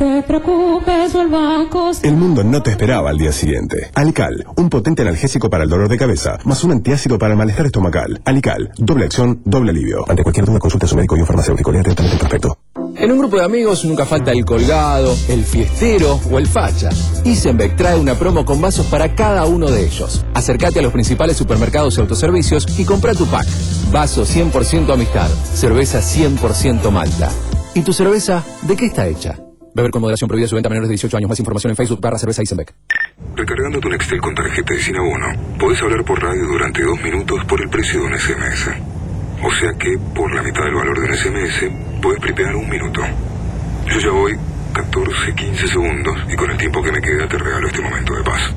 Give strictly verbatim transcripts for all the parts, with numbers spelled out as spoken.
te preocupes, vuelvo a acostar. El mundo no te esperaba al día siguiente. Alical, un potente analgésico para el dolor de cabeza, más un antiácido para el malestar estomacal. Alical, doble acción, doble alivio. Ante cualquier duda, consulte a su médico y un farmacéutico. Lea atentamente el prospecto. En un grupo de amigos nunca falta el colgado, el fiestero o el facha. Isenbeck trae una promo con vasos para cada uno de ellos. Acércate a los principales supermercados y autoservicios y compra tu pack. Vaso cien por ciento Amistad, cerveza cien por ciento Malta. ¿Y tu cerveza de qué está hecha? Beber con moderación, prohibida su venta a menores de dieciocho años. Más información en Facebook barra cerveza Isenbeck. Recargando tu Nextel con tarjeta de sin abono, podés hablar por radio durante dos minutos por el precio de un S M S. O sea que, por la mitad del valor de un S M S, podés prepear un minuto. Yo ya voy catorce, quince segundos y con el tiempo que me queda te regalo este momento de paz.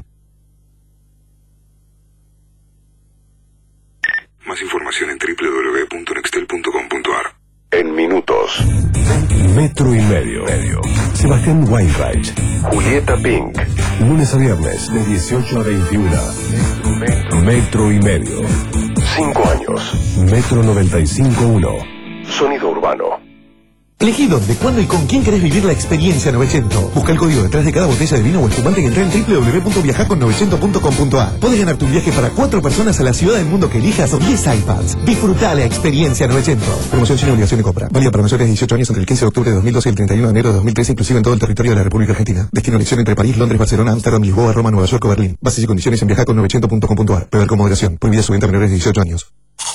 Más información en doble u doble u doble u punto nextel punto com punto a r. En minutos. Metro y medio. Sebastián Weinreich. Julieta Pink. Lunes a viernes de dieciocho a veintiuno. Metro, Metro y medio. Cinco años. Metro noventa y cinco punto uno. Sonido urbano. Elegí dónde, cuándo y con quién querés vivir la experiencia novecientos. Busca el código detrás de cada botella de vino o espumante que entra en doble u doble u doble u punto viajar con novecientos punto com punto a r. Podés ganarte un viaje para cuatro personas a la ciudad del mundo que elijas o diez iPads. Disfrutá la experiencia novecientos. Promoción sin obligación de compra. Válida para mayores de dieciocho años entre el quince de octubre de dos mil doce y el treinta y uno de enero de dos mil trece, inclusive en todo el territorio de la República Argentina. Destino elección entre París, Londres, Barcelona, Ámsterdam, Lisboa, Roma, Nueva York o Berlín. Bases y condiciones en viajar con novecientos punto com punto a r. Beber con moderación. Prohibida su venta a menores de dieciocho años.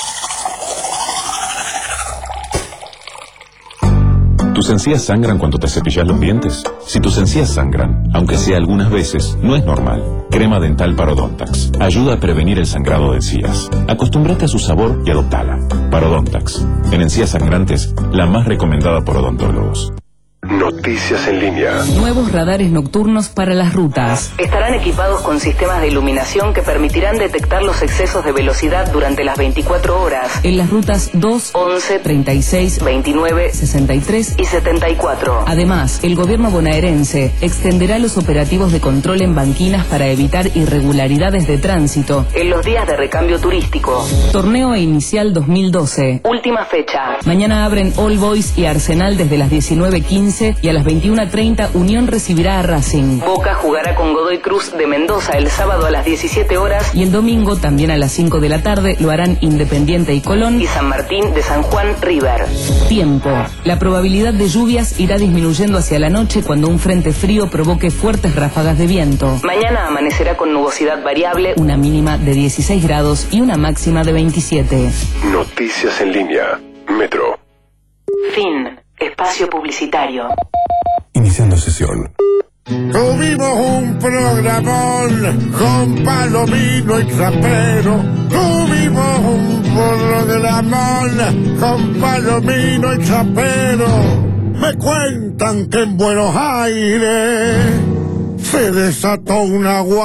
¿Tus encías sangran cuando te cepillas los dientes? Si tus encías sangran, aunque sea algunas veces, no es normal. Crema dental Parodontax ayuda a prevenir el sangrado de encías. Acostúmbrate a su sabor y adoptala. Parodontax, en encías sangrantes, la más recomendada por odontólogos. Noticias en línea. Nuevos radares nocturnos para las rutas. Estarán equipados con sistemas de iluminación que permitirán detectar los excesos de velocidad durante las veinticuatro horas en las rutas dos, once, treinta y seis, veintinueve, sesenta y tres y setenta y cuatro. Además, el gobierno bonaerense extenderá los operativos de control en banquinas para evitar irregularidades de tránsito en los días de recambio turístico. Torneo inicial dos mil doce. Última fecha. Mañana abren All Boys y Arsenal desde las diecinueve quince y a las veintiuno treinta Unión recibirá a Racing. Boca jugará con Godoy Cruz de Mendoza el sábado a las diecisiete horas y el domingo también a las cinco de la tarde lo harán Independiente y Colón y San Martín de San Juan River. Tiempo. La probabilidad de lluvias irá disminuyendo hacia la noche cuando un frente frío provoque fuertes ráfagas de viento. Mañana amanecerá con nubosidad variable, una mínima de dieciséis grados y una máxima de veintisiete. Noticias en línea. Metro. Fin. Espacio publicitario. Iniciando sesión. Tuvimos un programón con Palomino y Trapero. Tuvimos un programón con Palomino y Trapero. Me cuentan que en Buenos Aires se desató un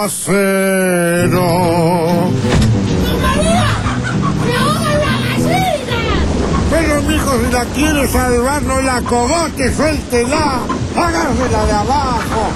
aguacero. Pero mijo, si la quiere salvar, no la cogote, suéltela, hágasela de abajo.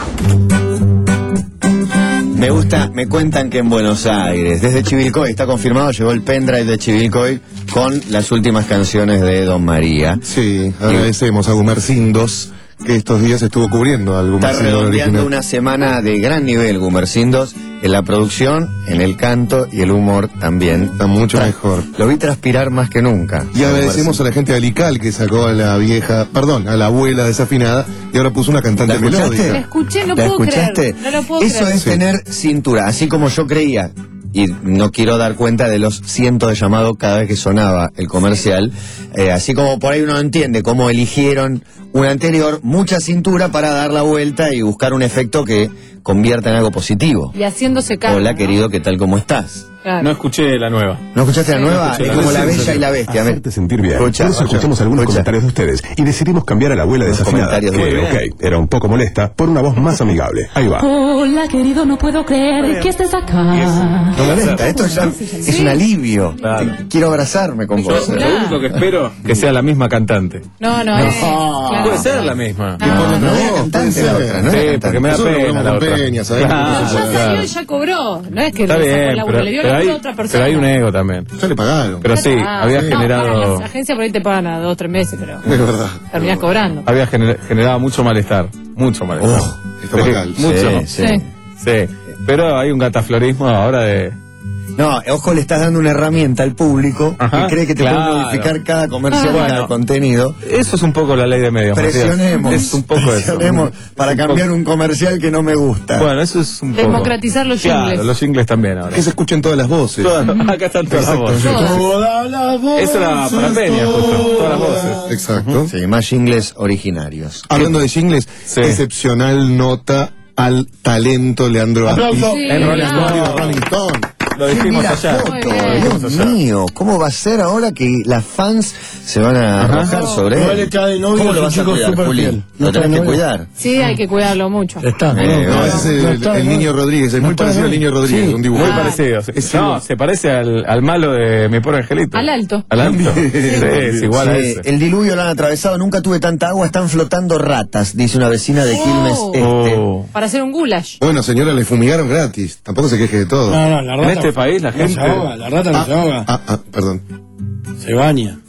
Me gusta, me cuentan que en Buenos Aires, desde Chivilcoy, está confirmado, llegó el pendrive de Chivilcoy con las últimas canciones de Don María. Sí, agradecemos a Gumercindos, que estos días estuvo cubriendo al Gumercindos. Está redondeando original. una semana de gran nivel, Gumercindos, en la producción, en el canto y el humor también. Está mucho Tra mejor. Lo vi transpirar más que nunca. Y agradecemos a la gente de Alical que sacó a la vieja, perdón, a la abuela desafinada y ahora puso una cantante ¿La escuchaste? melódica. La escuché, no ¿La puedo escuchaste? creer. No lo puedo Eso creer. es Sí. tener cintura, así como yo creía. Y no quiero dar cuenta de los cientos de llamados cada vez que sonaba el comercial. Eh, así como por ahí uno entiende cómo eligieron una anterior, mucha cintura para dar la vuelta y buscar un efecto que convierta en algo positivo. Y haciéndose cargo. Hola, ¿no? querido, ¿qué tal? ¿Cómo estás? Claro. No escuché la nueva. ¿No escuchaste la Sí, nueva? escuché Es la como nueva. La Bella y la Bestia. Hacerte sentir bien. Escucha, Por eso escucha, escuchamos algunos escucha. comentarios de ustedes y decidimos cambiar a la abuela Los desafinada, comentarios de que, ustedes. ok, era un poco molesta, por una voz más amigable. Ahí va. Hola, querido, no puedo creer que estés acá. No molesta, esto ya es un alivio. Claro. Quiero abrazarme con Yo vos. lo único que espero que sea la misma cantante. No, no, es. Claro. Puede ser la misma. Ah. No, no, No, es cantante la puede otra, ser. no es Sí, cantante. porque me da Nosotros pena la hablamos con otra. Peña, ¿sabés? Claro, Ya claro. salió y ya cobró. No es que Está le sacó bien, la pero, le dio pero la hay, otra persona. pero hay un ego también. Ya le pagaron. Pero sí, Ah, había no, generado... para, las agencias por ahí te pagan a dos o tres meses, pero Es verdad. terminás cobrando. Había gener- generado mucho malestar. Mucho malestar. Oh, estomacal. Sí, mucho. Sí, Sí. sí. Sí. Pero hay un cataflorismo ahora de... No, ojo, le estás dando una herramienta al público Ajá, que cree que te claro. puede modificar cada comercial, Bueno. cada contenido. Eso es un poco la ley de medios. Matías. Presionemos, Es un poco presionemos eso. para Es un cambiar poco- un comercial que no me gusta. Bueno, eso es un poco... Democratizar los Claro, jingles. los jingles también ahora. Que se escuchen todas las voces. Todas- acá están todas las voces. Todas las voces. Eso era para Peña, justo. Todas las voces. Exacto. Sí, más jingles originarios. Hablando de jingles, Sí. excepcional nota al talento Leandro Aplauso. Sí, En Rolling no. Stone. Rolling Stone. Lo dijimos Mira, ayer. foto, Muy bien. Lo dijimos Dios ayer. mío, ¿cómo va a ser ahora que las fans se van a Ajá. arrojar sobre No, él? él está de novio, ¿Cómo es lo un vas a chico cuidar, súper Juli? fiel. Lo No está tenés de que novio. cuidar. Sí, hay que cuidarlo mucho. Está. Eh, No, bueno. ese es el, No está, el no. niño Rodríguez, es No muy está, parecido no. al niño Rodríguez, Sí. un dibujo. Muy Ah. parecido. sí. Es No, igual. se parece al, al malo de Mi Pobre Angelito. Al alto. Al alto. Sí, es igual a Sí, ese. el diluvio lo han atravesado, nunca tuve tanta agua, están flotando ratas, dice una vecina de Oh. Quilmes Este. Oh. Para hacer un goulash. Bueno, señora, le fumigaron gratis. Tampoco se queje de todo. No, no, la En rata. este país la no gente... se ahoga, la rata no se ahoga. Ah, ah, perdón. Se baña.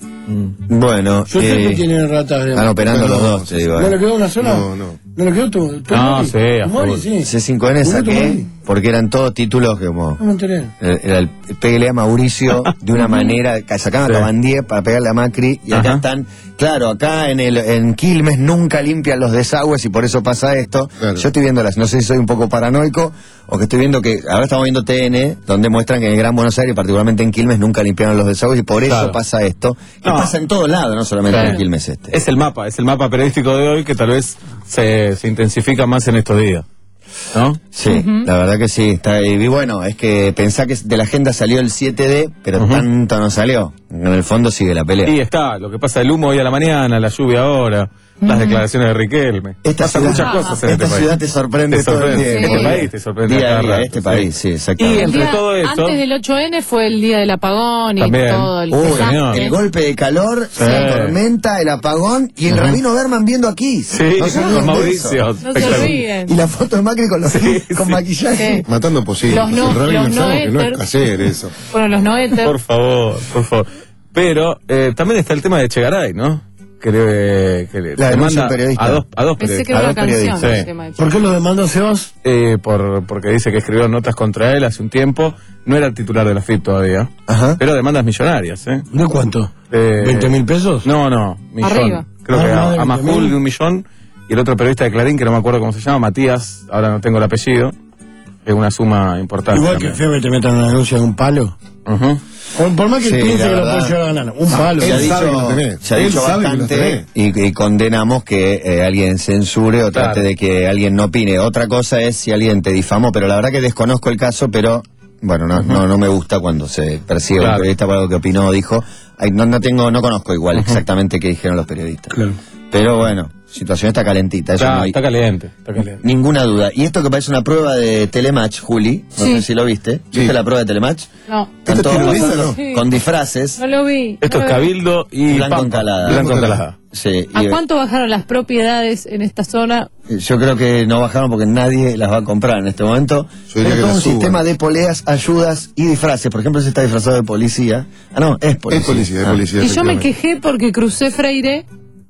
Bueno, Yo sé eh, que tienen ratas de. están operando No, los no, dos, te digo. ¿No eh. le quedó una sola? No, no. ¿No le quedó tu? tu No, Mori? sí, a ¿Tu Mori? full. Sí. C cinco N ¿Uno tu saqué Mori? porque eran todos títulos que como... No me enteré. Era el pégale a Mauricio de una manera, sacaban Sí. a Cabandier para pegarle a Macri y acá Ajá. están, claro, acá en el en Quilmes nunca limpian los desagües y por eso pasa esto. Claro. Yo estoy viendo las, no sé si soy un poco paranoico o que estoy viendo que ahora estamos viendo T N donde muestran que en el Gran Buenos Aires, particularmente en Quilmes, nunca limpiaron los desagües y por eso Claro. pasa esto, que No. pasa en todos lados, no solamente Claro. en Quilmes Este. Es el mapa, es el mapa periodístico de hoy que tal vez se, se intensifica más en estos días. ¿No? Sí, la verdad que sí. Está, y bueno, es que pensá que de la agenda salió el siete D, pero Ujú. tanto no salió. En el fondo sigue la pelea. Y está, lo que pasa el humo hoy a la mañana, la lluvia ahora, las declaraciones de Riquelme. Esta Pasan ciudad- muchas cosas en esta este ciudad país. te sorprende Te todo el sorprende. tiempo. Este país te sorprende Día a cada día, rato, este sí. país, sí, Y exactamente. entre Día- todo esto... Antes del ocho ene fue el día del apagón y También. todo el Uy, desastre. el golpe de calor, Sí. la tormenta, el apagón y el Ujú. Rabino Berman viendo aquí. Sí, No se olviden con de Mauricio. eso. No se Espectacular. olviden. Y la foto de Macri con, los, Sí, con sí. maquillaje. Sí. Matando posibles. Los no- el rabino los no sabe que no es éter. hacer eso. Bueno, los noeter. Por favor, por favor. Pero eh, también está el tema de Echegaray, ¿no? Que le, que le, La le denuncia manda de un periodista. a dos, a dos Pensé que periodistas. era a una dos canción. periodistas. el tema de- ¿Por qué lo demandó Sebas? Eh, por, porque dice que escribió notas contra él hace un tiempo. No era el titular de la F I P todavía. Ajá. Pero demandas millonarias, ¿eh? ¿De cuánto? Eh, ¿veinte mil pesos? No, no, millón. Arriba. Creo Ah, que más a, de a veinte Majul mil. de un millón y el otro periodista de Clarín, que no me acuerdo cómo se llama, Matías, ahora no tengo el apellido. Es una suma importante. Igual que también. Febe te metan una denuncia de un palo. Ujú. Por, por más que Sí, piense la que lo verdad. puede llegar a ganar. Un palo. Se ha Él sabe que lo dicho, tenés. se ha Él dicho sabe que lo bastante tenés. y, y condenamos que eh, alguien censure o trate Claro. de que alguien no opine. Otra cosa es si alguien te difamó, pero la verdad que desconozco el caso, pero bueno, no, no, no me gusta cuando se persigue a Claro. un periodista por algo que opinó o dijo. Ay, no, no tengo, no conozco igual exactamente qué dijeron los periodistas. Claro. Pero bueno, situación está calentita, eso Está, no hay está caliente, está caliente. ninguna duda. Y esto que parece una prueba de Telematch, Juli, no Sí. sé si lo viste. Sí. ¿Viste la prueba de Telematch? No, Están ¿Esto todos es terrorista, pasando no? Sí. con disfraces. no lo vi. Esto No es lo vi. Cabildo y Blanco Pampa. Encalada. Blanco Encalada. Sí, ¿A y, eh, cuánto bajaron las propiedades en esta zona? yo creo que no bajaron porque nadie las va a comprar en este momento. Yo diría Pero que todo un las suban. sistema de poleas, ayudas y disfraces. Por ejemplo, se está disfrazado de policía. Ah, no, es policía. Es policía, es Ah. policía. Y yo me efectivamente. quejé porque crucé Freire,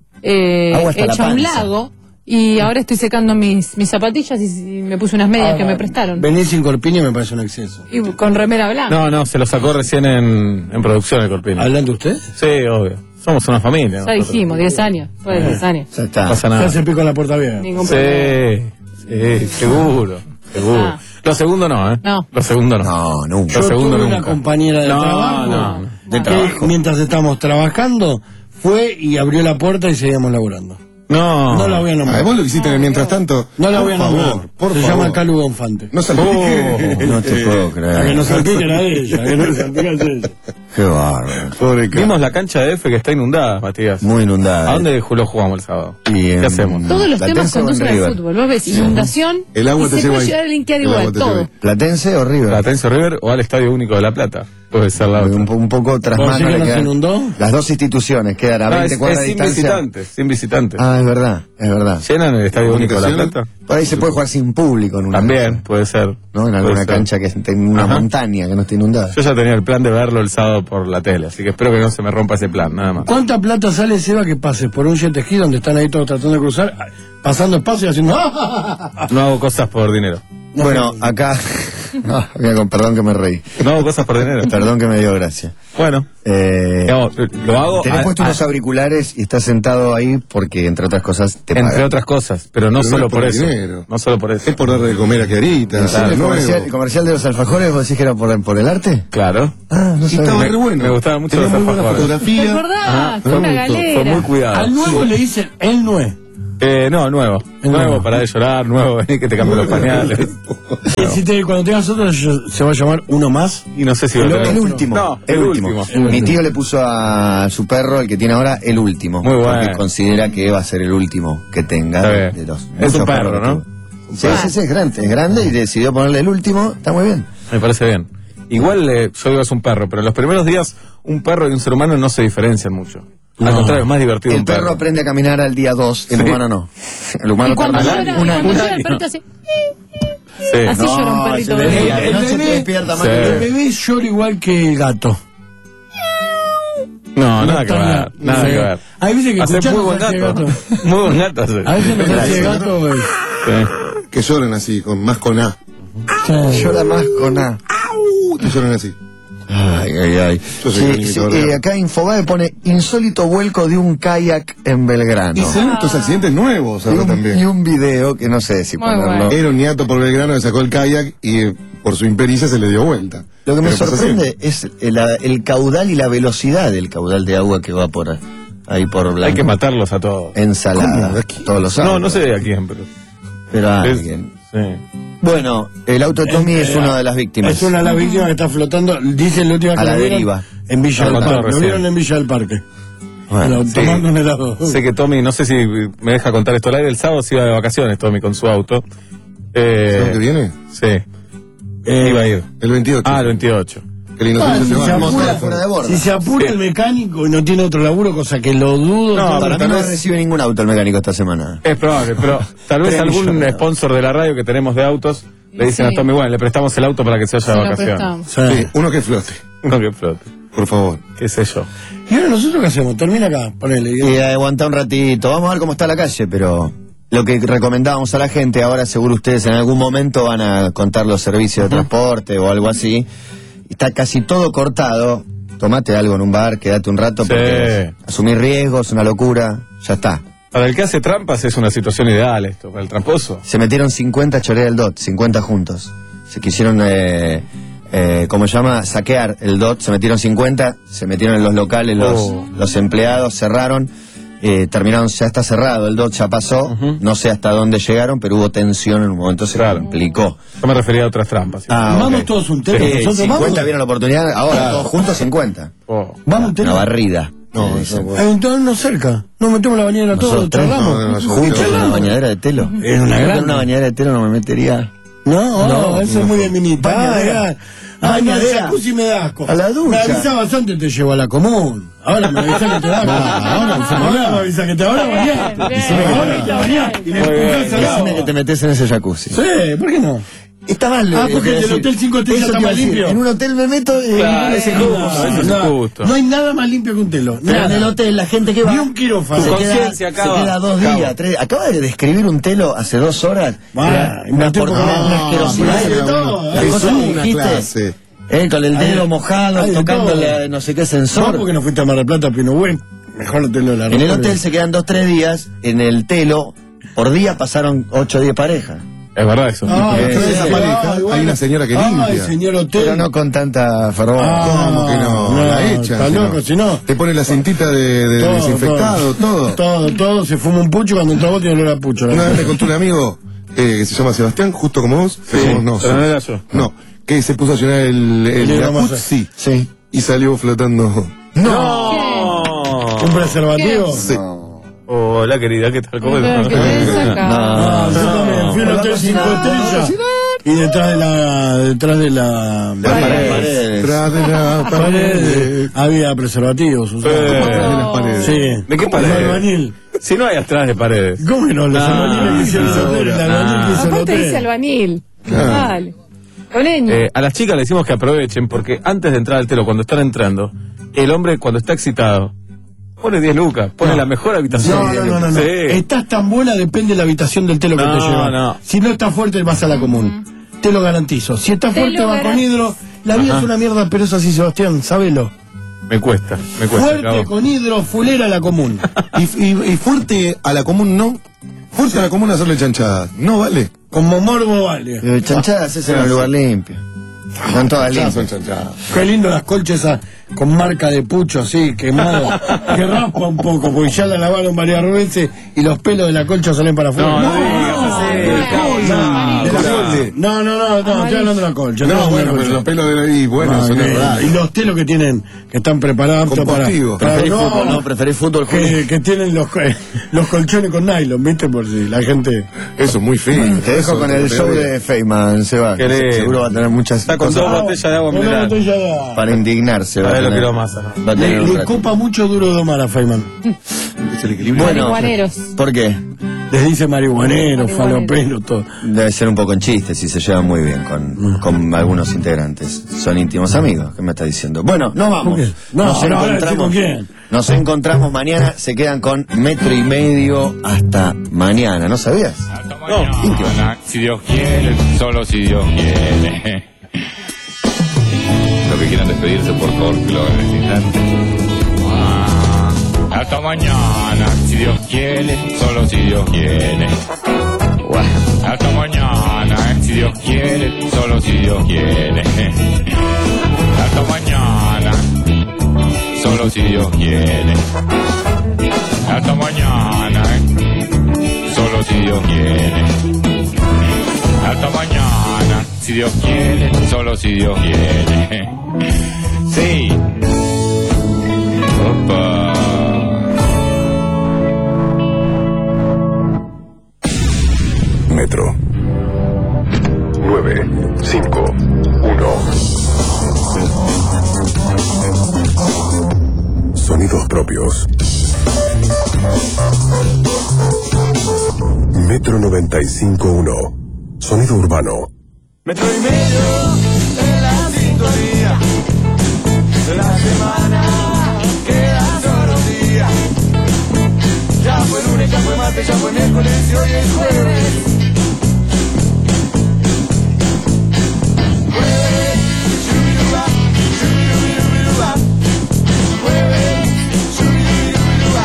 eh, Agua hasta la hecha a un panza. lago, y ahora estoy secando mis, mis zapatillas y, y me puse unas medias que me prestaron. Venir sin corpiño me parece un exceso. Y con remera blanca. No, no, se lo sacó recién en, en producción el Corpino. ¿Hablando usted? Sí, obvio. Somos una familia. Ya nosotros. dijimos, diez años. Fue de diez años. Ya No está. pasa Ya nada. se picó en la puerta vieja. Ningún problema. Sí, sí, seguro, seguro. Ah. Lo segundo no, ¿eh? No. Lo segundo no. No, nunca. Lo Yo segundo tuve una nunca. compañera de No, trabajo no, de que trabajo. mientras estábamos trabajando fue y abrió la puerta y seguíamos laburando. No. No la voy a Ah, nombrar. vos lo hiciste en el mientras tanto. No la voy a Por nombrar. favor, por Se favor. llama Calu Bonfante. No salpique. Oh, No te puedo La que creer. no salpica era ella, la que no salpica es ella. Qué bárbaro. Pobre cara. Vimos la cancha de F que está inundada, Matías. Muy inundada. ¿A dónde lo jugamos el sábado? Y ¿Qué en... hacemos? Todos los temas Platense o conducen en al River. fútbol. Vos ves inundación El agua y te se lleva puede ahí. llegar a linkear El igual, agua te lleva todo. ahí. ¿Platense o River? ¿Platense o River o al Estadio Único de La Plata? Puede ser la otra. Un, po- un poco tras ¿Vos mano decís que le no se quedan- inundó? Las dos instituciones quedan a No, veinte es, cuadras es de sin distancia. visitantes, sin visitantes. Ah, es verdad, es verdad. ¿Llenan el Estadio Único de La Plata? Por ahí se puede jugar sin público en una También, cancha, puede ser. ¿no? En Puede alguna ser. cancha que esté en una Ajá. montaña que no esté inundada. Yo ya tenía el plan de verlo el sábado por la tele, así que espero que no se me rompa ese plan, nada más. ¿Cuánta plata sale, Seba, que pases por un jet ski donde están ahí todos tratando de cruzar, pasando espacio y haciendo... No hago cosas por dinero. Bueno, acá... No, mira, con perdón que me reí. No hago cosas por dinero. Perdón que me dio gracia. Bueno, Eh, digamos, lo hago tenés a- puesto a- unos auriculares y estás sentado ahí porque, entre otras cosas, te entre pagan. otras cosas, pero no Pero no solo es por por eso. dinero. No solo por eso. Es por darle de comer a Clarita. ¿El, de nuevo. comercial, el comercial de los alfajores, vos decís que era por, por el arte? Claro. Ah, no Y sabía. estaba Me, re bueno. me gustaba mucho Tenía los muy buena alfajores. ¿Te fotografía. acordás? Fue Fue una muy- galera. Fue muy cuidado. Al nuevo le dicen el nue. Eh, no, nuevo. El Nuevo, nuevo. para de llorar, nuevo, vení que te cambio los pañales. Y si te- cuando tengas otro se va a llamar uno más. Y no sé si va a El tener- El último. No, el, el último. último. Mi tío le puso a su perro, el que tiene ahora, el último. Muy bueno. Porque considera que va a ser el último que tenga. Está bien. De los Es muchos un perro, perros que ¿no? tuvo. Sí, sí, sí, es grande, es grande y decidió ponerle el último. Está muy bien. Me parece bien. Igual eh, yo digo es un perro, pero en los primeros días un perro y un ser humano no se diferencian mucho. Al No. contrario, es más divertido El un perro perro. aprende a caminar al día dos, el Sí. humano no. El humano Y cuando tarda llora, un y año. cuando un llora el año. perrito así. Sí. Así llora un perrito. ese bebé, bebé. a la El noche te bebé- despierta más Sí. que El bebé llora igual que el gato. No, nada que está ver. bien. Nada Sí. que ver. Hay veces que Hace escuchás muy buen mensaje de gato. gato. Muy buen gato hace. A veces me Gracias. parece gato, güey. Sí. Que lloran así, con más con A. llora más con A. Uh, te lloran así. Ay, ay, ay. Yo soy Sí, un sí, imitador de eh, gato. acá Infobae pone insólito vuelco de un kayak en Belgrano. Y se ven estos accidentes nuevos Y ahora un, también. y un video que no sé si Muy ponerlo. bueno. Era un niato por Belgrano que sacó el kayak y eh, por su impericia se le dio vuelta. Lo que me Pero pasa sorprende es el, el caudal y la velocidad del caudal de agua que va por ahí por Blanco. Hay que matarlos a todos. Ensalada. ¿Cómo? ¿De aquí? Todos los No, sábados. no sé de a quién, pero. Pero es- alguien. sí. Bueno, el auto de Tommy es una de las víctimas. Es una de las víctimas que está flotando. Dice la última A que la lo vieron deriva. En Villa Lo del contó Parque. Lo recién. vieron en Villa del Parque. Bueno, Lo- sí. Tomando un helado. Sé que Tommy, no sé si me deja contar esto al aire, el sábado se iba de vacaciones Tommy con su auto. Eh, ¿Sabes que viene? Sí. Eh, Iba a ir. El veintiocho. Ah, el veintiocho. Que la inocencia Ah, si se se va. Vamos a apura- estar fuera de borda. Si se apura Sí. el mecánico y no tiene otro laburo, cosa que lo dudo. No, todo- Para mí tal no vez- recibe ningún auto el mecánico esta semana. Es probable, pero tal vez Tres algún millones. sponsor de la radio que tenemos de autos le dicen Sí. a Tommy, bueno, le prestamos el auto para que se vaya Se de lo vacaciones. prestamos. Sí. Sí, uno que flote, No que flote. por favor. ¿Qué sé yo? ¿Y ahora nosotros qué hacemos? Termina acá, ponele. Y aguanta un ratito. Vamos a ver cómo está la calle, pero lo que recomendábamos a la gente, ahora seguro ustedes en algún momento van a contar los servicios de transporte o algo así. Está casi todo cortado. Tomate algo en un bar, quédate un rato, Sí. porque asumir riesgos, una locura, ya está. Para el que hace trampas es una situación ideal esto, para el tramposo. Se metieron cincuenta a chorear el D O T, cincuenta juntos. Se quisieron, eh, eh, ¿cómo se llama? Saquear el D O T, se metieron cincuenta, se metieron en los locales los, Oh. los empleados, cerraron, eh, terminaron, ya está cerrado, el D O T ya pasó, Ujú. no sé hasta dónde llegaron, pero hubo tensión en un momento, se Claro. complicó. Yo me refería a otras trampas. ¿sí? Ah, Vamos ok. todos un tema. Sí, Nosotros cincuenta vamos. vieron la oportunidad, ahora Claro. todos juntos cincuenta. Oh. Vamos un Una tema. barrida. No, Eh, eso dicen. puede- Hay un torno cerca. Nos metemos en la bañera todos, Nosotros tres, charlamos. no, no, no, Juntos en una Charlamos. bañadera de telo. Es una Yo gran- en una bañadera de telo no me metería. No, No, eso es muy de minita. Bañadera. Ah, ah, Bañadera. no, jacuzzi me da asco. A la ducha. Me avisabas antes, te llevo a la común. Ahora me avisa que te da asco. Ahora me avisa que te ahora bañaste. Bien, Ahora te bañaste. Y le Muy bien. empujás al Decime agua. que te metes en ese jacuzzi. Sí, ¿por qué no? Está mal. Ah, eh, porque te el iba a del hotel cinco estrellas Eso está te iba más a decir. limpio. En un hotel me meto y Claro, ese no, jugo. eso es no, injusto. no hay nada más limpio que un telo. Pero en Nada. el hotel la gente que va Ni un quirófano. se Tu queda, conciencia se acaba. queda dos Acaba. días, tres. Acaba de describir un telo hace dos horas. Ah, Era y una, me por- tengo- una- una Ah, asquerosidad sí, de sí, todo. sí. Las Es cosas que una dijiste. clase. Eh, con el dedo Hay- mojado, hay de tocando todo. la- no sé qué Ah, sensor. porque no fuiste a Mar del Plata, Pino Buen. Mejor hotel de la En el República. hotel se quedan dos, tres días. En el telo, por día pasaron ocho o diez parejas. Es verdad eso. Ah, Pero sí, de esa sí. pareja Ay, hay una señora que Ay, limpia. señor hotel. Pero no con tanta fervor. Ah, ¿Cómo que no? no, La echan. está si loco, no. si no. Te pone la cintita de, de Todo, desinfectado, todo. Todo, todo. Se fuma un pucho cuando entra vos tiene olor a pucho. la Una vez verdad. me contó un amigo eh, que se llama Sebastián, justo como vos. Sí, como vos no, pero no era yo. No, que se puso a llenar el, el El hidromasaje. jacuzzi. Sí. y salió flotando. ¡No! ¿Un preservativo? Sí. Hola, querida, ¿qué tal? ¿Cómo estás? No, yo también fui a un hotel cinco estrellas. Y detrás de la. Detrás de la. De las paredes. Detrás de la pared. Había preservativos. Eh, de las paredes. Sí. ¿De qué El paredes? albañil. Si no hay atrás de paredes. ¿Cómo que no? Los Ah, albaniles que hicieron el hotel. El albañil que hizo el Aparte dice hotel. albanil. Ah. Dale. Coneño. Eh, a las chicas le decimos que aprovechen porque antes de entrar al telo, cuando están entrando, el hombre cuando está excitado pone diez lucas, pone No. la mejor habitación. No, no, no, no, no. Sí. Estás tan buena, depende de la habitación del telo que No, te lleva. no. Si no estás fuerte, vas a la común. Te lo garantizo. Si estás Te fuerte, lo vas con garantizo. hidro. La vida Ajá. es una mierda, pero es así, Sebastián, sabelo. Me cuesta, me cuesta. Fuerte Cabo. con hidro, fulera la común. Y, y, y fuerte a la común no. Fuerte a la común hacerle chanchadas. No vale. Como morbo vale. Pero chanchadas es en un lugar limpio. Están todas Ya son limpias. chanchadas. Qué lindo las colchas esas con marca de pucho así, quemada, que raspa un poco, porque ya la lavaron varias veces y los pelos de la colcha salen para afuera. No, no digas así, no, de la colcha. no, no, no, no, estoy hablando de la colcha. No, estoy hablando de bueno, la pero colcha. los pelos de la. Y bueno, Ah, son bien. verdad. Y los telos que tienen, que están preparados para, Compostivos. para- Preferís no, fútbol, ¿no? Preferís fútbol, Juli. que, que tienen los, co- los colchones con nylon, ¿viste? Por si la gente. Eso es muy fino. Te dejo Eso con no el te show voy a- de Feynman, Seba. que Querés. Seguro va a tener muchas Está con cosas dos botellas de agua Una mineral. botella de- para indignarse. va a Para lo tener. quiero más. ajá. Va a tener Le, un le rato. copa mucho duro de domar a Feynman. Es el equilibrio. Bueno, Marihuaneros. ¿por qué? Les dice marihuanero, Marihuanero. falopero, todo. Debe ser un poco en chiste si se llevan muy bien con, con algunos integrantes. Son íntimos amigos, ¿qué me está diciendo? Bueno, nos vamos. ¿Por qué? No, nos no, ahora encontramos. ¿con quién? Nos encontramos mañana, se quedan con metro y medio hasta mañana, ¿no sabías? No, Mañana, si Dios quiere, solo si Dios quiere. Los que quieran despedirse, por favor, que lo hagan en este instante. Ah, hasta mañana, si Dios quiere, solo si Dios quiere. Hasta mañana, si Dios quiere, solo si Dios quiere. Hasta mañana, solo si Dios quiere. Hasta mañana, solo si Dios quiere. Hasta mañana, si Dios quiere, solo si Dios quiere. Sí. Opa. Metro. nueve, cinco, uno. Sonidos propios. Metro noventa y cinco uno. Sonido urbano. Metro y medio en la sintonía de la semana, queda solo un día. Ya fue lunes, ya fue martes, ya fue miércoles y hoy es jueves. Jueves, shubiruba, shubirubirubiruba. Jueves, shubirubirubiruba.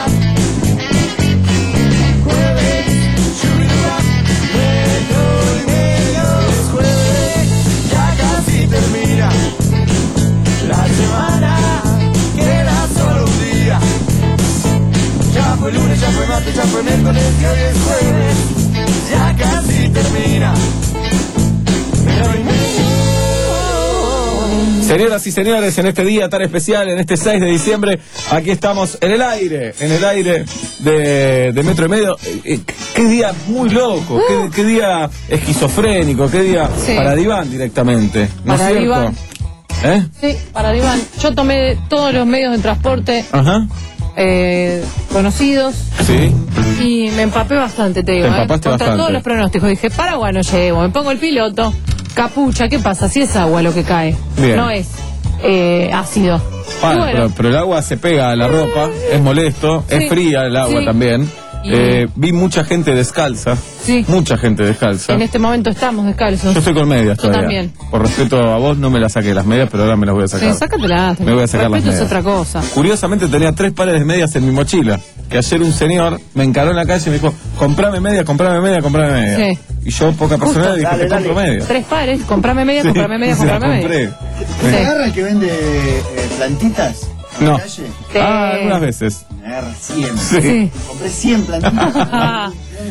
Jueves, shubiruba. Metro y medio es jueves, ya casi termina. La semana queda solo un día. Ya fue lunes, ya fue martes, ya fue miércoles y hoy es jueves. Ya casi termina. Metro y medio. Señoras y señores, en este día tan especial, en este seis de diciembre, aquí estamos en el aire, en el aire de, de Metro y Medio. Eh, eh, qué día muy loco, qué, qué día esquizofrénico, qué día Sí. para diván directamente, ¿no Para es cierto? diván. ¿Eh? Sí, para diván. Yo tomé todos los medios de transporte Ajá, eh, conocidos sí. y me empapé bastante, te digo. Te eh. empapaste Contra bastante. todos los pronósticos. Dije, Paraguay no llevo, me pongo el piloto, capucha, ¿qué pasa? Si es agua lo que cae, Bien. no es eh, ácido. Bueno, Y bueno, pero, pero el agua se pega a la ropa, es molesto, Sí, es fría el agua sí. también. Y- Eh, vi mucha gente descalza, sí, mucha gente descalza. en este momento estamos descalzos. Yo estoy con medias Yo todavía. también. Por respeto a vos no me las saqué las medias, pero ahora me las voy a sacar. Sí, sácatelas. Me voy a sacar las Respeto es medias. otra cosa. Curiosamente tenía tres pares de medias en mi mochila. Que ayer un señor me encaró en la calle y me dijo, comprame medias, comprame medias, comprame medias. Sí. Y yo, poca personalidad, dije, Dale, te compro dale. medias. Tres pares, comprame media, Sí, comprame media, se las comprame compré. media. Sí. Sí. ¿Agarra el que vende eh, plantitas? en No. la calle? Ah, algunas veces. Me agarra cien. Sí. Sí. Compré cien plantitas. Ah. No necesito.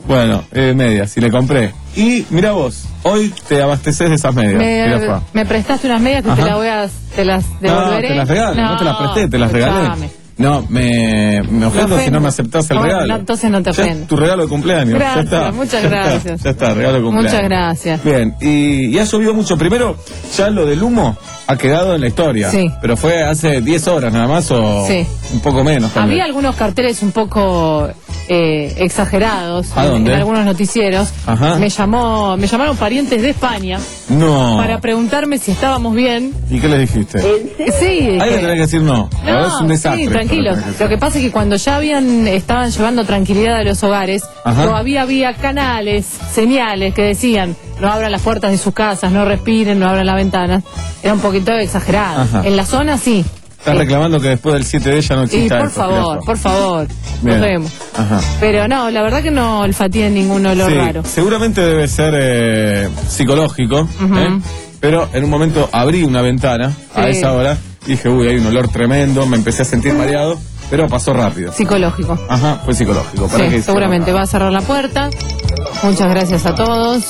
Bueno, eh, medias, y le compré. Y mira vos, hoy te abasteces de esas medias. Me, me prestaste unas medias que Ajá. te las voy a, te las devolveré. No, te las regalo, no, no te las presté, te las escuchame. regalé. No, me, me ofendo si no me aceptás el No, regalo. no, entonces no te Ya ofendo. es tu regalo de cumpleaños. Gracias, ya está. muchas Ya gracias. está, ya está, regalo de cumpleaños. Muchas gracias. Bien, y, y ha llovido mucho. Primero, ya lo del humo ha quedado en la historia. Sí. Pero fue hace diez horas nada más o Sí. un poco menos también. Había algunos carteles un poco eh, exagerados ¿A en, dónde? en algunos noticieros. Ajá. Me llamó, me llamaron parientes de España No. para preguntarme si estábamos bien. ¿Y qué les dijiste? Sí. Ahí que- tenés que decir no. La verdad es un desastre. sí, tranquilos. Lo que pasa es que cuando ya habían estaban llevando tranquilidad a los hogares, Ajá. todavía había canales, señales que decían no abran las puertas de sus casas, no respiren, no abran las ventanas. Era un poquito exagerado. Ajá. En la zona sí. Estás reclamando que después del siete de ya no Y exista por eso, favor, Jirafa. por favor, Bien. nos vemos. Ajá. Pero no, la verdad que no olfateé ningún olor Sí, raro. seguramente debe ser eh, psicológico, Ujú. ¿eh? Pero en un momento abrí una ventana a Sí. esa hora y dije, uy, hay un olor tremendo, me empecé a sentir mareado, pero pasó rápido. Psicológico. Ajá, fue psicológico. ¿Para Sí, qué? seguramente va a cerrar la puerta. Muchas gracias a todos.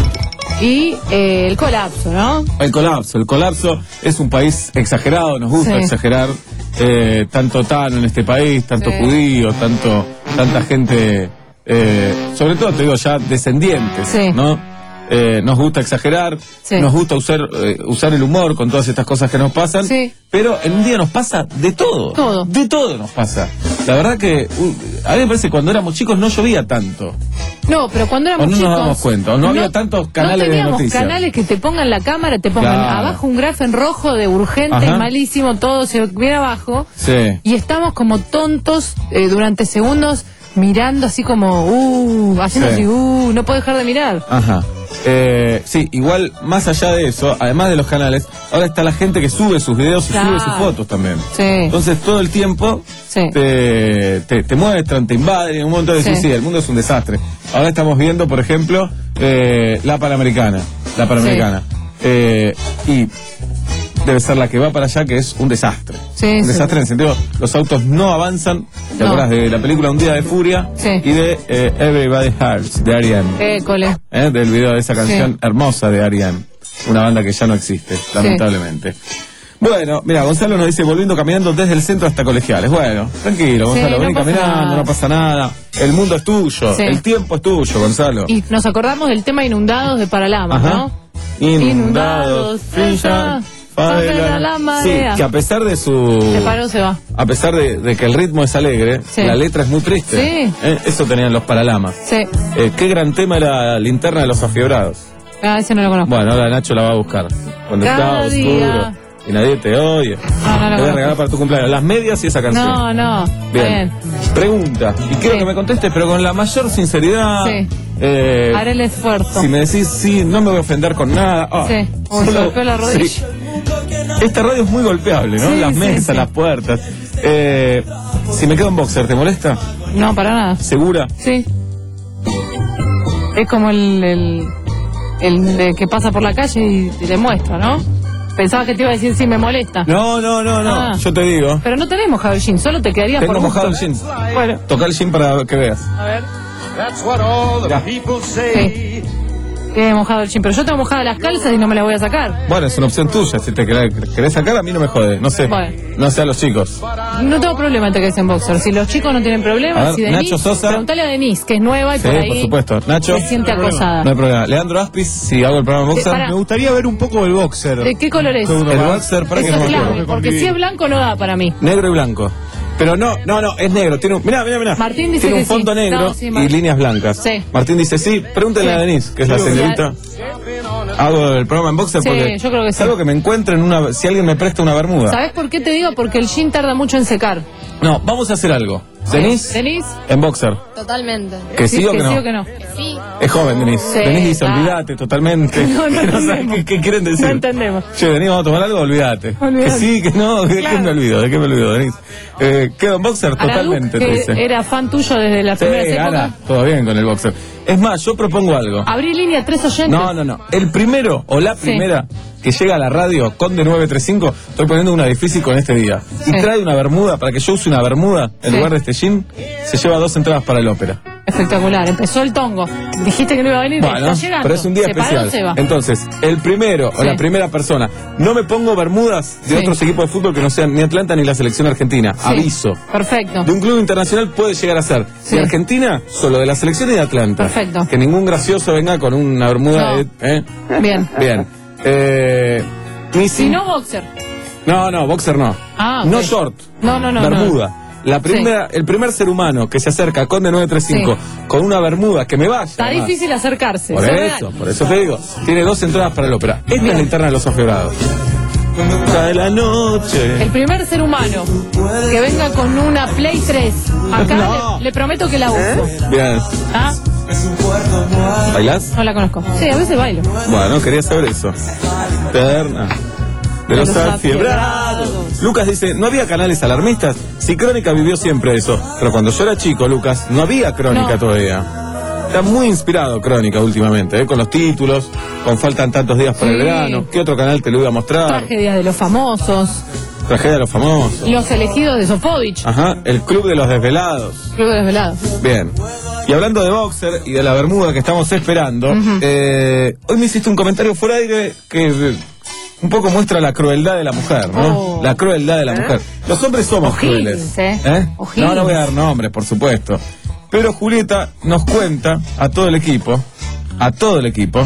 Y eh, el colapso, ¿no? El colapso, el colapso es un país exagerado, nos gusta Sí. exagerar, eh, tanto tano en este país, tanto Sí. judío, tanto, tanta gente, eh, sobre todo te digo ya descendientes, Sí. ¿no? Eh, nos gusta exagerar, Sí. nos gusta usar, eh, usar el humor con todas estas cosas que nos pasan, Sí. pero en un día nos pasa de todo, Todo. de todo nos pasa. La verdad que uh, a mí me parece que cuando éramos chicos no llovía tanto, No, pero cuando o éramos no chicos... nos damos cuenta, o no, había tantos canales no de teníamos noticias. canales que te pongan la cámara, te pongan Claro. abajo un grafo en rojo de urgente Ajá. y malísimo, todo se viene abajo. Sí. Y estamos como tontos eh, durante segundos mirando así como, uh, haciendo Sí. así, uh, no puedo dejar de mirar. Ajá. Eh, sí, igual, más allá de eso, además de los canales, ahora está la gente que sube sus videos y Claro. sube sus fotos también. Sí. Entonces, todo el tiempo Sí. te, te, te muestran, te invaden, y en un momento de decir, Sí. sí, el mundo es un desastre. Ahora estamos viendo, por ejemplo, eh, la Panamericana. La Panamericana. Eh, y debe ser la que va para allá, que es un desastre. Sí, un sí. desastre en el sentido, los autos no avanzan. ¿Te No. acuerdas de la película Un Día de Furia? Sí. Y de eh, Everybody Hurts, de Ariane. École. ¿Eh? Del video de esa canción Sí. hermosa de Ariane, una banda que ya no existe, lamentablemente. Bueno, mira, Gonzalo nos dice, volviendo caminando desde el centro hasta Colegiales. Bueno, tranquilo, Sí, Gonzalo, no vení pasa caminando, nada. no pasa nada. El mundo es tuyo, Sí. el tiempo es tuyo, Gonzalo. Y nos acordamos del tema Inundados de Paralamas, Ajá. ¿no? Inundados, brilla, favela la Sí, marea. que a pesar de su... Se paró, se va. A pesar de, de que el ritmo es alegre, Sí. la letra es muy triste. Sí. Eh, Eso tenían los Paralamas. Sí. Eh, qué gran tema era la linterna de los afiebrados. Ah, ese no lo conozco. Bueno, ahora Nacho la va a buscar. Cuando Cada está día. oscuro y nadie te oye. No, no lo te voy a conozco. regalar para tu cumpleaños las medias y esa canción. No, no. Está Bien. bien. Pregunta. Y quiero Sí. que me contestes, pero con la mayor sinceridad. Sí. Eh, Haré el esfuerzo. si me decís sí, no me voy a ofender con nada. Ah, Sí. Uy, se solo- golpeó la rodilla. sí. Esta radio es muy golpeable, ¿no? Sí, las sí, mesas, sí. las puertas. Eh, si me quedo en boxer, ¿te molesta? No, para nada. ¿Segura? Sí. Es como el, el, el de que pasa por la calle y, y te muestra, ¿no? Pensaba que te iba a decir si me molesta. No, no, no, no. Ah. Yo te digo. Pero no tenés mojado el jean, solo te quedaría Tengo por gusto. mojado el jean. Bueno, Toca el jean para que veas. a ver. That's what all the Ya. people say. Tiene mojado el jean, pero yo tengo mojada las calzas y no me las voy a sacar. Bueno, es una opción tuya. Si te querés, querés sacar, a mí no me jode. No sé. Bueno. No sé a los chicos. No tengo problema en que en boxer. Si los chicos no tienen A problema, ver, si Denise, Nacho Sosa. preguntale a Denise, que es nueva y Sí, por ahí por supuesto. Nacho. se siente acosada. No hay problema. Leandro Aspis, si hago el programa en boxer. pará. Me gustaría ver un poco el boxer. ¿De qué color es? El boxer, para que Eso no es me clave, acuerdo. porque si es blanco no da para mí. Negro y blanco. Pero no, no, no, es negro. Tiene un, mirá, mirá, mirá. Martín dice Tiene que un fondo sí. negro No, sí, Mar- y líneas blancas. Sí. Martín dice sí. Pregúntale Sí. a Denise, que es la Sí. señorita. Hago el programa en boxer Sí, porque yo creo que es sí. algo que me encuentro en una. Si alguien me presta una bermuda. ¿Sabes por qué te digo? Porque el jean tarda mucho en secar. No, vamos a hacer algo. Denise, ¿Denise? en boxer. Totalmente. ¿Que sí o que no? sí o que no? Sí. Es joven, Denise. Sí, Denise dice, claro. olvídate totalmente. No, no Que saben entendemos. qué, qué quieren decir. No entendemos. Che, Denise, vamos a tomar algo, olvídate. Olvídate. Que sí, que no, ¿de Claro. qué me olvido? ¿De qué me olvido, Denise? Eh, quedo en boxer Araluc, totalmente, te que dice. era fan tuyo desde la Sí, primera Ara, época. todo bien con el boxer. Es más, yo propongo algo. Abrí línea tres oyentes. No, no, no. El primero o la Sí. primera que llega a la radio, Conde nueve tres cinco, estoy poniendo una difícil con este día. Y Sí. trae una bermuda, para que yo use una bermuda en Sí. lugar de este jean, se lleva dos entradas para el ópera. Espectacular, empezó el tongo. Dijiste que no iba a venir, Bueno, está llegando. pero es un día ¿Se para especial. o se va? Entonces, el primero o Sí. la primera persona, no me pongo bermudas de Sí. otros equipos de fútbol que no sean ni Atlanta ni la selección argentina. Sí. Aviso. Perfecto. De un club internacional puede llegar a ser. Sí. De Argentina, solo de la selección y de Atlanta. Perfecto. Que ningún gracioso venga con una bermuda No. de. ¿eh? Bien. Bien. Eh, ni Si sin- no, boxer. no, no, boxer no. Ah, No ok. short. No, no, no. bermuda. no. La primera, El primer ser humano que se acerca a Conde nueve tres cinco con una bermuda que me vaya. Está además. difícil acercarse. Por eso es eso, real. por eso te digo. Tiene dos entradas para el ópera. Esta es la interna de los afebrados. De la noche. El primer ser humano que venga con una Play tres. Acá No. le, le prometo que la uso. Bien. ¿Ah? ¿Bailás? No la conozco. Sí, a veces bailo. Bueno, quería saber eso. Terna. De los afiebrados. Lucas dice, ¿no había canales alarmistas? Sí, Crónica vivió siempre eso. Pero cuando yo era chico, Lucas, no había Crónica No. todavía. Está muy inspirado Crónica últimamente, ¿eh? Con los títulos, con faltan tantos días para el Sí. verano. ¿Qué otro canal te lo iba a mostrar? Tragedias de los famosos. Tragedia de los famosos. Los elegidos de Sofovich. Ajá, el Club de los Desvelados. Club de Desvelados. Bien. Y hablando de boxer y de la bermuda que estamos esperando, Ujú. eh, hoy me hiciste un comentario fuera de aire que eh, un poco muestra la crueldad de la mujer, ¿no? Oh. La crueldad de la mujer. Los hombres somos O'Higgins, crueles. ¿eh? ¿Eh? O'Higgins. No, no voy a dar nombres, por supuesto. Pero Julieta nos cuenta a todo el equipo, a todo el equipo,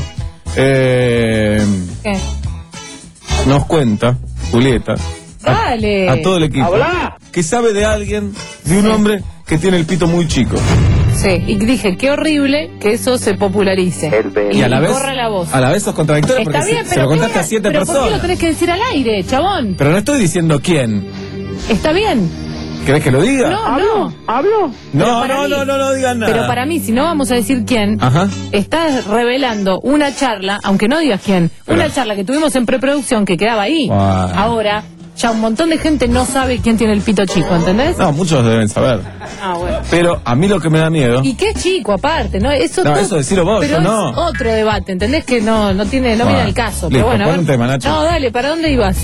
eh, ¿Qué? nos cuenta, Julieta, Dale. a todo el equipo, Habla. que sabe de alguien, de un hombre que tiene el pito muy chico. Sí, y dije, qué horrible que eso se popularice. Y, Y a la vez, corra la voz. a la vez sos contradictoria Está porque bien, se, se pero lo ¿qué contaste voy a siete pero ¿por qué lo personas. tenés que decir al aire, chabón? Pero no estoy diciendo quién. Está bien. ¿Querés que lo diga? No, no. ¿Hablo? No, no, no, no, no digas nada. Pero para mí, si no vamos a decir quién, Ajá. estás revelando una charla, aunque no digas quién, una Pero- charla que tuvimos en preproducción que quedaba ahí. Bueno. Ahora, ya un montón de gente no sabe quién tiene el pito chico, ¿entendés? No, muchos deben saber. Ah, bueno. Pero a mí lo que me da miedo. Y qué chico, aparte, ¿no? Eso, No, todo- eso decilo vos, pero yo no. es otro debate, ¿entendés? Que no, no tiene, no Bueno, viene al caso. listo, Pero bueno, a pon ver. un tema, Nacho. No, dale, ¿para dónde ibas?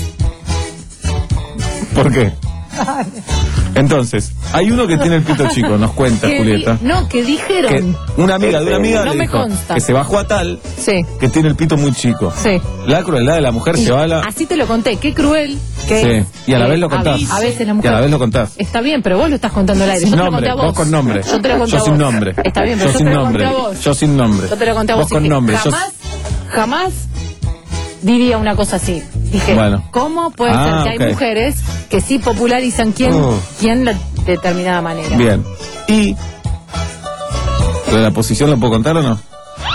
¿Por qué? Entonces, hay uno que tiene el pito chico, nos cuenta Que Julieta. di- no, que dijeron. Que una amiga de una amiga No le me dijo consta. que se bajó a tal Sí, que tiene el pito muy chico. sí. La crueldad de la mujer Y se va a la... así te lo conté, qué cruel que Sí, es. y a la que vez lo contás. A veces la Y mujer. a la vez lo contás. Está bien, pero vos lo estás contando al aire. Sin Yo te lo nombre, conté a vos. vos con nombre. Yo te lo conté Yo a sin vos. nombre. Está bien, pero Yo yo, sin te lo nombre. conté a vos. Yo sin nombre. Yo te lo conté a vos. Vos con Dije, nombre. yo- Jamás, jamás diría una cosa así. Dije, Bueno. ¿cómo puede Ah, ser que ok. hay mujeres que sí popularizan quién, Uh. quién la de determinada manera? Bien. Y... ¿Lo de la posición lo puedo contar o no?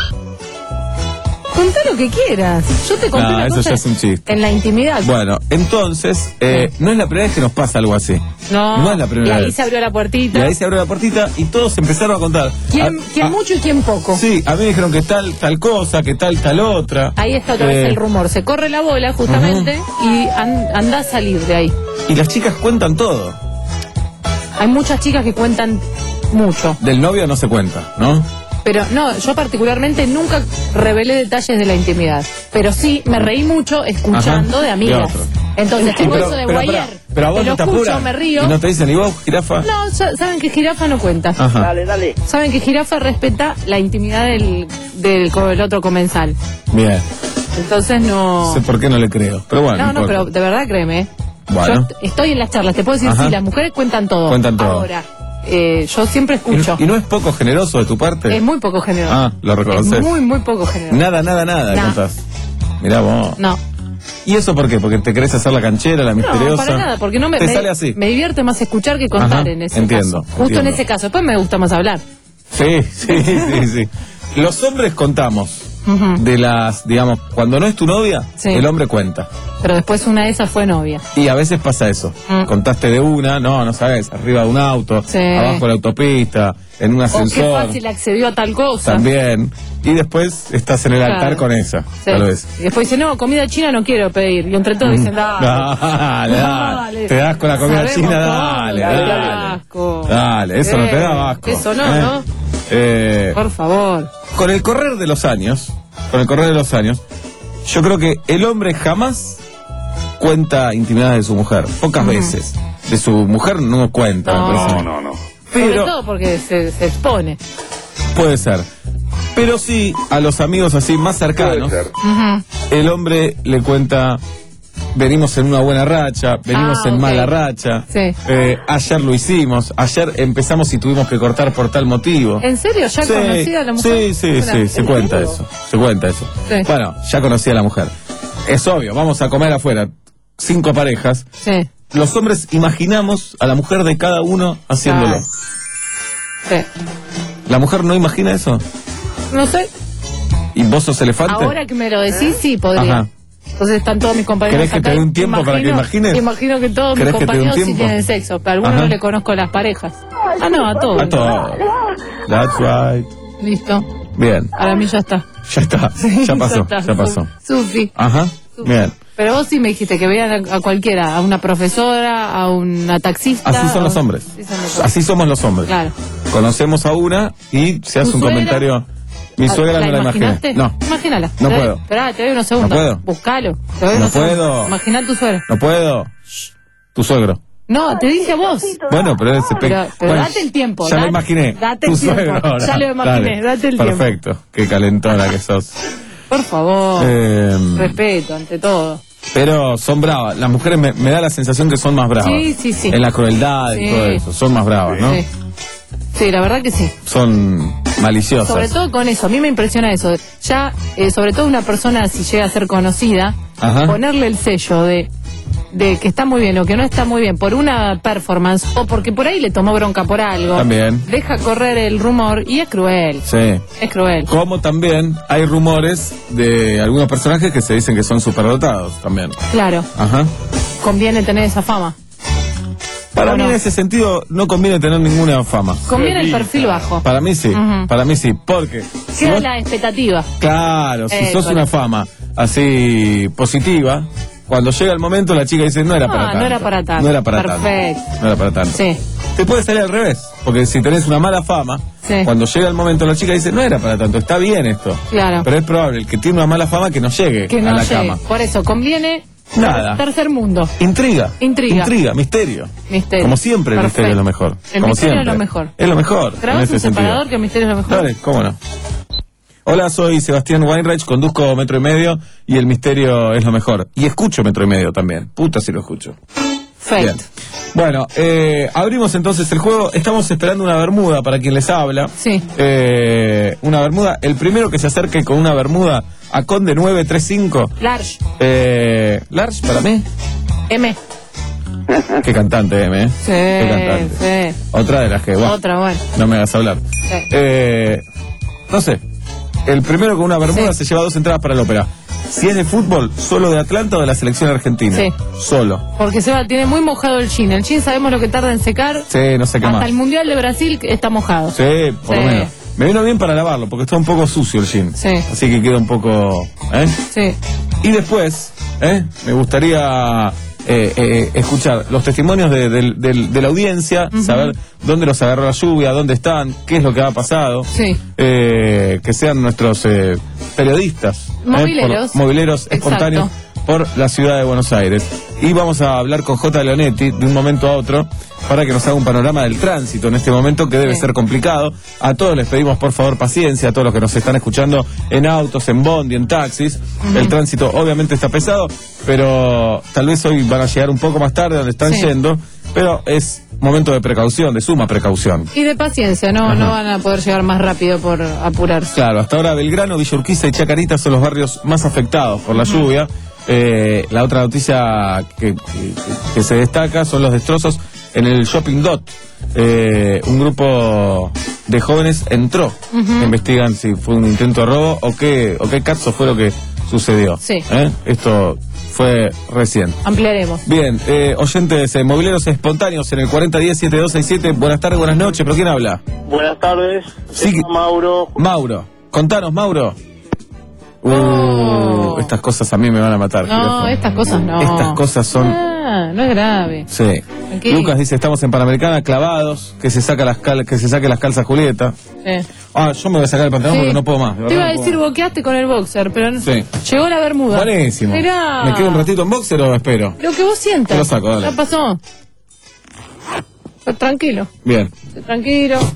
Contá lo que quieras. Yo te conté No, una eso cosa ya es un chiste. en la intimidad. Bueno, entonces, eh, no es la primera vez que nos pasa algo así. no, no es la primera y ahí vez. se abrió la Y puertita. ahí se abrió la puertita y todos empezaron a contar. ¿Quién, A- quién a- mucho y quién poco? Sí, a mí me dijeron que tal tal cosa, que tal tal otra. Ahí está otra Eh, vez el rumor. Se corre la bola justamente y an- anda a salir de ahí. Y las chicas cuentan todo. Hay muchas chicas que cuentan mucho. Del novio no se cuenta, ¿no? Pero no, yo particularmente nunca revelé detalles de la intimidad. Pero sí me reí mucho escuchando Ajá, de de amigas. otro. Entonces Sí, tengo pero- eso de pero guayer. pará, pero a vos te no lo te escucho, apuran. me río. Y no te dicen, ¿y vos, jirafa? No, sa- saben que jirafa no cuenta. Ajá. Dale, dale. Saben que jirafa respeta la intimidad del, del, co- del otro comensal. Bien. Entonces no. No sé por qué no le creo. Pero bueno. no, no, importa. pero de verdad créeme. Bueno. Yo t- estoy en las charlas, te puedo decir, Ajá. sí, las mujeres cuentan todo. Cuentan todo. Ahora, eh, yo siempre ¿Y, escucho. no- y no es poco generoso de tu parte? Es muy poco generoso. Ah, lo reconoces. Es muy, muy poco generoso. Nada, nada, nada, Nah. contás. Mirá vos. No. ¿Y eso por qué? ¿Porque te querés hacer la canchera, la misteriosa? No, para nada, porque no me, Te me, sale así. me divierte más escuchar que contar Ajá, en ese entiendo, caso. Justo entiendo. en ese caso. Después me gusta más hablar. Sí, sí, sí, sí. Los hombres contamos Ujú. de las, digamos, cuando no es tu novia, Sí. el hombre cuenta. Pero después una de esas fue novia. Y a veces pasa eso. Mm. Contaste de una, no, no sabes, arriba de un auto, Sí. abajo de la autopista, en un O qué ascensor. fácil accedió a tal cosa. También. Y después estás en el Claro. altar con esa, Sí. tal vez. Y después dice, no, comida china no quiero pedir. Y entre todos Mm. dicen, dale. Dale, dale. Dale. Te das con la comida Sabemos china, todo, dale, dale, dale. asco. Dale, eso no te da Eh, vasco. eso no, ¿eh? ¿no? Eh, Por favor. con el correr de los años, con el correr de los años, yo creo que el hombre jamás cuenta intimidades de su mujer, pocas veces. De su mujer no cuenta. No. me parece. No, no, no. Sobre Pero, todo porque se, se expone. Puede ser. Pero sí, a los amigos así más cercanos, Ujú. el hombre le cuenta, venimos en una buena racha, venimos Ah, en ok. mala racha, Sí. eh, ayer lo hicimos, ayer empezamos y tuvimos que cortar por tal motivo. ¿En serio? ¿Ya Sí, conocida a la mujer? Sí, sí, Una- sí, se ¿en cuenta serio? eso, se cuenta eso. Sí. Bueno, ya conocí a la mujer. Es obvio, vamos a comer afuera, cinco parejas. Sí. Los hombres imaginamos a la mujer de cada uno haciéndolo. Claro. Sí. ¿La mujer no imagina eso? No sé, ¿Y vos sos elefante? ahora que me lo decís, sí, podría. Ajá. Entonces están todos mis compañeros ¿Querés que acá te dé y un tiempo para que imagines? Imagino que todos mis ¿Querés que te dé un compañeros sí tiempo? tienen sexo, pero a algunos Ajá. no le conozco las parejas. Ah, no, a todos. A todo. That's right. Listo, Bien, para mí ya está. ya está, Sí, ya pasó, está. ya pasó. Sufi. Ajá, bien. Pero vos sí me dijiste que vean a, a cualquiera, a una profesora, a una taxista. Así son o- los hombres. Así son los hombres. Así somos los hombres. Claro. Conocemos a una y se hace ¿Tu un suegra? comentario. Mi suegra no la imaginé. imaginaste? No, Imagínala. No Te doy- puedo. Esperá, te doy unos segundos. No puedo. Buscalo. Te doy No unos segundos. puedo. Imaginá tu suegra. no puedo. Tu suegro. No, te dije a vos. Bueno, pero ese pe- Pero, pero bueno, date el tiempo. Ya lo date- imaginé. Date Tu el tiempo. suegro ahora. Ya lo imaginé. Dale. Date el tiempo. Perfecto. Qué calentona que sos. Por favor. Eh, Respeto ante todo. Pero son bravas. Las mujeres me, me da la sensación que son más bravas. Sí, sí, sí. En la crueldad y Sí. todo eso. Son más bravas, ¿no? Sí. Sí, la verdad que sí. Son maliciosas. Sobre todo con eso, a mí me impresiona eso. Ya, eh, sobre todo una persona, si llega a ser conocida, Ajá. ponerle el sello de, de que está muy bien o que no está muy bien por una performance o porque por ahí le tomó bronca por algo. También. Deja correr el rumor y es cruel. Sí. Es cruel. Como también hay rumores de algunos personajes que se dicen que son superdotados también. Claro, Ajá. conviene tener esa fama. Para ¿O mí no? en ese sentido no conviene tener ninguna fama. Conviene el perfil bajo. Para mí sí, Ujú. para mí sí, porque si Queda vos- la expectativa. claro, si Eh, sos con- una fama así positiva, cuando llega el momento la chica dice no era Ah, para no tanto. era para tanto. No era para Perfecto. tanto. No era para tanto. Sí. Te puede salir al revés, porque si tenés una mala fama, Sí. cuando llega el momento la chica dice no era para tanto, está bien esto. Claro. Pero es probable el que tiene una mala fama que no llegue Que a no la llegue. cama. Por eso, conviene Nada. tercer mundo. Intriga. Intriga. Intriga, misterio. Misterio. Como siempre el Perfecto. misterio es lo mejor. El Como misterio siempre. es lo mejor. Es lo mejor. en ¿Grabás ese un sentido. separador que el misterio es lo mejor? Dale, cómo no. Hola, soy Sebastián Weinreich, conduzco Metro y Medio y el misterio es lo mejor. Y escucho Metro y Medio también. Puta si lo escucho. Bien. Perfecto. Bueno, eh, abrimos entonces el juego. Estamos esperando una bermuda para quien les habla. Sí. Eh, una bermuda. El primero que se acerque con una bermuda a Conde nueve tres cinco. Large. Eh, Large para mí. M. Qué cantante, M, ¿eh? Sí, Qué cantante. sí. Otra de las que, bueno, Otra, bueno. no me hagas hablar. Sí. Eh, no sé. El primero con una bermuda se lleva dos entradas para el ópera. Si es de fútbol, solo de Atlanta o de la selección argentina. Sí. Solo. Porque Seba tiene muy mojado el chin. El chin sabemos lo que tarda en secar. Sí, no sé qué Hasta más. el Mundial de Brasil está mojado. Sí, por Sí. lo menos. Me vino bien para lavarlo, porque está un poco sucio el jean. Sí. Así que queda un poco... ¿eh? Sí. Y después, ¿eh? me gustaría eh, eh, escuchar los testimonios de, de- de- de la audiencia, Ujú. saber dónde los agarró la lluvia, dónde están, qué es lo que ha pasado. Sí. Eh, que sean nuestros eh, periodistas. ¿eh? Mobileros. Por- mobileros Exacto. espontáneos por la ciudad de Buenos Aires. Y vamos a hablar con J. Leonetti de un momento a otro para que nos haga un panorama del tránsito en este momento que debe Sí. ser complicado. A todos les pedimos por favor paciencia, a todos los que nos están escuchando en autos, en bondi, en taxis. Ujú. El tránsito obviamente está pesado, pero tal vez hoy van a llegar un poco más tarde donde están Sí. yendo, pero es momento de precaución, de suma precaución. Y de paciencia, no, Ajá. no van a poder llegar más rápido por apurarse. Claro, hasta ahora Belgrano, Villa Urquiza y Chacarita son los barrios más afectados por la lluvia. Eh, la otra noticia que, que- que se destaca son los destrozos en el Shopping Dot. Eh, un grupo de jóvenes entró. Ujú. Investigan si fue un intento de robo o qué, o qué caso fue lo que sucedió. Sí. ¿Eh? Esto fue recién. Ampliaremos. Bien, eh, oyentes, eh, mobileros espontáneos en el cuarenta diez setenta y dos sesenta y siete. Buenas tardes, buenas noches. ¿Pero quién habla? Buenas tardes, Sí. soy Mauro. Mauro. Contanos, Mauro. Uh, estas cosas a mí me van a matar. No, Jirafo. estas cosas no. Estas cosas son... Ah, no es grave. Sí. Tranquilo. Lucas dice, estamos en Panamericana clavados, que se saca las cal que se saque las calzas Julieta. Sí. Ah, yo me voy a sacar el pantalón Sí. porque no puedo más. de Te iba verdad a no decir, puedo boqueaste con el boxer, pero no. más. Sí. Llegó la bermuda. Buenísimo. Mirá. ¿Me quedo un ratito en boxer o espero? Lo que vos sientas. Te lo saco, dale. Ya pasó. Tranquilo. Bien. Tranquilo.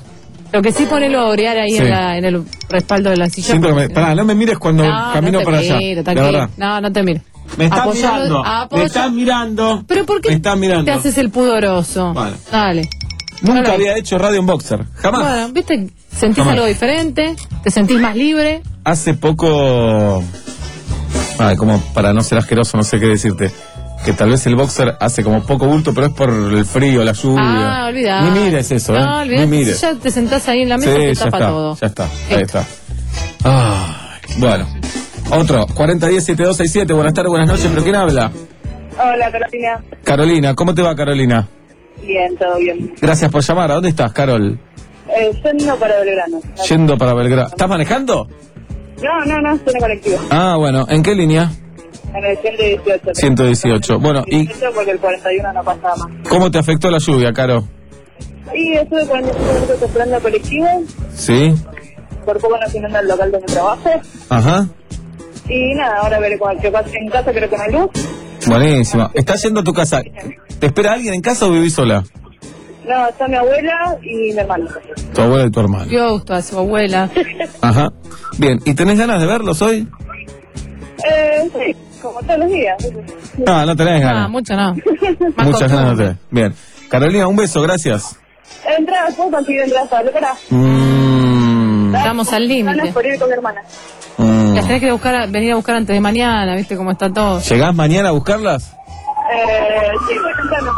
Lo que sí, ponelo a orear ahí Sí. en, la, en el respaldo de la silla. Siento que me, pará, no me mires cuando No, camino no te para miro, allá. La tranquilo. verdad. No, no te miro. Me estás Apoyalo- mirando. apoya- Me estás mirando. ¿Pero por qué Me estás mirando. te haces el pudoroso? Vale. Dale. Nunca Bueno. había hecho radio en boxer. Jamás. Bueno, viste, sentís Jamás. algo diferente, te sentís más libre. Hace poco. Ay, como para no ser asqueroso, no sé qué decirte. Que tal vez el boxer hace como poco bulto, pero es por el frío, la lluvia. Ah, olvidá. Ni mires eso, ¿eh? No, Ni olvidate, mires. si ya te sentás ahí en la mesa, Sí, te ya tapa está, todo. ya está, ahí está. Ay, bueno, otro, cuarenta diez setenta y dos sesenta y siete, buenas tardes, buenas noches, pero ¿quién habla? Hola, Carolina. Carolina, ¿cómo te va, Carolina? Bien, todo bien. Gracias por llamar, ¿a dónde estás, Carol? Eh, yendo para Belgrano. Yendo para Belgrano. ¿Estás manejando? No, no, no, estoy en colectivo. Ah, bueno, ¿en qué línea? En el ciento dieciocho. ciento dieciocho. Bueno, ¿y dieciocho porque el cuarenta y uno no pasaba más. cómo te afectó la lluvia, Caro? Y estuve cuarenta y cinco minutos esperando el colectivo. ¿Sí? Por poco no viniendo al local donde trabajo. Ajá. Y nada, ahora veré cualquier cosa. En casa creo que no hay luz. Buenísimo. ¿Estás yendo a tu casa? ¿Te espera alguien en casa o vivís sola? No, está mi abuela y mi hermano. Tu abuela y tu hermano. Dio gusto a su abuela. Ajá. Bien, ¿y tenés ganas de verlos hoy? Eh, sí, como todos los días. No, no tenés No, ganas. mucho no. Muchas ganas no tenés. Bien. Carolina, un beso, gracias. Entradas, ¿puedo conseguir entradas para Lópera? Mm, Estamos al límite. Ganas por ir con mi hermana. mm. Las tenés que buscar, venir a buscar antes de mañana, viste cómo está todo. ¿Llegás mañana a buscarlas? Eh, sí, muy temprano.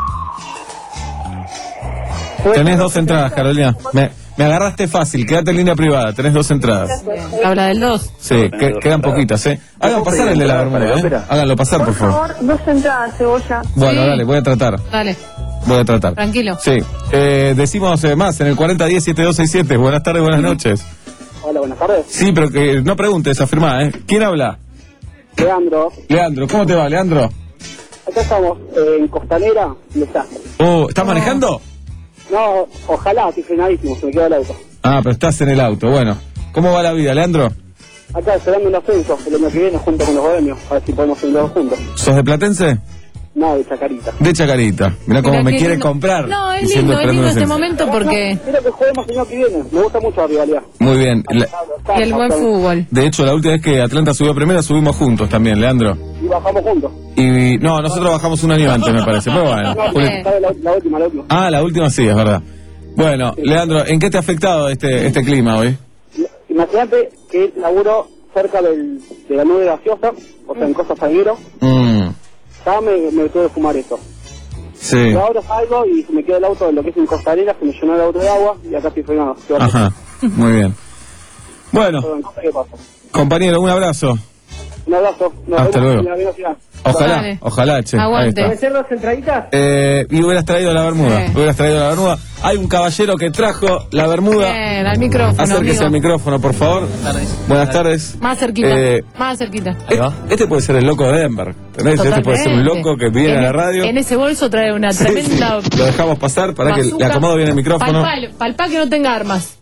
Tenés dos entradas, Carolina. Me, me agarraste fácil, quédate en línea privada, tenés dos entradas. Habla del dos. Sí, que- quedan poquitas, ¿eh? Hagan pasar el de la bermuda, ¿eh? Háganlo pasar, por favor. Dos entradas, cebolla. Bueno, dale, voy a tratar. Dale, Voy a tratar. tranquilo. Sí. Eh, decimos eh, más en el cuarenta diez setenta y dos sesenta y siete. Buenas tardes, buenas noches. Hola, buenas tardes. Sí, pero que no preguntes, afirmá, ¿eh? ¿Quién habla? Leandro, Leandro, ¿cómo te va, Leandro? acá estamos eh, en Costanera, ¿dónde está? Oh, ¿estás manejando? No, ojalá, estoy frenadísimo, se me queda el auto. Ah, pero estás en el auto, bueno. ¿Cómo va la vida, Leandro? Acá esperando un ascenso, el año que viene junto con los bohemios, a ver si podemos ir los juntos. ¿Sos de Platense? No, de Chacarita. De Chacarita. Mirá cómo Mirá me qué quiere lindo. comprar. No, es diciendo lindo, es esperando lindo este un ascenso. momento porque... Quiero que juguemos el año que viene, me gusta mucho la rivalidad. Muy bien. La- Y el buen fútbol. de hecho, la última vez que Atlanta subió a primera, subimos juntos también, Leandro. Y bajamos juntos. Y no, nosotros bajamos un año antes, me parece. Pero bueno. No, Juli- está la, la última, la última. Ah, la última sí, es verdad. Bueno, Leandro, ¿en qué te ha afectado este, este clima hoy? Imagínate que laburo cerca del, de la nube gaseosa, o sea, en Costa Salguero. Mm, Ya me, me tuve que fumar esto. sí. Y ahora salgo y se me queda el auto de lo que es en Costanera, se me llenó el auto de agua y acá estoy frenado. ¿Qué va a hacer? Ajá, muy bien. Bueno, Perdón, ¿qué pasa? compañero, un abrazo. Un abrazo. Nos Hasta vemos luego. en la velocidad. Ojalá, Dale. ojalá, che. Aguante. Ahí está. ser dos entraditas? Eh, y hubieras traído la bermuda. Sí. Hubieras traído la bermuda. Hay un caballero que trajo la bermuda. Bien, al micrófono, Acérquese amigo. al micrófono, por favor. Buenas tardes. Más cerquita, Eh, más cerquita. Este, este puede ser el loco de Denver. ¿Entendés? Este puede ser un loco que viene en, a la radio. En ese bolso trae una Sí, tremenda... sí. Lo dejamos pasar para que le bazooka. acomodo bien el micrófono. Palpá, palpá que no tenga armas.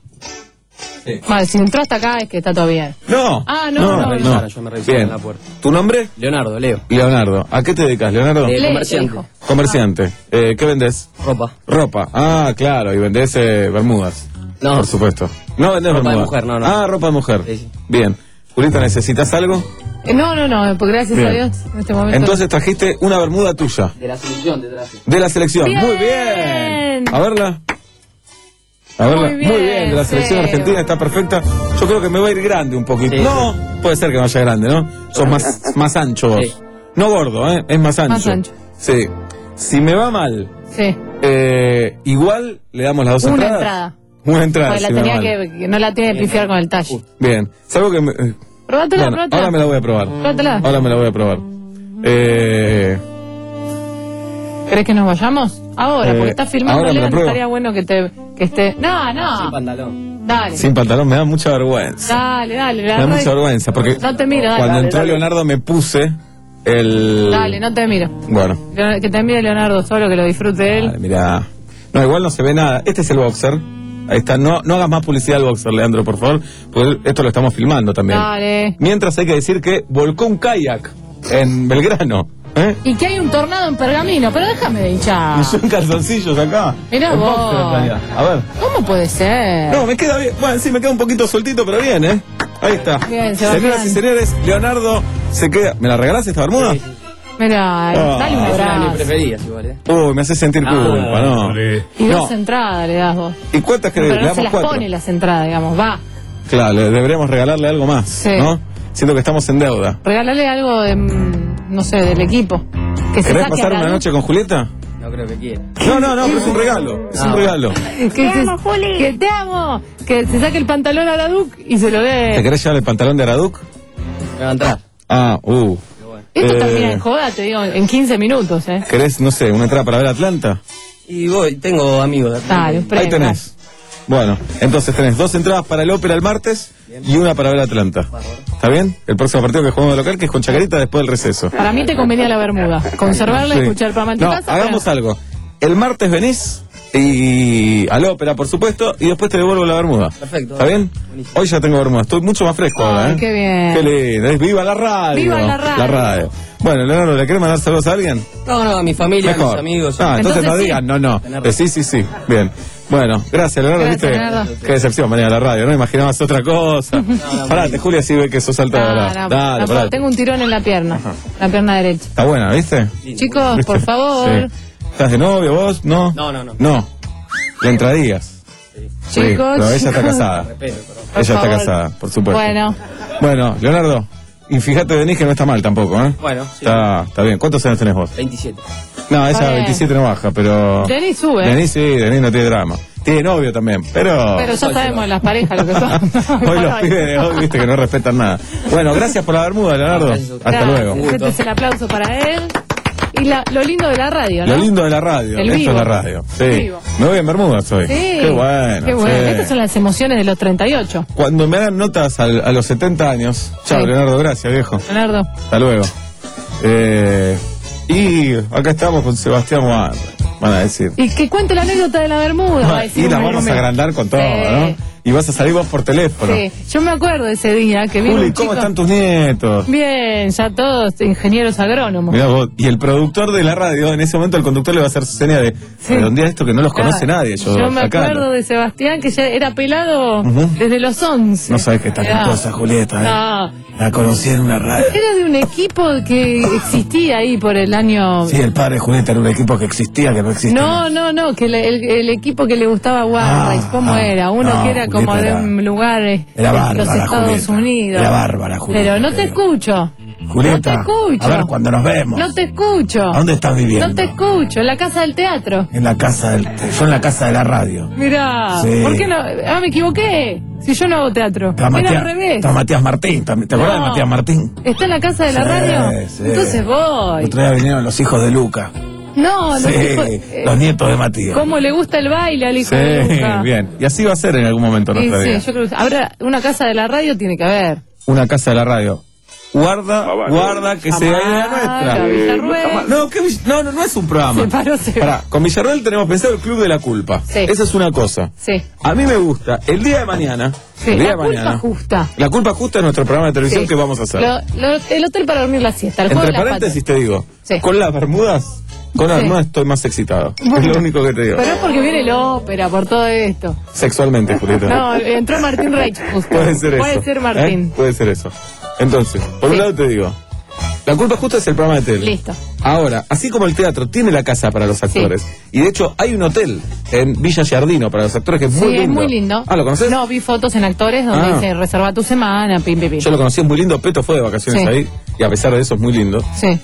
Sí. Vale, si entró hasta acá es que está todo bien. No. Ah, no, no, no. no. Yo me revisé Bien. en la puerta. ¿Tu nombre? Leonardo, Leo. Leonardo. ¿A qué te dedicas, Leonardo? Eh, Lee, comerciante. dijo. Comerciante. Eh, ¿Qué vendes? Ropa. Ropa. Ah, claro. Y vendés eh, bermudas. No. Por supuesto. No vendés Ropa de bermudas. mujer, no, no. Ah, ropa de mujer. Sí, sí. Bien. Julita, ¿necesitas algo? Eh, No, no, no, pues gracias Bien. a Dios en este momento. Entonces trajiste una bermuda tuya. De la selección de traje. De la selección. Bien. Muy bien. A verla. A verla. Muy bien, de la selección Seba. argentina está perfecta. Yo creo que me va a ir grande un poquito. Sí, no, puede ser que vaya grande, ¿no? Sos más, más ancho vos. Sí. No gordo, ¿eh? Es más ancho. Más ancho. Sí. Si me va mal, Sí, eh, igual le damos las dos una entradas. entrada. Una entrada. Porque la si me va tenía mal. que, que no la tiene que pifiar con el talle. Bien. Salvo que me, eh, Probátela, bueno, probátela. ahora me la voy a probar. Probátela. Ahora me la voy a probar. Eh, ¿Crees que nos vayamos? Ahora, Eh, porque estás filmando, ahora me la León, pruebo. estaría bueno que, te, que esté... No, no. Sin pantalón. Dale. sin pantalón me da mucha vergüenza. Dale, dale. Me da mucha vergüenza porque No te miro, dale. cuando Dale, entró dale. Leonardo me puse el... Dale, no te miro. Bueno, Leon- Que te mire Leonardo solo, que lo disfrute él. mira. No, igual no se ve nada. Este es el boxer. Ahí está. No, no hagas más publicidad al boxer, Leandro, por favor. Porque esto lo estamos filmando también. Dale. Mientras hay que decir que volcó un kayak en Belgrano. ¿Eh? Y que hay un tornado en Pergamino, pero déjame de hinchar. Y son calzoncillos acá. Mirá En vos. boxer, en realidad. A ver. ¿Cómo puede ser? No, me queda bien. Bueno, sí, me queda un poquito sueltito, pero bien, ¿eh? Ahí está. Bien, Sebastián. Señoras y señores, Leonardo se queda. ¿Me la regalás esta bermuda? Mira, Ah. dale un Es una de mis abrazo. preferidas igual, ¿eh? Uy, me hace sentir Ah, culpa, ¿no? hombre. Y No. dos entradas le das vos. ¿Y cuántas querés? Pero Le no se damos las cuatro. pone las entradas, digamos. Va, Claro, le deberíamos regalarle algo más, Sí. ¿no? Siento que estamos en deuda. regálale algo de, mm, no sé, del equipo. Que se ¿Querés saque pasar a la una luz. noche con Julieta? No creo que quiera. No, no, no, pero es un regalo. Es Ah, un bueno. regalo. Que se- Que te amo. Que se saque el pantalón a la Duc y se lo ¿Te dé. querés llevar el pantalón de Araduc? Me va a entrar. Ah, uh. Esto Eh, termina en joda, te digo, en quince minutos, ¿eh? ¿Querés, no sé, una entrada para ver Atlanta? Y voy, tengo amigos de Atlanta. Dale, un premio. Ahí tenés. Bueno, entonces tenés dos entradas para el Ópera el martes y una para ver Atlanta. ¿Está bien? El próximo partido que jugamos de local, que es con Chacarita después del receso. Para mí te convenía la bermuda. Conservarla, Sí. escuchar el programa en tu No, casa. hagamos pero- algo. El martes venís y al Ópera, por supuesto, y después te devuelvo la bermuda. Perfecto. ¿Está bien? Hoy ya tengo bermuda. Estoy mucho más fresco Ay, ahora, ¿eh? qué bien. Qué lindo. Es viva la radio. Viva la radio. La radio. Bueno, Leonardo, ¿le querés mandar saludos a alguien? No, no, a mi familia, a mis Mejor. amigos. Ah, entonces, Entonces no sí. digan, no, no. Tenés Eh, sí, sí, sí. Bien. Bueno, gracias, Leonardo. Gracias, ¿Viste? Leonardo. Qué decepción venir a la radio, ¿no? Imaginabas otra cosa. Parate, Julia, si ve que sos alta de No, verdad. no, Dale, no puedo, parate. tengo un tirón en la pierna. La pierna derecha. Está buena, ¿viste? Chicos, ¿Viste? por favor. Sí. ¿Estás de novio vos? No. No, no, no. No. Le entrarías. Sí, Chicos, pero ella está chicos. casada. Respeto, pero- Por Ella está favor. casada, por supuesto. Bueno, Bueno, Leonardo, y fíjate, Denis, que no está mal tampoco, ¿eh? Bueno, sí. Está, está bien. ¿Cuántos años tenés vos? veintisiete. No, Está ella bien. veintisiete no baja, pero... Denis sube. Denis sí, Denis no tiene drama. Tiene novio también, pero... Pero ya sabemos las parejas lo que son. Hoy los pibes de hoy, viste, que no respetan nada. Bueno, gracias por la bermuda, Leonardo. Hasta Gracias. luego. Este es el aplauso para él. Y la- lo lindo de la radio, ¿no? Lo lindo de la radio, El esto vivo. es la radio. Sí. El vivo. Me voy en bermudas hoy. Sí. Qué bueno. Qué bueno. sí. Estas son las emociones de los treinta y ocho. Cuando me hagan notas al- a los setenta años. Chao, Sí. Leonardo, gracias, viejo. Leonardo. Hasta luego. Eh, y acá estamos con Sebastián Juan, van a decir. Y que cuente la anécdota de la bermuda. va a decir Y la un vamos a hombre. agrandar con todo, Sí. ¿no? Y vas a salir vos por teléfono. Sí, yo me acuerdo de ese día que vino Juli, un ¿cómo chico- están tus nietos? Bien, ya todos ingenieros agrónomos. Mirá vos, y el productor de la radio, en ese momento el conductor le va a hacer su seña de redondea esto que no los conoce Claro. nadie. Yo, Yo me acá, acuerdo de Sebastián que ya era pelado Ujú. desde los once. No sabes qué talentosa, Julieta, ¿eh? No, La conocí en una radio. era de un equipo que existía ahí por el año... Sí, el padre de Julieta era un equipo que existía, que no existía. No, no, no, que le- el, el equipo que le gustaba a Warrace, ¿cómo ah, era? Uno no, que era como Julieta de era- un lugar eh, era de bárbara, los Estados Julieta. Unidos. Era bárbara, Julieta. Pero no te escucho. Julieta, no te escucho. a ver cuando nos vemos. No te escucho. ¿A dónde estás viviendo? No te escucho, en la casa del teatro. En la casa del, yo en la casa de la radio. Mirá, Sí. ¿por qué no? Ah, me equivoqué. Si yo no hago teatro. Está Era Matías, al revés. está Matías Martín, ¿te te acuerdas No. de Matías Martín? ¿Está en la casa de la Sí, radio? sí. Entonces voy. El otro día vinieron los hijos de Luca. No, los Sí, hijos- eh, los nietos de Matías. ¿Cómo le gusta el baile al hijo Sí, de Luca? bien. Y así va a ser en algún momento Sí, nuestra sí, vida. yo creo que ahora una casa de la radio tiene que haber. Una casa de la radio. Guarda, guarda que se Amar, vaya la nuestra. Villarruel. No, ¿qué Vill- no, no, no es un programa. Se paró, se- Pará, con Villarreal tenemos pensado el Club de la Culpa. Sí. Esa es una cosa. Sí. A mí me gusta el día de mañana. Sí, el día la de culpa mañana. justa. La culpa justa es nuestro programa de televisión Sí. que vamos a hacer. Lo- lo- el hotel para dormir la siesta, el juego Entre de las paréntesis patas. te digo, Sí. con las bermudas, con las Sí. bermudas estoy más excitado. Bueno. Es lo único que te digo. Pero es porque viene el ópera por todo esto. Sexualmente, Julieta. No, entró Martín Reich justo. Puede ser eso. Puede ser ¿Eh? Martín. Puede ser eso. Entonces, por un Sí. lado te digo, la culpa justa es el programa de tele. Listo. Ahora, así como el teatro tiene la casa para los actores, y de hecho hay un hotel en Villa Giardino para los actores que es muy Sí, lindo. es muy lindo. Ah, ¿lo conoces? No, vi fotos en actores donde Ah. dice reserva tu semana, pim, pim, pim. Yo lo conocí, es muy lindo. Peto fue de vacaciones Sí. ahí, y a pesar de eso es muy lindo. Sí.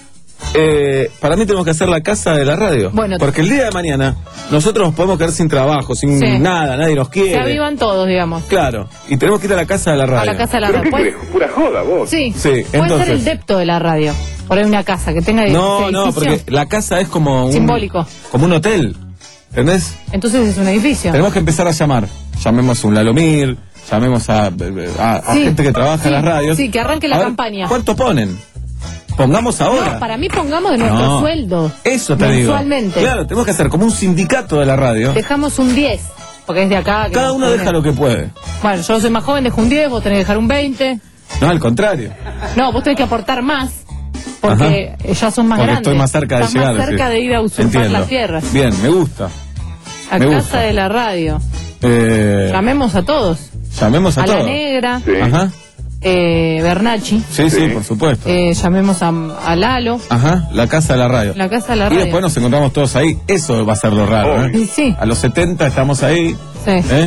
Eh, para mí tenemos que hacer la casa de la radio. Bueno. Porque el día de mañana nosotros nos podemos quedar sin trabajo, sin Sí. nada, nadie nos Se quiere. avivan todos, digamos. Claro, y tenemos que ir a la casa de la radio. A la casa de la radio. ¿Puede- Pura joda, vos. Sí. Sí, Puede entonces- ser el depto de la radio. Por ahí una casa que tenga No, ese no, edificio. porque la casa es como un... Simbólico. Como un hotel, ¿entendés? Entonces es un edificio. Tenemos que empezar a llamar. Llamemos a un Lalomir, llamemos a, a- a Sí. gente que trabaja Sí, en las radios. sí, que arranque la A ver, campaña. ¿Cuánto ponen? Pongamos ahora. No, para mí pongamos de nuestro No, sueldo. Eso te digo. mensualmente. Claro, tenemos que hacer como un sindicato de la radio. Dejamos un diez. Porque es de acá. que Cada nos uno pone- deja lo que puede. Bueno, yo soy más joven, dejo un diez, vos tenés que dejar un veinte. No, al contrario. No, vos tenés que aportar más. Porque Ajá. ya son más Porque grandes. estoy más cerca de Estás llegar. más cerca sí. de ir a usurpar Entiendo. las tierras. Bien, me gusta. A me casa gusta. de la radio. Eh, Llamemos a todos. llamemos a, A todos. la Negra. Sí. Ajá. Eh, Bernacchi. Sí, sí, por supuesto. Eh, llamemos a, a Lalo. Ajá, la casa de la radio. La casa de la Y radio. después nos encontramos todos ahí. Eso va a ser lo raro, ¿eh? Y sí. A los setenta estamos ahí. Sí. ¿Eh?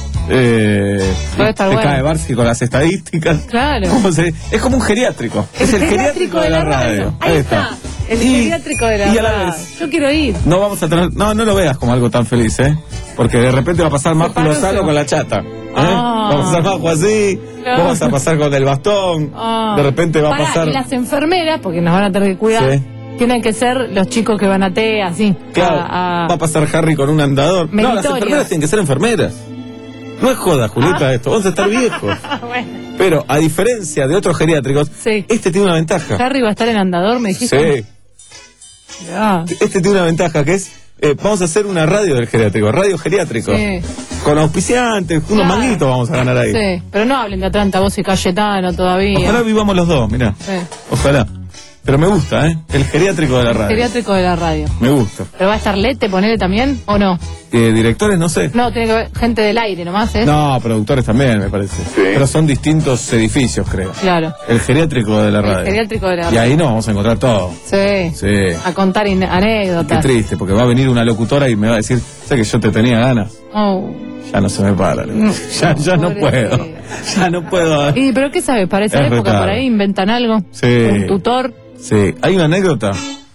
Eh, Puede estar te bueno. cae Barsi con las estadísticas. Claro. ¿Cómo se- Es como un geriátrico. es el geriátrico de la radio. Ahí está. El geriátrico de la y a la radio. vez- Yo quiero ir. No vamos a tener. No, no lo veas como algo tan feliz, ¿eh? Porque de repente va a pasar Marco paró, Lozano se- con la chata. ¿eh? Ah. Vamos a pasar Majo así. No. Vamos a pasar con el bastón. Ah. De repente va Pará, a pasar. y las enfermeras, porque nos van a tener que cuidar, Sí. tienen que ser los chicos que van a T E A, así. Claro, a- a- va a pasar Harry con un andador. No, las Meritorios. enfermeras tienen que ser enfermeras. No es joda, Julieta, Ah. esto. Vamos a estar viejos. Bueno, Pero, a diferencia de otros geriátricos, sí. este tiene una ventaja. Harry va a estar en andador, me dijiste. Sí. Ya. Este tiene una ventaja que es, eh, vamos a hacer una radio del geriátrico, radio geriátrico. Sí. Con auspiciantes, unos Claro. manguitos vamos a ganar ahí. Sí, pero no hablen de Atlanta, vos y Cayetano todavía. Ojalá vivamos los dos, mirá. Sí. Ojalá. Pero me gusta, ¿eh? El geriátrico de la radio. Geriátrico de la radio. Me gusta. ¿Pero va a estar Lete, ponele también, o no? Eh, directores, no sé. No, tiene que ver gente del aire nomás, ¿eh? No, productores también, me parece. Pero son distintos edificios, creo. Claro. El geriátrico de la El radio. geriátrico de la Y radio. ahí nos vamos a encontrar todo. Sí. Sí. A contar in- Qué anécdotas. triste, porque va a venir una locutora y me va a decir, sé que yo te tenía ganas. Oh. Ya no se me para. le digo. No, ya ya no pobre puedo. Ya no puedo. ¿Y pero qué sabes? Para esa Es época, retado. por ahí inventan algo. Sí. Un tutor. Sí. Hay una anécdota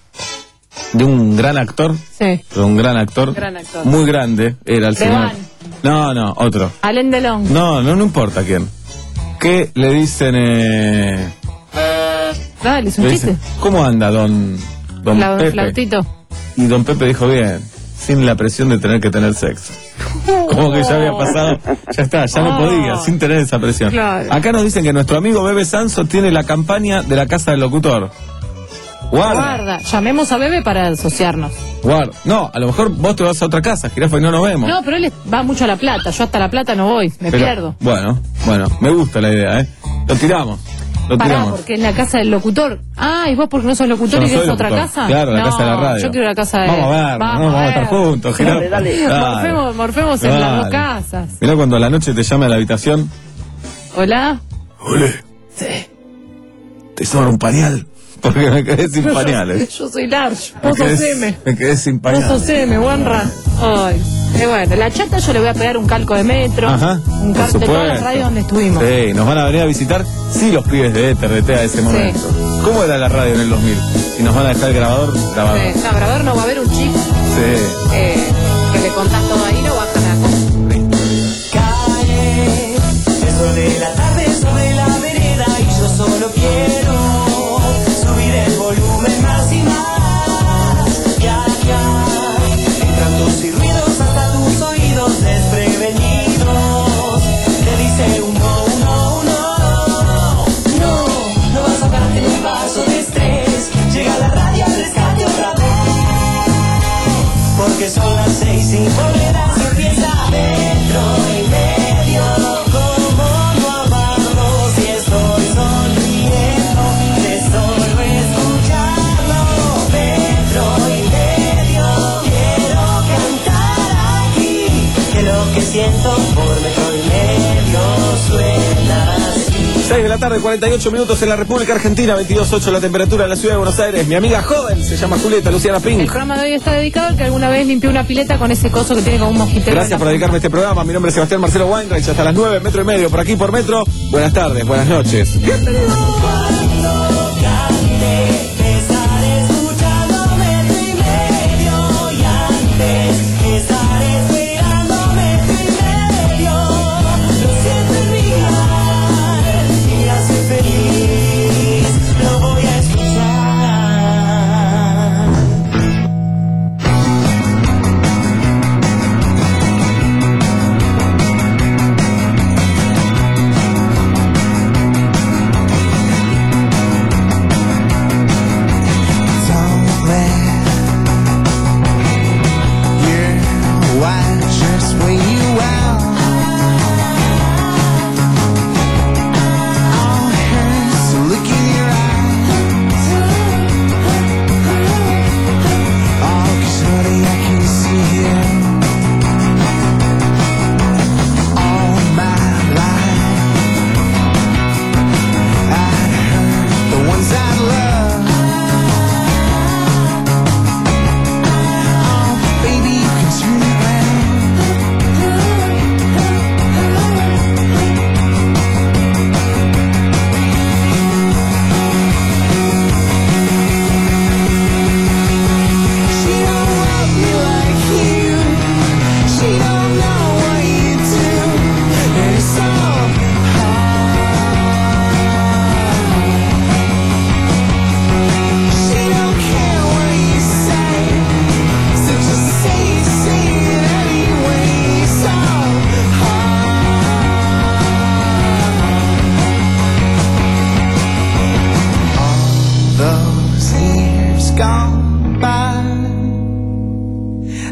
de un gran actor. Sí. De un gran actor. Gran actor. Muy grande. Era el señor. Levan. No, no, otro. Alain Delon. No, no, no importa quién. Que le dicen, eh, Dale, es un le chiste. dicen, ¿cómo anda don, don Flau- Pepe? Flautito. Y don Pepe dijo, bien, sin la presión de tener que tener sexo. Como que ya había pasado, ya está, ya no Ah. podía, sin tener esa presión. Claro. Acá nos dicen que nuestro amigo Bebe Sanso tiene la campaña de la casa del locutor. Guarda, Guarda. Llamemos a Bebe para asociarnos. guarda. No, a lo mejor vos te vas a otra casa, Jirafa, y no nos vemos. No, pero él es- va mucho a La Plata. Yo hasta La Plata no voy. Me Pero, pierdo. Bueno, bueno, me gusta la idea, ¿eh? Lo tiramos, lo Pará, tiramos. porque es la casa del locutor. Ah, ¿y vos porque no sos locutor Yo y no soy querés otra locutor. casa? Claro, la No, casa de la radio. Yo quiero la casa de... Vamos a ver, Vamos vamos, a a estar ver. juntos, Jirafa. Dale, dale. Morfemos, morfemos en las Dale. dos casas. Mirá cuando a la noche te llame a la habitación. Hola. Ole. Sí. Te sobra un pañal. Porque me quedé sin Yo- pañales. Yo soy large. Me Vos sos quedé, M. me quedé sin Vos sos pañales. M, Wanra. Ay. Y bueno, la chata yo le voy a pegar un calco de metro. Ajá, Un por calco de todas las supuesto. radios donde estuvimos. Sí, nos van a venir a visitar, sí, los pibes de Éter, de T E A a ese momento. ¿Cómo era la radio en el dos mil? Si nos van a dejar el grabador, grabador. Sí. No, grabador no va a haber un chip Sí. eh, que le contás todo ahí, lo bajan a... Cae el sol de la tarde sobre la vereda y yo solo quiero subir el volumen más y más. Ya, ya, entran tus y ruidos hasta tus oídos desprevenidos. Te dice un no, un no, un no. No, no vas a darte ni un vaso de estrés. Llega la radio al rescate otra vez. Porque son las seis sin volverás y empieza metro y medio. Como no amarlo si estoy sonriendo de solo escucharlo. Metro y medio, quiero cantar aquí. Que lo que siento por metro y medio suena así. seis de la tarde, cuarenta y ocho minutos en la República Argentina, veintidós punto ocho la temperatura en la ciudad de Buenos Aires. Mi amiga joven se llama Julieta Luciana El Pink. programa de hoy está dedicado al que alguna vez limpió una pileta con ese coso que tiene como un mosquitero. Gracias por dedicarme a este programa. Mi nombre es Sebastián Marcelo Weinreich. Hasta las nueve, metro y medio, por aquí por Metro. Buenas tardes, buenas noches. Estaré escuchando metro y medio y antes estaré esperando metro y medio. Lo siento en mi gar y me hace feliz. Lo voy a escuchar.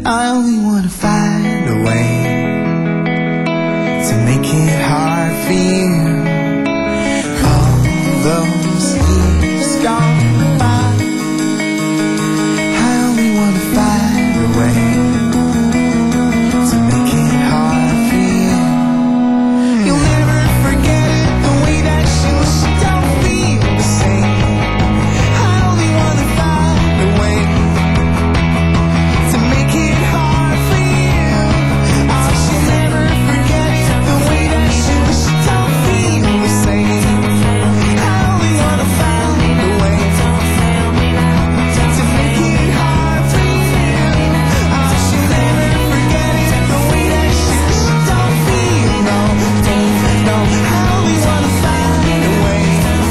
I only wanna find a way to make it hard for you. All those years gone by, I only wanna find a way to make it hard for you. You'll never forget it, the way that you don't feel the same. I only wanna find a way to make it hard for you. I should never forget it, the way that you don't feel the same. I only wanna find a way to make it hard for you. I should never forget it, the way that you don't feel, no, no. I only wanna find a way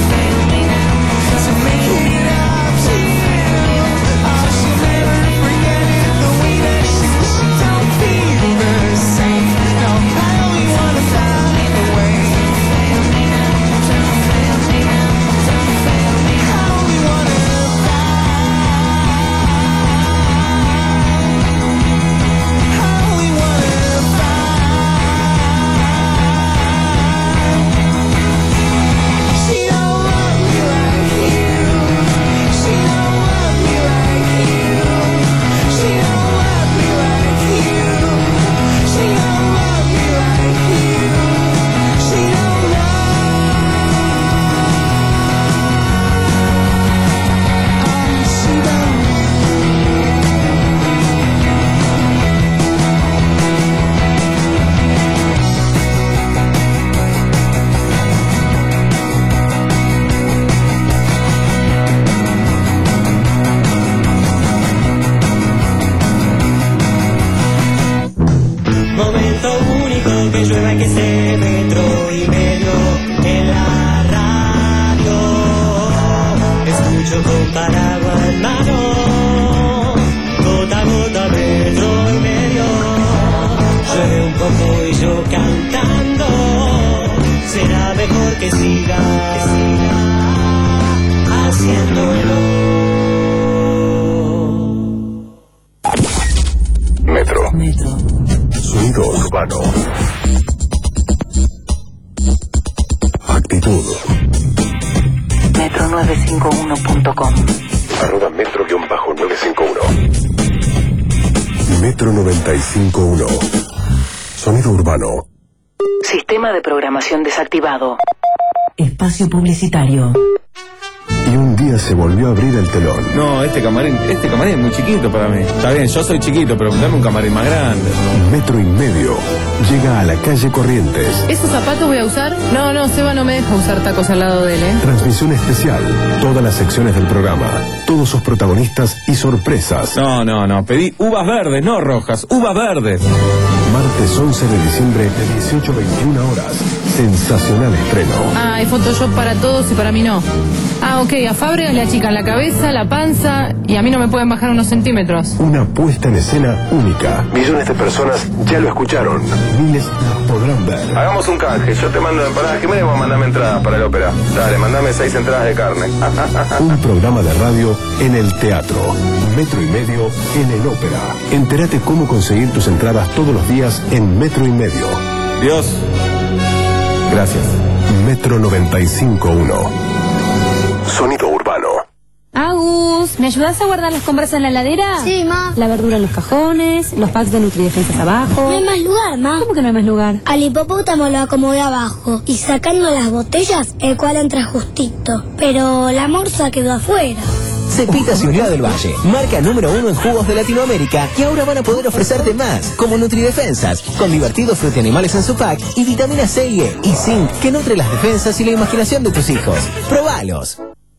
to make it up to you. I should never forget it, the way that you don't feel the same. No, I only wanna find a way. I only wanna She don't love me like you. She don't love me like you. She don't love me like you. She don't love me like you. She don't love. She don't. Momento único que llueva que se metro y medio en la radio. Escucho con paraguas en mano, gota a gota metro y medio. Llueve un poco y yo cantando. Será mejor que siga, que siga haciéndolo. Metro. Metro. Sonido urbano. Actitud. metro nueve cinco uno punto com. Arroba metro guión bajo nueve cinco uno. Metro noventa y cinco uno. Sonido urbano. Sistema de programación desactivado. Espacio publicitario. Y un día se volvió a abrir el telón. No, este camarín, este camarín es muy chiquito para mí. Está bien, yo soy chiquito, pero dame un camarín más grande. Metro y medio llega a la calle Corrientes. ¿Esos zapatos voy a usar? No, no, Seba no me deja usar tacos al lado de él, ¿eh? Transmisión especial. Todas las secciones del programa. Todos sus protagonistas y sorpresas. No, no, no. Pedí uvas verdes, no rojas. Uvas verdes. Martes once de diciembre de dieciocho a veintiuna horas. Sensacional estreno. Ah, hay Photoshop para todos y para mí no. Ah, ok, a Fábregas le achican la cabeza, la panza y a mí no me pueden bajar unos centímetros. Una puesta en escena única. Millones de personas ya lo escucharon. Miles los podrán ver. Hagamos un canje. Yo te mando empanadas Jiménez, vos mandame entradas para el ópera. Dale, mandame seis entradas de carne. Un programa de radio en el teatro. Metro y medio en el ópera. Entérate cómo conseguir tus entradas todos los días en Metro y medio. Dios. Gracias. Metro noventa y cinco uno. Sonido urbano. Agus, ¿me ayudas a guardar las compras en la heladera? Sí, ma. La verdura en los cajones, los packs de Nutridefensas abajo. No hay más lugar, ma. ¿Cómo que no hay más lugar? Al hipopótamo lo acomodé abajo y sacando las botellas, el cual entra justito. Pero la morsa quedó afuera. Cepitas y Unión del Valle, marca número uno en jugos de Latinoamérica, y ahora van a poder ofrecerte más, como Nutridefensas, con divertidos frutianimales en su pack y vitamina C y E y zinc que nutre las defensas y la imaginación de tus hijos. ¡Probalos!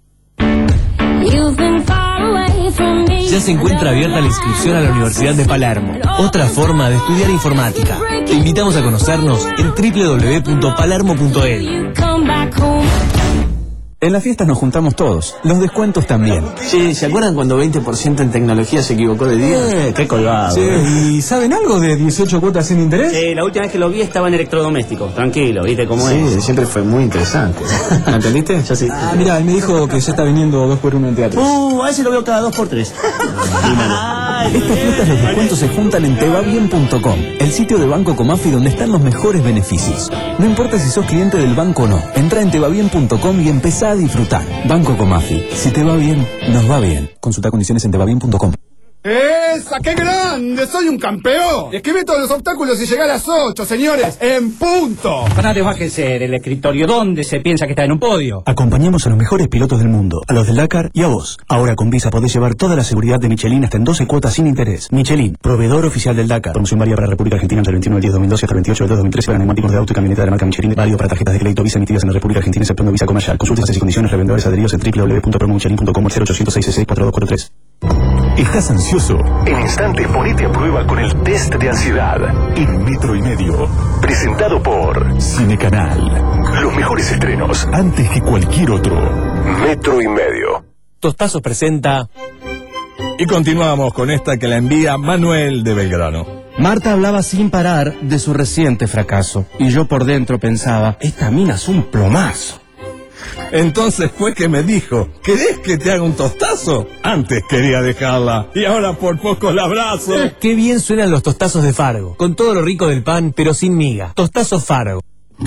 Ya se encuentra abierta la inscripción a la Universidad de Palermo, otra forma de estudiar informática. Te invitamos a conocernos en doble u doble u doble u punto palermo punto e d u. En las fiestas nos juntamos todos, los descuentos también. Sí, ¿se acuerdan cuando veinte por ciento en tecnología se equivocó de día? Eh, qué colgado. Sí, ¿y saben algo de dieciocho cuotas sin interés? Sí, la última vez que lo vi estaba en electrodomésticos. Tranquilo, ¿viste cómo sí, es? Sí, siempre fue muy interesante. ¿Me entendiste? Yo sí. Ah, mira, él me dijo que ya está viniendo dos por uno en teatro. Uh, a ese lo veo cada dos por tres. Estas fiestas los descuentos se juntan en tebabien punto com, el sitio de Banco Comafi donde están los mejores beneficios. No importa si sos cliente del banco o no, entra en tebabien punto com y empezá a disfrutar. Banco Comafi, si te va bien, nos va bien. Consulta condiciones en tebabien punto com. ¡Esa, qué grande! ¡Soy un campeón! Esquivé todos los obstáculos y llegué a las ocho, señores, en punto. Para bájese del escritorio. ¿Dónde se piensa que está en un podio? Acompañamos a los mejores pilotos del mundo, a los del Dakar y a vos. Ahora con Visa podés llevar toda la seguridad de Michelin hasta en doce cuotas sin interés. Michelin, proveedor oficial del Dakar. Promoción válida para República Argentina entre el veintiuno del diez de dos mil doce hasta el veintiocho del dos de dos mil trece para neumáticos de auto y camioneta de la marca Michelin. Válido para tarjetas de crédito Visa emitidas en la República Argentina exceptuando Visa Comercial. Consultas y condiciones revendedores adheridos en doble u doble u doble u punto promochelin punto com o cero ochocientos seis seis seis cuatro dos cuatro tres. ¿Estás ansioso? En instantes ponete a prueba con el test de ansiedad en Metro y Medio. Presentado por Cinecanal. Los mejores estrenos antes que cualquier otro. Metro y Medio. Tostazos presenta... Y continuamos con esta que la envía Manuel de Belgrano. Marta hablaba sin parar de su reciente fracaso. Y yo por dentro pensaba, esta mina es un plomazo. Entonces fue que me dijo, ¿querés que te haga un tostazo? Antes quería dejarla y ahora por poco la abrazo. Qué bien suenan los tostazos de Fargo, con todo lo rico del pan, pero sin miga. Tostazos Fargo.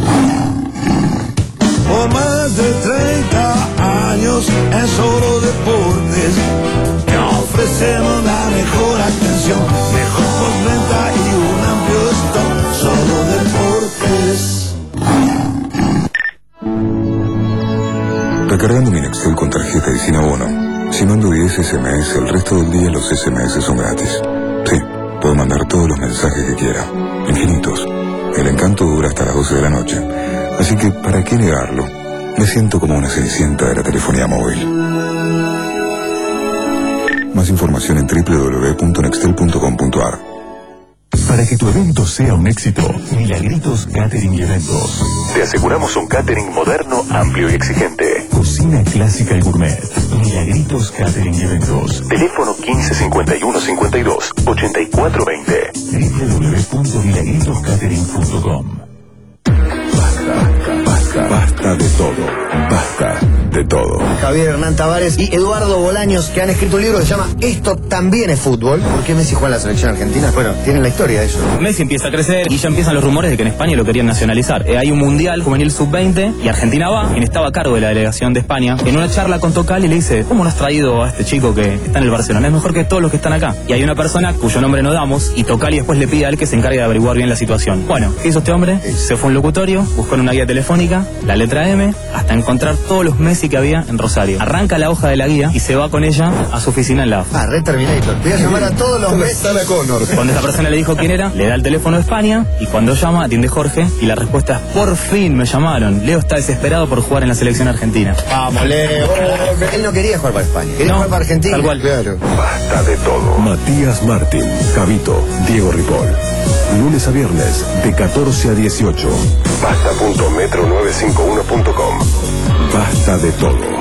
Por más de treinta años en Solo Deportes te ofrecemos la mejor atención, mejor postventa y un amplio stock. Solo Deportes. Recargando mi Nextel con tarjeta y sin abono. Si mando diez ese eme ese, el resto del día los ese eme ese son gratis. Sí, puedo mandar todos los mensajes que quiera. Infinitos. El encanto dura hasta las doce de la noche. Así que, ¿para qué negarlo? Me siento como una cenicienta de la telefonía móvil. Más información en doble u doble u doble u punto nextel punto com punto a r. Para que tu evento sea un éxito, Milagritos Catering y Eventos. Te aseguramos un catering moderno, amplio y exigente. Cocina clásica y gourmet. Milagritos Catering y Eventos. Teléfono quince cincuenta y uno cincuenta y dos ochenta y cuatro veinte. doble u doble u doble u punto milagritos catering punto com. Basta, basta, basta de todo. Basta de todo. Javier Hernán Tavares y Eduardo Bolaños, que han escrito un libro que se llama Esto también es fútbol. ¿Por qué Messi juega en la selección argentina? Bueno, tienen la historia de eso. Messi empieza a crecer y ya empiezan los rumores de que en España lo querían nacionalizar. Eh, hay un mundial juvenil sub veinte y Argentina va, quien estaba a cargo de la delegación de España. En una charla con Tocal y le dice, ¿cómo no has traído a este chico que está en el Barcelona? Es mejor que todos los que están acá. Y hay una persona cuyo nombre no damos y Tocal y después le pide a él que se encargue de averiguar bien la situación. Bueno, ¿qué hizo este hombre? Se fue a un locutorio, buscó en una guía telefónica la letra M hasta encontrar todos los Messi que había en Rosario. Arranca la hoja de la guía y se va con ella a su oficina en la A F A. Ah, Red Terminator. Voy a llamar a todos los Messi. Cuando esa persona le dijo quién era, le da el teléfono de España y cuando llama atiende Jorge y la respuesta es, por fin me llamaron. Leo está desesperado por jugar en la selección argentina. Vamos, Leo. Él no quería jugar para España, quería no, jugar para Argentina. Tal cual. Claro. Basta de todo. Matías Martín, Javito, Diego Ripoll. Lunes a viernes, de catorce a dieciocho. Basta punto metro novecientos cincuenta y uno punto com. Basta de todo.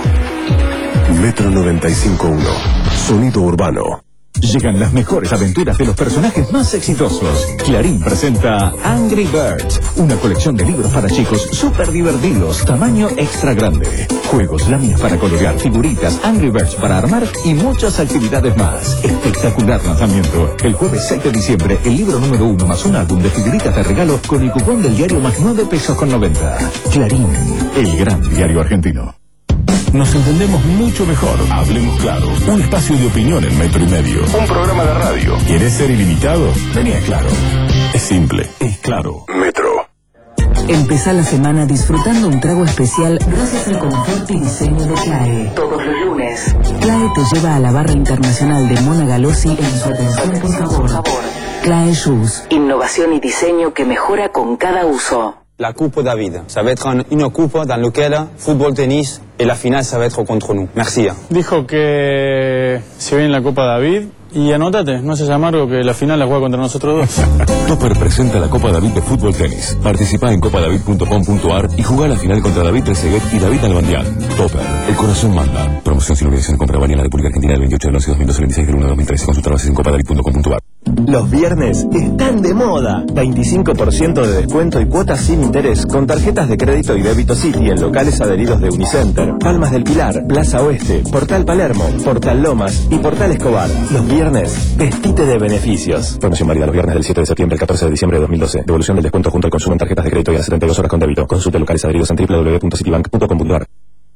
Metro noventa y cinco punto uno. Sonido urbano. Llegan las mejores aventuras de los personajes más exitosos. Clarín presenta Angry Birds, una colección de libros para chicos súper divertidos, tamaño extra grande. Juegos, láminas para colorear, figuritas, Angry Birds para armar y muchas actividades más. Espectacular lanzamiento. El jueves seis de diciembre, el libro número uno más un álbum de figuritas de regalo con el cupón del diario más nueve pesos con noventa. Clarín, el gran diario argentino. Nos entendemos mucho mejor. Hablemos claro. Un espacio de opinión en Metro y Medio. Un programa de radio. ¿Quieres ser ilimitado? Vení a Claro. Es simple, es claro. Metro. Empezá la semana disfrutando un trago especial gracias al confort y diseño de CLAE. Todos los lunes. CLAE te lleva a la barra internacional de Mona Galossi en su atención por favor. CLAE Shoes. Innovación y diseño que mejora con cada uso. La Coupe David. Ça va être un- une coupe dans laquelle football, tennis et la finale ça va être contre nous. Merci. Dijo que se viene la Copa David y anótate, no seas amargo que la final la juega contra nosotros dos. Topper presenta la Copa David de Fútbol Tenis. Participa en copa david punto com punto ar y juega la final contra David Trezeguet y David Nalbandian. Topper, el corazón manda. Promoción sin obligación de compra válida en la República Argentina del veintiocho del once de dos mil doce al veintiséis del uno de dos mil trece. Consulta bases en copa david punto com punto ar. Los viernes están de moda. veinticinco por ciento de descuento y cuotas sin interés con tarjetas de crédito y débito Citi en locales adheridos de Unicenter, Palmas del Pilar, Plaza Oeste, Portal Palermo, Portal Lomas y Portal Escobar. Los viernes, vestite de beneficios. Promoción válida los viernes del siete de septiembre al catorce de diciembre de dos mil doce. Devolución del descuento junto al consumo en tarjetas de crédito y a setenta y dos horas con débito. Consulte locales adheridos en doble u doble u doble u punto citibank punto com punto ar.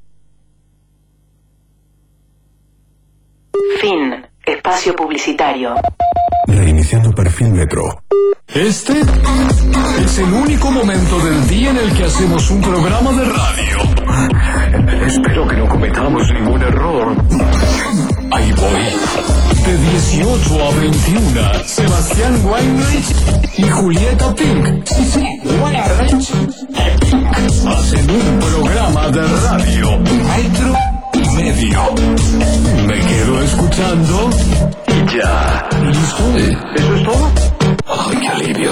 Fin. Espacio publicitario. Reiniciando perfil Metro. Este es el único momento del día en el que hacemos un programa de radio. Espero que no cometamos ningún error. Ahí voy. De dieciocho a veintiuna, Sebastián Weinreich y Julieta Pink. Sí, sí, Weinreich y Pink hacen un programa de radio. Metro y medio. Me quedo escuchando y ya. ¿Listo? ¿Eso es todo? ¡Ay, qué alivio!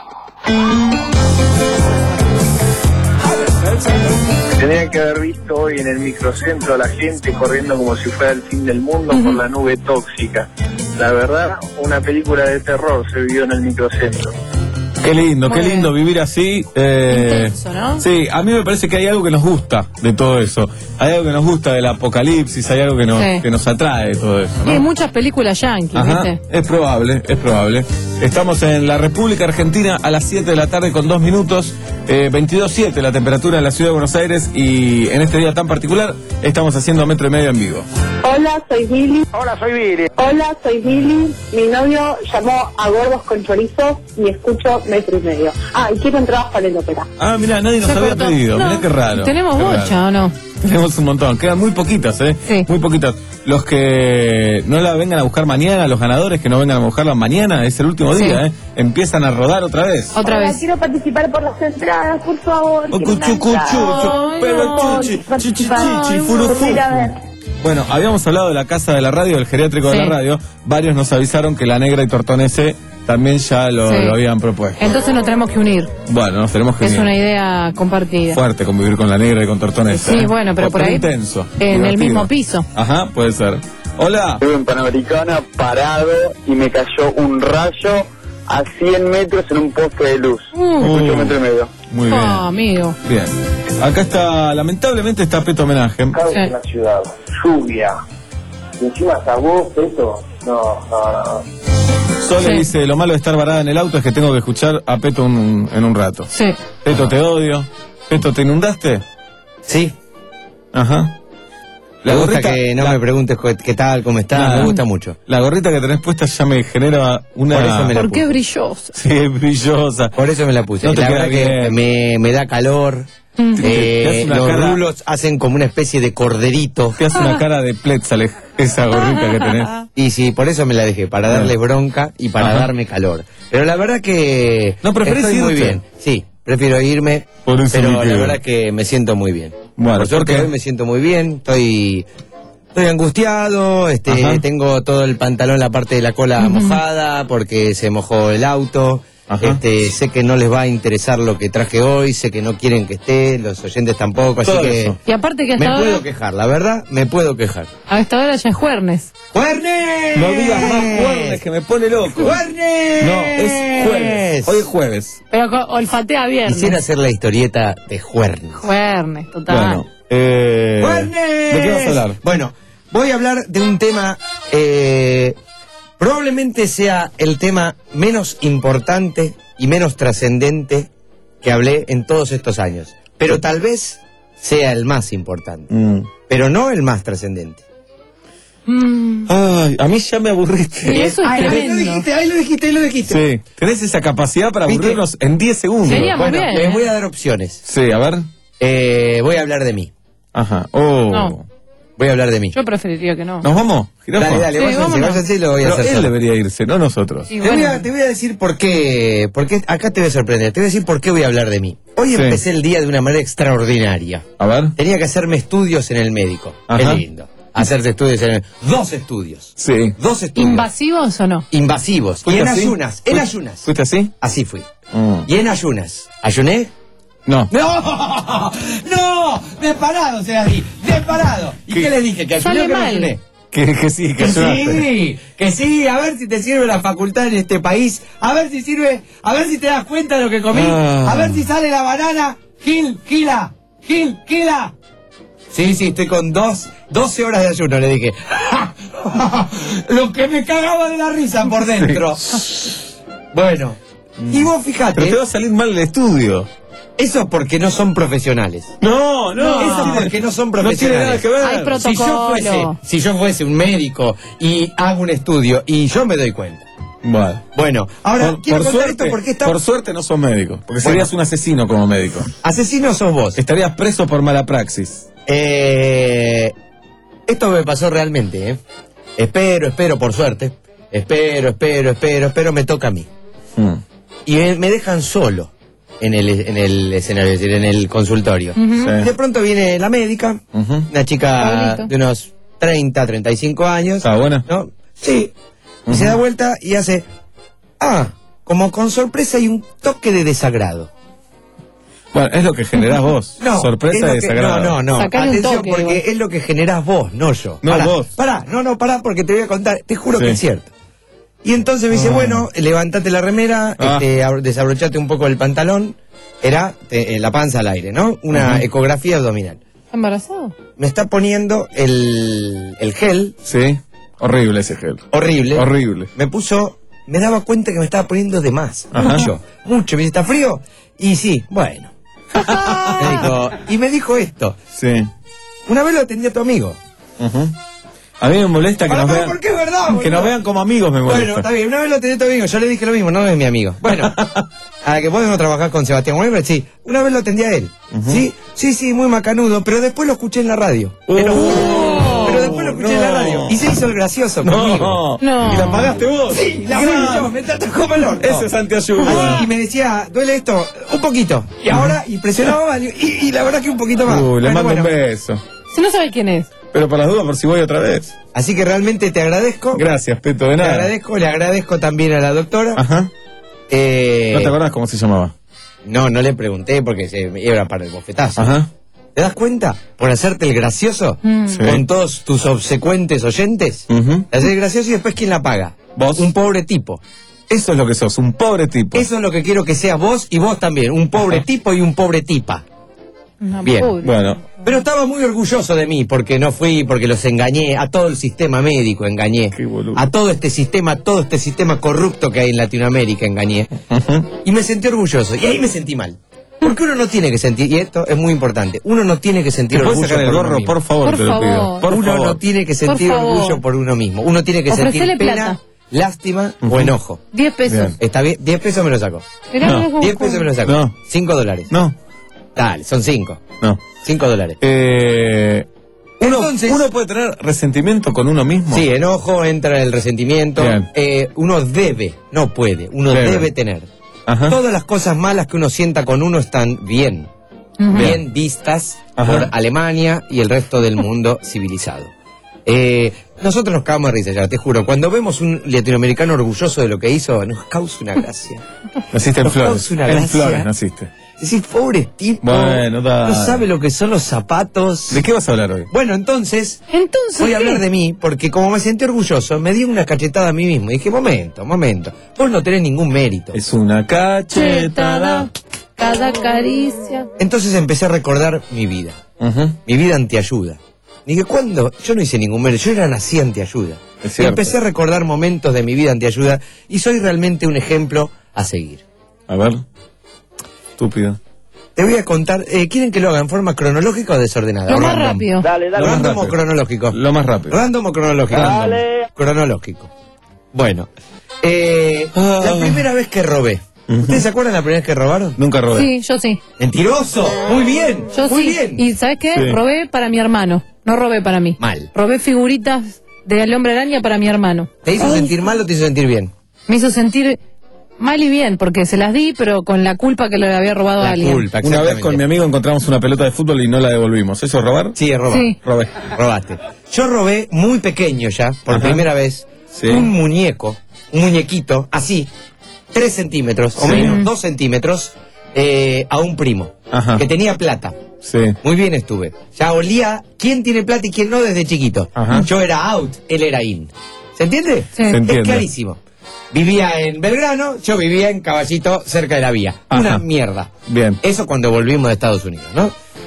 Tenía que haber visto hoy en el microcentro a la gente corriendo como si fuera el fin del mundo por la nube tóxica. La verdad, una película de terror se vivió en el microcentro. Qué lindo, qué lindo vivir así. Eh, Intenso, ¿no? Sí, a mí me parece que hay algo que nos gusta de todo eso. Hay algo que nos gusta del apocalipsis, hay algo que nos, Sí. que nos atrae de todo eso, Y hay ¿no? muchas películas yankees, Ajá, ¿viste? es probable, es probable. Estamos en la República Argentina a las siete de la tarde con dos minutos, eh, veintidós siete la temperatura en la ciudad de Buenos Aires y en este día tan particular estamos haciendo Metro y Medio en vivo. Hola, soy Billy. Hola, soy Billy. Hola, soy Billy. Mi novio llamó a Gordos con Chorizo y escucho Metro y Medio. Ah, y quiero entradas para el ópera. Ah, mirá, nadie nos Se había cortó. pedido, No, mirá qué raro. ¿Tenemos qué bocha raro. o no? Tenemos un montón, quedan muy poquitas, ¿eh? Sí. Muy poquitas. Los que no la vengan a buscar mañana, los ganadores que no vengan a buscarla mañana, es el último Sí. día, ¿eh? Empiezan a rodar otra vez. Otra Hola, vez. quiero participar por las entradas, por favor. Oh, Quiero una cuchu, cuchu, entrada. chu, pero chuchi, chichi, chichi, furu, Por ir a furu. ver. Bueno, habíamos hablado de la casa de la radio, del geriátrico de Sí. la radio. Varios nos avisaron que la Negra y Tortonese también ya lo, Sí. lo habían propuesto. Entonces nos tenemos que unir. Bueno, nos tenemos que Es unir. una idea compartida. Fuerte convivir con la Negra y con Tortonese. Sí, ¿eh? bueno, pero por Porque ahí, intenso. en el divertido. mismo piso. Ajá, puede ser. Hola. Estuve en Panamericana parado y me cayó un rayo a cien metros en un poste de luz. Uh. Escucho Metro y Medio. Muy bien. Ah, amigo. Bien. Acá está, lamentablemente está Peto Homenaje. Caos en la ciudad, lluvia. Y encima hasta vos, eso. No, no, no. Sole Sí. dice, lo malo de estar varada en el auto es que tengo que escuchar a Peto un- en un rato. Sí. Peto, te odio. Peto, ¿te inundaste? Sí. Ajá. Me gusta que no me preguntes qué, qué tal, cómo estás, Nada. me gusta mucho. La gorrita que tenés puesta ya me genera una... Por eso me la ¿Por qué puse. brillosa? Sí, es brillosa. Por eso me la puse. No te la queda verdad que bien. me, me da calor. Mm. Te- te hace Eh, una los cara- rulos hacen como una especie de corderito. Te hace una cara de Pletzale, esa gorrita que tenés. Y sí, por eso me la dejé, para darle bronca y para Ajá. darme calor. Pero la verdad que ¿No preferís estoy muy irte? bien. Sí, prefiero irme, Por eso pero me la quedo. verdad que me siento muy bien. Bueno, por suerte ¿por qué? hoy me siento muy bien, estoy estoy angustiado, este Ajá. tengo todo el pantalón, la parte de la cola mojada porque se mojó el auto. Ajá. Este, sé que no les va a interesar lo que traje hoy, sé que no quieren que esté, los oyentes tampoco, así Todo que eso. Y aparte que me hasta puedo ahora, quejar, la verdad, me puedo quejar. a esta hora ya es jueves. ¡Juernes! No digas más jueves que me pone loco. ¡Juernes! No, es jueves. Hoy es jueves. Pero co- olfatea viernes. Quisiera hacer la historieta de Juernes. Jueves, total. Bueno, eh... ¡Juernes! ¿de qué vas a hablar? Bueno, voy a hablar de un tema, eh, probablemente sea el tema menos importante y menos trascendente que hablé en todos estos años. Pero tal vez sea el más importante. Mm. Pero no el más trascendente. Mm. Ay, a mí ya me aburriste. Sí, eso es Ahí lo tremendo. dijiste, ahí lo dijiste, ahí lo dijiste. Sí, tenés esa capacidad para ¿Viste? aburrirnos en diez segundos. Sería muy Bueno, bien, les ¿eh? voy a dar opciones. Sí, a ver. Eh, voy a hablar de mí. Ajá. Oh. No. Voy a hablar de mí. Yo preferiría que no. ¿Nos vamos, Jirafa? Dale, dale, Sí, váyanse, vámonos. váyanse y lo voy a Pero hacer él solo. debería irse, no nosotros. Y Te voy, bueno. a, te voy a decir por qué, por qué, acá te voy a sorprender, te voy a decir por qué voy a hablar de mí. Hoy Sí. empecé el día de una manera extraordinaria. A ver. Tenía que hacerme estudios en el médico. Ajá. Qué lindo. Hacerte estudios en el Dos estudios. Sí. Dos estudios. ¿Invasivos o no? Invasivos. Y ¿Fuiste en así? ayunas, en ¿Fuiste- ayunas. ¿Fuiste así? Así fui. Mm. Y en ayunas. ¿Ayuné? No. ¡No! ¡No! De parado se las di. De parado. ¿Y qué, ¿Qué? le dije? ¿Que ayuné Sale o que no mal. ayuné? Que, que sí, que Que ayudaste. sí, que sí, a ver si te sirve la facultad en este país, a ver si sirve, a ver si te das cuenta de lo que comí, Ah. a ver si sale la banana, Gil, Gila, Gil, Gila. Sí, sí, estoy con dos, doce horas de ayuno, le dije. Lo que me cagaba de la risa por dentro. Bueno, y vos fijate, Pero te va a salir mal el estudio. eso porque no son profesionales. No, no. Eso porque no son No tiene profesionales. nada que ver. Hay pro- Si yo, fuese, Protocolo. si yo fuese un médico y hago un estudio y yo me doy cuenta. Bueno. Bueno, ahora Por, quiero por contar suerte, esto porque está... por suerte no sos médico, porque Bueno. serías un asesino como médico. Asesino sos vos. Estarías preso por mala praxis. Eh, esto me pasó realmente, ¿eh? Espero, espero, por suerte. Espero, espero, espero, espero, me toca a mí. Mm. Y me, me dejan solo en el, en el escenario, es decir, en el consultorio. Ujú. Sí. De pronto viene la médica, Ujú. una chica Pablito. de unos treinta, treinta y cinco años. ¿Está buena? ¿No? Sí. Y Ujú. se da vuelta y hace... Ah, como con sorpresa y un toque de desagrado. Bueno, es lo que generás vos. No, Sorpresa es lo y que- desagrado. No, no, no. Sacale un Atención, toque, porque igual. es lo que generás vos, no yo. No, Pará, vos. Pará, no, no, pará, porque te voy a contar. Te juro Sí. que es cierto. Y entonces me dice, Ah. bueno, levantate la remera, Ah. este, ab- desabrochate un poco el pantalón. Era te- eh, la panza al aire, ¿no? Una Ujú. ecografía abdominal. ¿Está embarazado? Me está poniendo el, el gel, Sí. Horrible ese gel. horrible. Horrible. Me puso, me daba cuenta que me estaba poniendo de más. Ajá. Mucho, mucho. Me dice, ¿está frío? Y sí, bueno. me dijo, y me dijo esto. Sí. Una vez lo atendía tu amigo. Ujú. A mí me molesta que Pará, nos pará, vean. porque es verdad, Que boludo. nos vean como amigos me Bueno, molesta. está bien, una vez lo atendí a tu amigo, yo le dije lo mismo, no es mi amigo. Bueno, a que podemos trabajar con Sebastián Weber, sí, una vez lo atendí a él. Sí, sí, sí, muy macanudo, pero después lo escuché en la radio. Pero, pero después lo escuché en la no. radio. Y se hizo el gracioso conmigo. No. No. ¿Y la pagaste vos? Sí, la pagué yo, me trató como el orto. Ese es antiayuda. Y me decía, duele esto, un poquito. Y ahora, y presionaba más, y, y la verdad que un poquito más. Uh, le Bueno, mando bueno. un beso. Si no sabe quién es. Pero por las dudas, por si voy otra vez. Así que realmente te agradezco. Gracias, Peto, de Te nada. agradezco, le agradezco también a la doctora. Ajá. Eh, ¿No te acordás cómo se llamaba? No, no le pregunté porque se era para el bofetazo. Ajá. ¿Te das cuenta? Por hacerte el gracioso Mm. Sí. con todos tus obsecuentes oyentes. Ujú. Te haces el gracioso y después ¿quién la paga? Vos. Un pobre tipo. Eso es lo que sos, un pobre tipo. Eso es lo que quiero que sea vos y vos también. Un pobre Ajá. tipo y un pobre tipa. Una Bien. pobre. Bueno, Pero estaba muy orgulloso de mí porque no fui, porque los engañé, a todo el sistema médico engañé. Qué boludo. A todo este sistema, todo este sistema corrupto que hay en Latinoamérica engañé. ujú. Y me sentí orgulloso. Y ahí me sentí mal. Porque uno no tiene que sentir, y esto es muy importante, uno no tiene que sentir ¿te puedes orgullo sacar el por uno gorro, mismo. por favor? Por te lo pido. favor. Por Uno favor. no tiene que sentir Por favor. orgullo por uno mismo. Uno tiene que Ofrecele sentir pena, plata. lástima Ujú. o enojo. Diez pesos. Bien. ¿Está bien? diez pesos me lo saco. Mirá, No. mirá cómo- diez pesos me lo saco. No. cinco dólares. No, Dale, son cinco. no. cinco dólares. Eh, uno, Entonces- uno puede tener resentimiento con uno mismo. Sí, enojo, entra el resentimiento. Bien. Eh, uno debe, no puede, uno Debe. debe tener. Ajá. Todas las cosas malas que uno sienta con uno están bien. Ujú. Bien vistas Ajá. por Alemania y el resto del mundo civilizado. Eh, nosotros nos cagamos de risa ya, te juro. Cuando vemos un latinoamericano orgulloso de lo que hizo, nos causa una gracia. Naciste en Nos Flores. causa una En gracia. Flores naciste. Es decir, pobre tipo. Bueno, dale. no sabe lo que son los zapatos. ¿De qué vas a hablar hoy? Bueno, entonces, Entonces, voy a ¿qué? hablar de mí, porque como me sentí orgulloso, me di una cachetada a mí mismo. Y dije, momento, momento, vos no tenés ningún mérito. Es una cachetada. Chetada, cada caricia. Entonces empecé a recordar mi vida, Ujú. mi vida antiayuda. Dije, ¿cuándo? Yo no hice ningún mérito, yo era nací antiayuda. Es Y cierto. empecé a recordar momentos de mi vida antiayuda y soy realmente un ejemplo a seguir. A ver. Estúpido. Te voy a contar, eh, ¿quieren que lo haga en forma cronológica o desordenada? Lo más Random. rápido. Dale, dale. Lo más Random o rápido. cronológico. Lo más rápido. Random o cronológico. Dale. Cronológico. Bueno, eh, Ah. la primera vez que robé. ¿Ustedes se acuerdan la primera vez que robaron? Nunca robé. Sí, yo sí. ¡Mentiroso! Muy bien, Yo muy sí. bien. Y ¿sabes qué? Sí. Robé para mi hermano. No robé para mí. Mal. Robé figuritas del Hombre Araña para mi hermano. ¿Te hizo sentir mal o te hizo sentir bien? Me hizo sentir mal y bien, porque se las di, pero con la culpa que le había robado La a alguien. culpa, una vez con mi amigo encontramos una pelota de fútbol y no la devolvimos. ¿Eso es robar? Sí, es robar. Sí. Robé. Robaste. Yo robé muy pequeño ya, por Ajá. primera vez, Sí. un muñeco, un muñequito, así, tres centímetros, o Sí. menos, dos centímetros, eh, a un primo, Ajá. que tenía plata. Sí. Muy bien estuve. Ya olía quién tiene plata y quién no desde chiquito. Ajá. Yo era out, él era in. ¿Se entiende? Sí. Se Es entiende. clarísimo. Vivía en Belgrano, yo vivía en Caballito, cerca de la vía. Ajá. Una mierda. Bien. Eso cuando volvimos de Estados Unidos, ¿no?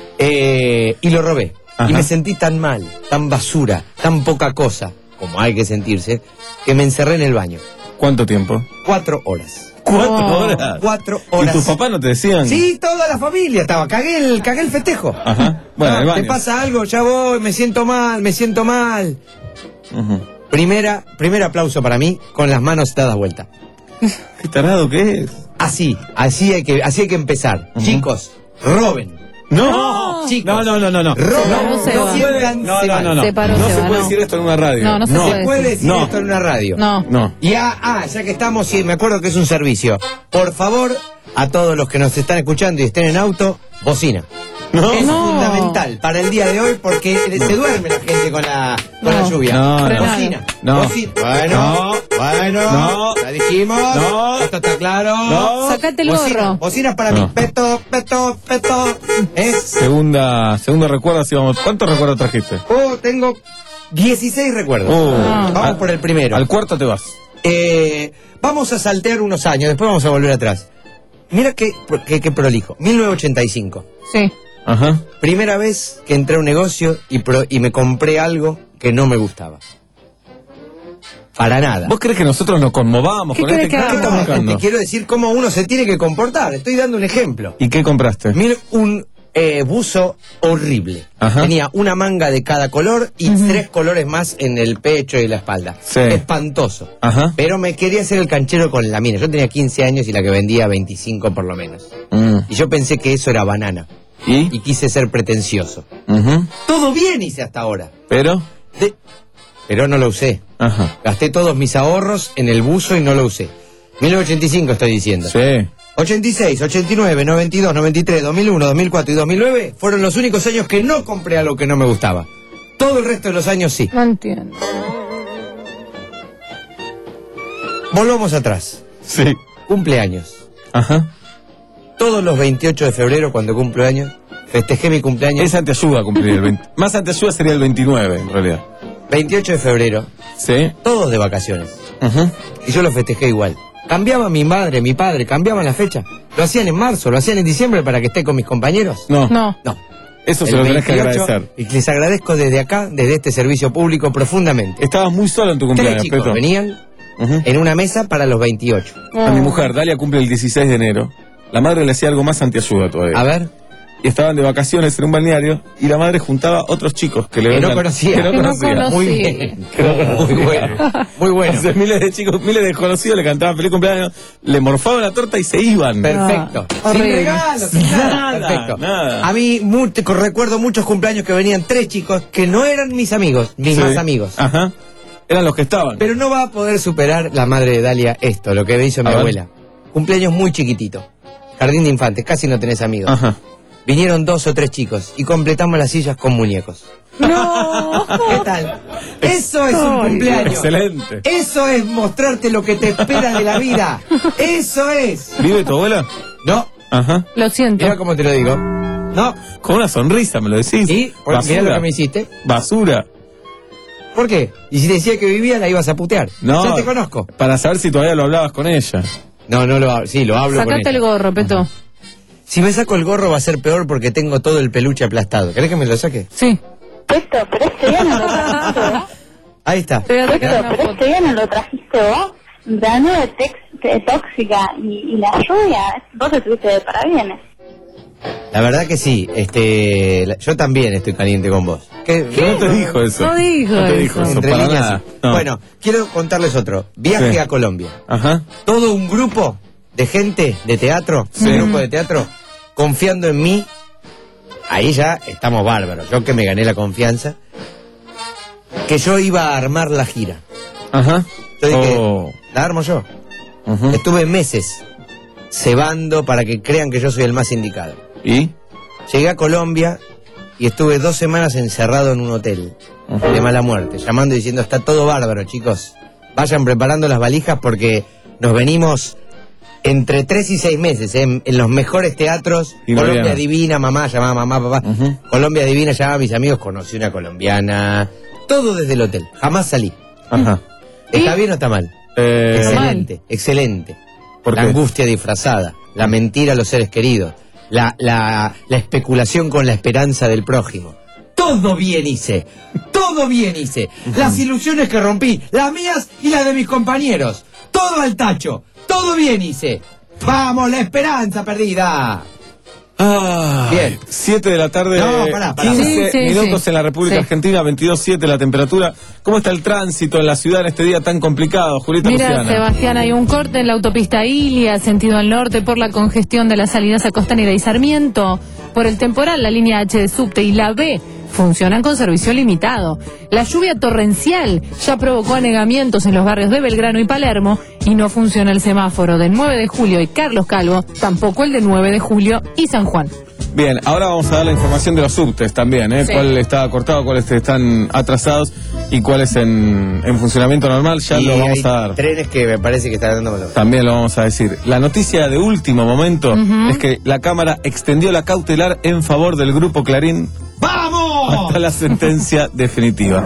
Eh, y lo robé. Ajá. Y me sentí tan mal, tan basura, tan poca cosa, como hay que sentirse, que me encerré en el baño. ¿Cuánto tiempo? Cuatro horas. ¿Cuatro Oh. horas? Cuatro ¿Y horas. tus papás no te decían? Sí, toda la familia estaba. Cagué el, cagué el festejo. Ajá. Bueno, Ah, el ¿te baño. pasa algo? Ya voy, me siento mal, me siento mal. Ujú. Primera, primer aplauso para mí, con las manos dadas vuelta. ¿Qué tarado que es? Así, así hay que, así hay que empezar. Ujú. Chicos, roben. No, chicos. no, no, no, no, no. Roben, No, no, se va. sientan No, se no, mal. no, no. Se paró, no se se va, puede no. decir esto en una radio. No, no se No puede se puede decir. decir No. esto en una radio. No. No. Y ah, ah, ya que estamos, sí, me acuerdo que es un servicio. Por favor, a todos los que nos están escuchando y estén en auto, bocina. No. Es No. fundamental para el día de hoy porque se duerme la gente con la, con No. la lluvia. No, no. Bocina. No. Bocina. Bueno, No. bueno, No. ya dijimos. No. Esto está claro. No. Sacate el Bocina. gorro. Bocina para No. mí. Peto, peto, peto. ¿Eh? Segunda, segundo recuerdo, así vamos. ¿Cuántos recuerdos trajiste? Oh, tengo dieciséis recuerdos. Oh. Vamos Al- por el primero. Al cuarto te vas. Eh, vamos a saltear unos años, después vamos a volver atrás. Mira qué, qué, qué prolijo. mil novecientos ochenta y cinco. Sí. Ajá. Primera vez que entré a un negocio y, pro- y me compré algo que no me gustaba. Para nada. ¿Vos crees que nosotros nos conmovamos ¿Qué con querés este que ¿Qué estás hagamos? buscando? Te quiero decir cómo uno se tiene que comportar. Estoy dando un ejemplo. ¿Y qué compraste? Mira, un eh, buzo horrible. Ajá. Tenía una manga de cada color y tres colores más en el pecho y la espalda. Sí. Espantoso. Ajá. Pero me quería hacer el canchero con la mina. Yo tenía quince años y la que vendía veinticinco por lo menos. Mm. Y yo pensé que eso era banana. ¿Y? Y quise ser pretencioso. Ujú. Todo bien hice hasta ahora. Pero. De- Pero no lo usé. Ajá. Gasté todos mis ahorros en el buzo y no lo usé. mil novecientos ochenta y cinco estoy diciendo. Sí. ochenta y seis, ochenta y nueve, noventa y dos, noventa y tres, dos mil uno, dos mil cuatro y dos mil nueve fueron los únicos años que no compré algo que no me gustaba. Todo el resto de los años sí. No entiendo. Volvamos atrás. Sí. Cumpleaños. Ajá. Todos los veintiocho de febrero, cuando cumplo años, festejé mi cumpleaños. Es anteayuda cumplir el veinte. Más anteayuda sería el veintinueve, en realidad. veintiocho de febrero, Sí. todos de vacaciones. Ajá. Y yo lo festejé igual. Cambiaba mi madre, mi padre, cambiaban la fecha. Lo hacían en marzo, lo hacían en diciembre para que esté con mis compañeros. No. No. No. Eso se El lo tenés que veintiocho, agradecer. Y les agradezco desde acá, desde este servicio público, profundamente. Estabas muy solo en tu Tres cumpleaños, chicos Petro. venían Ujú. en una mesa para los veintiocho. A mi Oh. mujer, Dalia, cumple el dieciséis de enero. La madre le hacía algo más antiayuda todavía. A ver, Y estaban de vacaciones en un balneario y la madre juntaba otros chicos que le que no venían- conocía. Que no Que no conocía. conocía. Muy bien. Muy bueno. Muy bueno. Entonces, miles de chicos, miles de desconocidos le cantaban feliz cumpleaños, le morfaban la torta y se iban. Perfecto. Ah, Sin horrible. regalos, sin nada. Nada, Perfecto. nada. A mí mu- te- recuerdo muchos cumpleaños que venían tres chicos que no eran mis amigos, mis Sí. más amigos. Ajá. Eran los que estaban. Pero no va a poder superar la madre de Dalia esto, lo que me hizo mi A ver. abuela. Cumpleaños muy chiquitito. Jardín de infantes, casi no tenés amigos. Ajá. Vinieron dos o tres chicos y completamos las sillas con muñecos. No. ¿Qué tal? Eso es un Ay, cumpleaños. Excelente. Eso es mostrarte lo que te espera de la vida. Eso es. ¿Vive tu abuela? No, Ajá. Lo siento. mira cómo te lo digo. No. Con una sonrisa me lo decís. ¿Y? Por- Basura. Mirá lo que me hiciste. Basura. ¿Por qué? Y si decía que vivía, la ibas a putear. No. Ya te conozco. Para saber si todavía lo hablabas con ella. No, no lo hablo. Sí, lo hablo con Sacate ella. el gorro, Peto. Si me saco el gorro va a ser peor porque tengo todo el peluche aplastado. ¿Querés que me lo saque? Sí. Esto, pero este día no lo trajiste vos. Ahí está. Te voy a sacar Esto, una pero foto. este día no lo trajiste vos. La nube tex- te- tóxica y, y la lluvia, vos estuviste de parabienes. La verdad que sí. Este, la- yo también estoy caliente con vos. ¿Qué? No te dijo eso. No dijo No te eso. dijo eso, Entre para líneas, nada. sí. No. Bueno, quiero contarles otro. Viaje Sí. a Colombia. Ajá. Todo un grupo de gente de teatro, Sí. un grupo de teatro, confiando en mí ahí ya estamos bárbaros. Yo que me gané la confianza, que yo iba a armar la gira. Ajá. Yo dije, Oh. la armo yo. Ujú. Estuve meses cebando para que crean que yo soy el más indicado. ¿Y? Llegué a Colombia y estuve dos semanas encerrado en un hotel de mala muerte, llamando y diciendo, está todo bárbaro, chicos. Vayan preparando las valijas porque nos venimos entre tres y seis meses, ¿eh? en, en los mejores teatros. Y Colombia Mariana. Divina, mamá, llamaba mamá, papá. Ujú. Colombia Divina, llamaba a mis amigos, conocí una colombiana. Todo desde el hotel, jamás salí. Ajá. ¿Está bien o está mal? Eh, Excelente, excelente. ¿Por La qué? angustia disfrazada, la mentira a los seres queridos, la, la, la especulación con la esperanza del prójimo. Todo bien hice, todo bien hice. Las ilusiones que rompí, las mías y las de mis compañeros. Todo al tacho, todo bien hice. ¡Vamos, la esperanza perdida! Ah, Bien. siete de la tarde, No, pará, pará. quince Sí, sí, minutos sí. en la República Sí. Argentina, veintidós siete la temperatura. ¿Cómo está el tránsito en la ciudad en este día tan complicado, Julieta Mira, Luciana? Sebastián, hay un corte en la autopista Ilia, sentido al norte, por la congestión de las salidas a Costanera y Sarmiento. Por el temporal, la línea H de subte y la B funcionan con servicio limitado. La lluvia torrencial ya provocó anegamientos en los barrios de Belgrano y Palermo y no funciona el semáforo de nueve de julio y Carlos Calvo, tampoco el de nueve de julio y San Juan. Bien, ahora vamos a dar la información de los subtes también, ¿eh? Sí. Cuál está cortado, cuáles están atrasados y cuáles en, en funcionamiento normal. Ya Y lo vamos hay a dar. trenes que me parece que están dando valor. También lo vamos a decir. La noticia de último momento Ujú. es que la Cámara extendió la cautelar en favor del Grupo Clarín ¡Vamos! hasta la sentencia definitiva.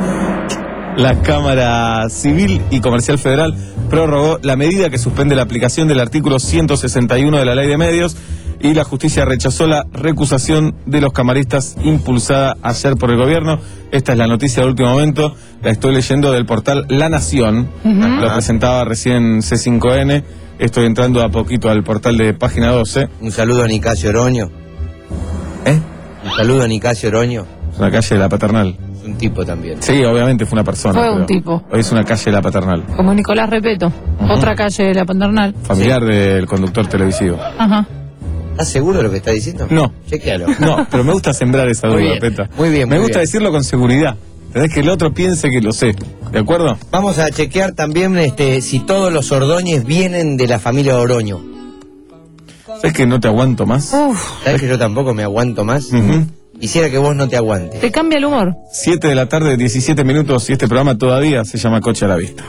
La Cámara Civil y Comercial Federal prorrogó la medida que suspende la aplicación del artículo ciento sesenta y uno de la Ley de Medios y la justicia rechazó la recusación de los camaristas impulsada ayer por el gobierno. Esta es la noticia de último momento, la estoy leyendo del portal La Nación, Ujú. lo presentaba recién C cinco N, estoy entrando a poquito al portal de Página doce. Un saludo a Nicasio Oroño. ¿Eh? Un saludo a Nicasio Oroño. Es una calle de la Paternal. Es un tipo también. Sí, obviamente fue una persona. Fue un pero tipo. Hoy es una calle de la Paternal. Como Nicolás Repeto, otra calle de la Paternal. Familiar del conductor televisivo. Ajá. ¿Estás seguro de lo que está diciendo? No. Chequealo. No, pero me gusta sembrar esa Muy duda, bien, Peta. muy bien, Me muy gusta bien. decirlo con seguridad. Tenés que el otro piense que lo sé. ¿De acuerdo? Vamos a chequear también este, si todos los Ordóñez vienen de la familia Oroño. ¿Sabes que no te aguanto más? Uf, ¿Sabes que yo tampoco me aguanto más? Ujú. Quisiera que vos no te aguantes. te cambia el humor. siete de la tarde, diecisiete minutos, y este programa todavía se llama Coche a la Vista.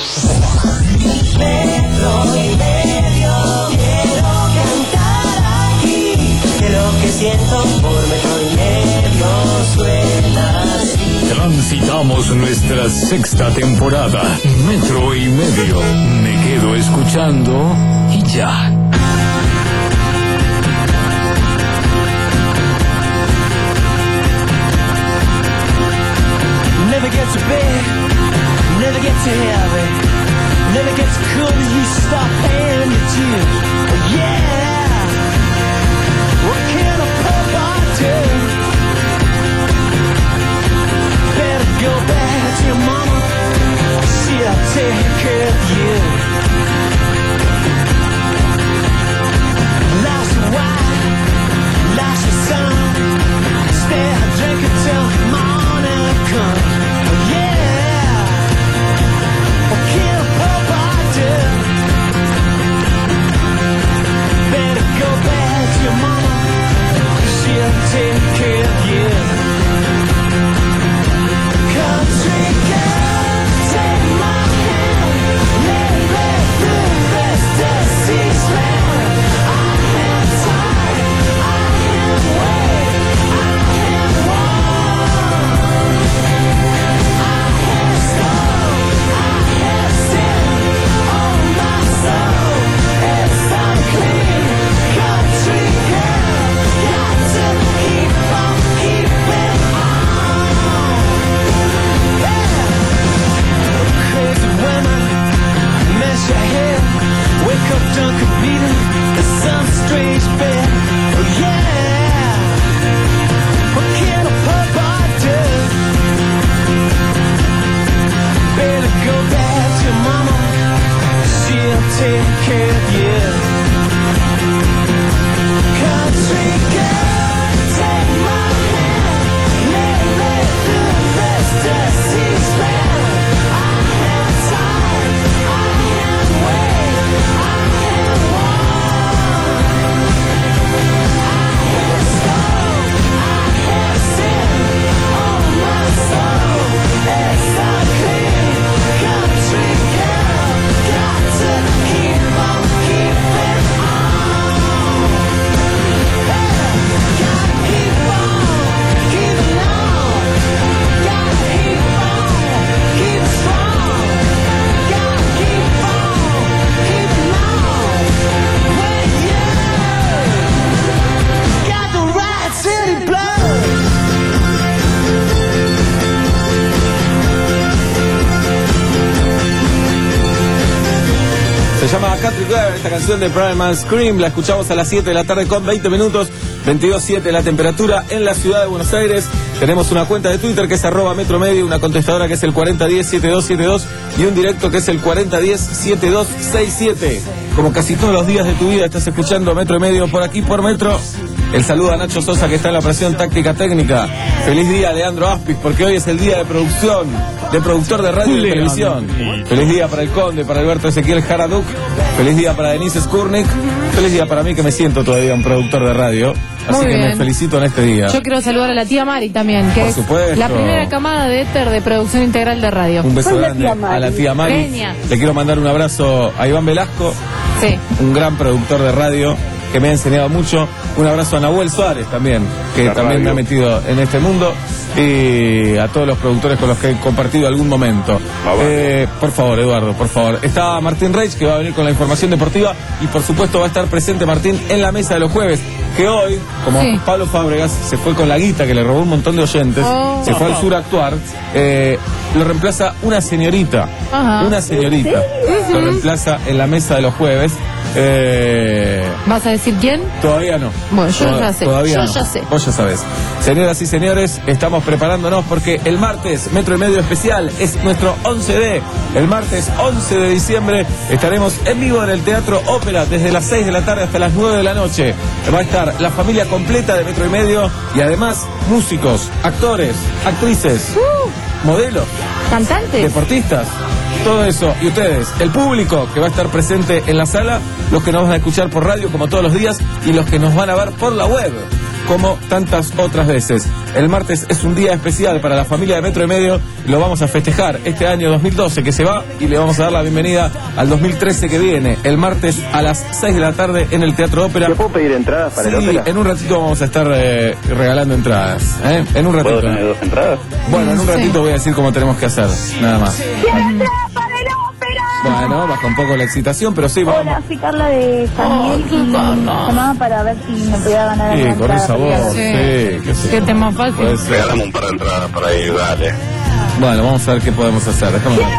Lo que siento por metro y medio suena así. Transitamos nuestra sexta temporada. Metro y medio. Me quedo escuchando y ya. Never gets too big, never gets too heavy, never gets cool till you stop paying your dues. Oh yeah, what can a poor boy do? Better go back to your mama, she'll take care of you. Lost your wife, lost your son, stay drinking till morning comes. Oh yeah, what can a poor boy do? llama Country Girl, esta canción de Primal Scream. La escuchamos a las siete de la tarde con veinte minutos. veintidós siete la temperatura en la ciudad de Buenos Aires. Tenemos una cuenta de Twitter que es arroba Metro Medio, una contestadora que es el cuarenta diez setenta y dos setenta y dos y un directo que es el cuarenta diez setenta y dos sesenta y siete. Como casi todos los días de tu vida estás escuchando Metro y Medio por aquí por Metro. El saludo a Nacho Sosa que está en la operación táctica técnica. Feliz día Leandro Aspis porque hoy es el día de producción, de productor de radio y de televisión. Feliz día para el Conde, para Alberto Ezequiel Jaraduc. Feliz día para Denise Skurnik. Feliz día para mí que me siento todavía un productor de radio. Así Muy que bien. me felicito en este día. Yo quiero saludar a la tía Mari también, que Por es supuesto. la primera camada de éter de producción integral de radio. Un beso grande a la tía Mari. Genia. Le quiero mandar un abrazo a Iván Velasco, Sí. un gran productor de radio que me ha enseñado mucho. Un abrazo a Nahuel Suárez también, que La también radio. me ha metido en este mundo. Y a todos los productores con los que he compartido algún momento. Eh, por favor, Eduardo, por favor. Está Martín Reich, que va a venir con la información deportiva. Y por supuesto va a estar presente Martín en la mesa de los jueves. Que hoy, como Sí. Pablo Fábregas se fue con la guita que le robó un montón de oyentes, Oh. se fue al sur a actuar, eh, lo reemplaza una señorita. Ajá. Una señorita. Lo reemplaza en la mesa de los jueves. Eh, ¿Vas a decir quién? Todavía no. Bueno, yo Toda- ya sé. Todavía Yo no. ya sé. Vos ya sabés. Señoras y señores, estamos preparándonos porque el martes, Metro y Medio Especial, es nuestro once de. El martes once de diciembre estaremos en vivo en el Teatro Ópera desde las seis de la tarde hasta las nueve de la noche. Va a estar la familia completa de Metro y Medio y además músicos, actores, actrices, modelos, ¿Cantantes? deportistas, todo eso. Y ustedes, el público que va a estar presente en la sala, los que nos van a escuchar por radio como todos los días y los que nos van a ver por la web como tantas otras veces. El martes es un día especial para la familia de Metro y Medio. Lo vamos a festejar este año dos mil doce que se va y le vamos a dar la bienvenida al dos mil trece que viene. El martes a las seis de la tarde en el Teatro Ópera. ¿Yo puedo pedir entradas para Sí, el ópera? en un ratito vamos a estar eh, regalando entradas. ¿eh? En un ratito. ¿Puedo tener dos entradas? Bueno, en un Sí. ratito voy a decir cómo tenemos que hacer, nada más. Bueno, baja un poco la excitación, pero sí, vamos. Hola, soy Carla de San Miguel y llamaba para ver si me podía ganar Sí, alguna con entrada esa para ir a voz, ver. sí, qué sé Qué yo. tema fácil. Puede ser. Regalame un par de entradas para ir, dale. Bueno, vamos a ver qué podemos hacer. Déjame ver.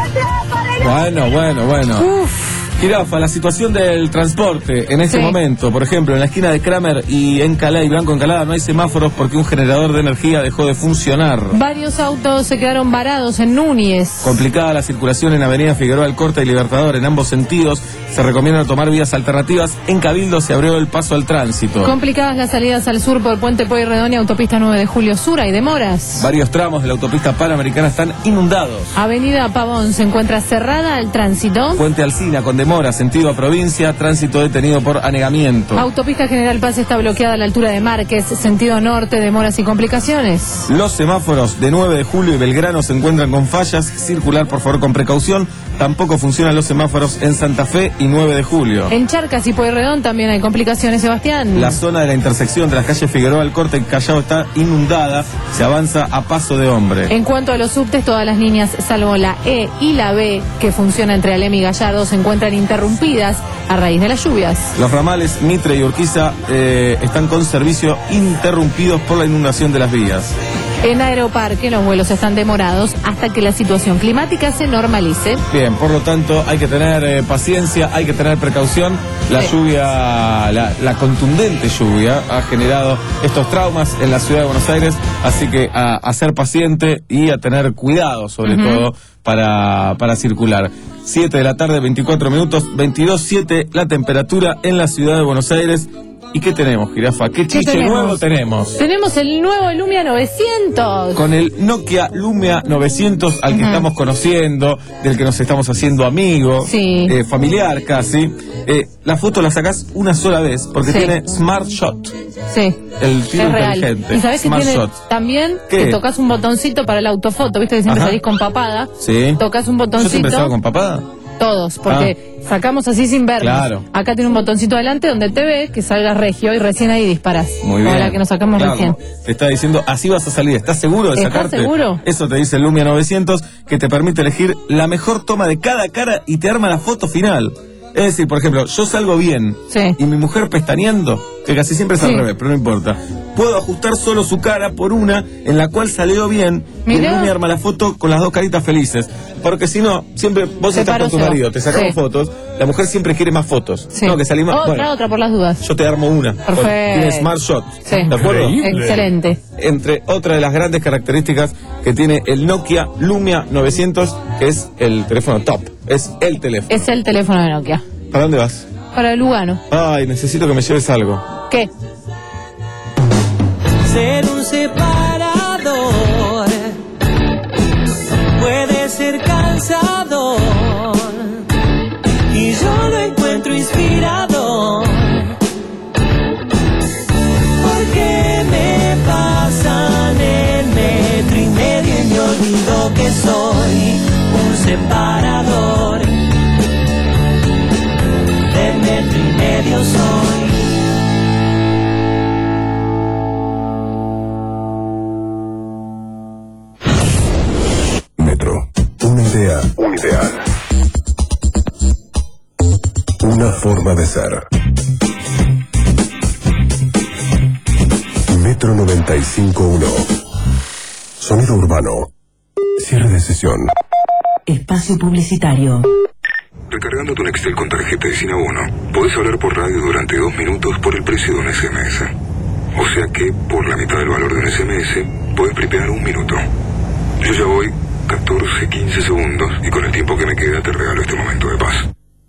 Bueno, bueno, bueno. Jirafa, la situación del transporte en este Sí. momento, por ejemplo, en la esquina de Kramer y Encalá y Blanco Encalada no hay semáforos porque un generador de energía dejó de funcionar. Varios autos se quedaron varados en Núñez. Complicada la circulación en Avenida Figueroa Alcorta y Libertador en ambos sentidos. Se recomienda tomar vías alternativas. En Cabildo se abrió el paso al tránsito. Complicadas las salidas al sur por Puente Pueyrredón y Autopista nueve de Julio Sur. Hay demoras. Varios tramos de la autopista Panamericana están inundados. Avenida Pavón se encuentra cerrada al tránsito. Puente Alsina con demora, sentido a provincia, tránsito detenido por anegamiento. Autopista General Paz está bloqueada a la altura de Márquez, sentido norte, demoras y complicaciones. Los semáforos de nueve de julio y Belgrano se encuentran con fallas. Circular, por favor, con precaución. Tampoco funcionan los semáforos en Santa Fe y nueve de julio. En Charcas y Pueyrredón también hay complicaciones, Sebastián. La zona de la intersección de las calles Figueroa Alcorta y Callao está inundada. Se avanza a paso de hombre. En cuanto a los subtes, todas las líneas, salvo la E y la B, que funciona entre Alem y Gallardo, se encuentran interrumpidas a raíz de las lluvias. Los ramales Mitre y Urquiza eh, están con servicio interrumpidos por la inundación de las vías. En Aeroparque los vuelos están demorados hasta que la situación climática se normalice. Bien, por lo tanto hay que tener eh, paciencia, hay que tener precaución. La lluvia, la, la contundente lluvia ha generado estos traumas en la ciudad de Buenos Aires, así que a, a ser paciente y a tener cuidado sobre Ujú. todo para, para circular. siete de la tarde, veinticuatro minutos, veintidós siete la temperatura en la ciudad de Buenos Aires. ¿Y qué tenemos, Jirafa? ¿Qué chiche tenemos? nuevo tenemos? Tenemos el nuevo Lumia novecientos. Con el Nokia Lumia novecientos al que Ujú. estamos conociendo, del que nos estamos haciendo amigos, Sí. eh, familiar casi. Eh, la foto la sacás una sola vez porque Sí. tiene Smart Shot, Sí. el tiro Es real. inteligente. Y sabes que Smart tiene Shot. también ¿Qué? que tocas un botoncito para la autofoto, viste que siempre Ajá. salís con papada. Sí. Tocas un Yo siempre botoncito. estaba con papada. Todos, porque sacamos así sin vernos. Claro. Acá tiene un botoncito adelante donde te ve que salgas regio y recién ahí disparás. Muy Como bien. la que nos sacamos Claro, recién. te está diciendo, así vas a salir. ¿Estás seguro de ¿Estás sacarte? seguro? Eso te dice el Lumia novecientos, que te permite elegir la mejor toma de cada cara y te arma la foto final. Es decir, por ejemplo, yo salgo bien Sí. y mi mujer pestañeando, que casi siempre es Sí. al revés, pero no importa. Puedo ajustar solo su cara por una en la cual salió bien y Mirá. el Lumi arma la foto con las dos caritas felices. Porque si no, siempre vos estás con tu Separó marido, te sacamos Sí. fotos, la mujer siempre quiere más fotos. Sí. No, que salí más. Otra, Bueno, otra por las dudas. yo te armo una. Perfecto. Tiene Smart Shot. Sí. ¿De acuerdo? Excelente. Entre otras de las grandes características que tiene el Nokia Lumia novecientos, que es el teléfono top. Es el teléfono. Es el teléfono de Nokia. ¿Para dónde vas? Para Lugano. Ay, necesito que me lleves algo. ¿Qué? Ser un separador puede ser cansador y yo lo encuentro inspirador porque me pasan el metro y medio y me olvido que soy un separador de metro y medio soy. Metro. Una idea. Un ideal. Una forma de ser. Metro noventa y cinco punto uno. Sonido urbano. Cierre de sesión. Espacio publicitario. Recargando tu Nextel con tarjeta de Sinabono, podés hablar por radio durante dos minutos por el precio de un S M S. O sea que, por la mitad del valor de un S M S, podés preparar un minuto. Yo ya voy catorce, quince segundos y con el tiempo que me queda te regalo este momento de paz.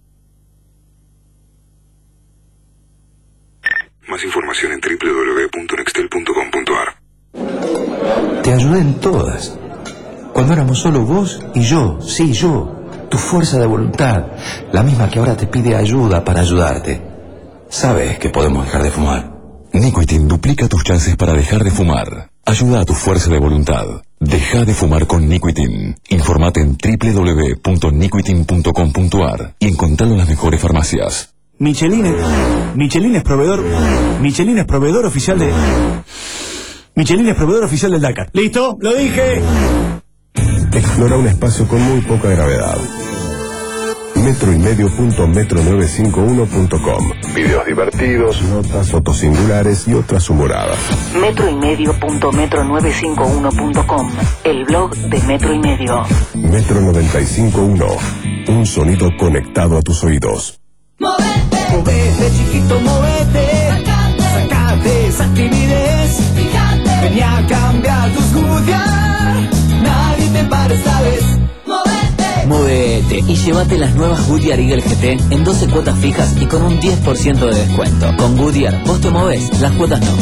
Más información en doble u doble u doble u punto nextel punto com punto a r. Te ayudé en todas. Cuando éramos solo vos y yo, sí, yo. Tu fuerza de voluntad, la misma que ahora te pide ayuda para ayudarte. Sabes que podemos dejar de fumar. Nicotin duplica tus chances para dejar de fumar. Ayuda a tu fuerza de voluntad. Deja de fumar con Nicotin. Informate en doble u doble u doble u punto nicotin punto com punto a r y encontralo en las mejores farmacias. Michelin es, Michelin es proveedor, Michelin es proveedor oficial de, Michelin es proveedor oficial del Dakar. ¿Listo? ¡Lo dije! Explora un espacio con muy poca gravedad. Metro y medio punto metro novecientos cincuenta y uno punto com. Videos divertidos, notas, fotos singulares y otras humoradas. Metro y medio punto metro novecientos cincuenta y uno punto com. El blog de Metro y Medio. Metro noventa y cinco punto uno. Un sonido conectado a tus oídos. Movete, movete chiquito, movete. Sacate, sacate esa timidez. Fíjate, venía a cambiar tus Goodyear. Nadie te para esta vez. Movete, Móvete y llévate las nuevas Goodyear Eagle G T en doce cuotas fijas y con un diez por ciento de descuento. Con Goodyear, vos te movés, las cuotas no.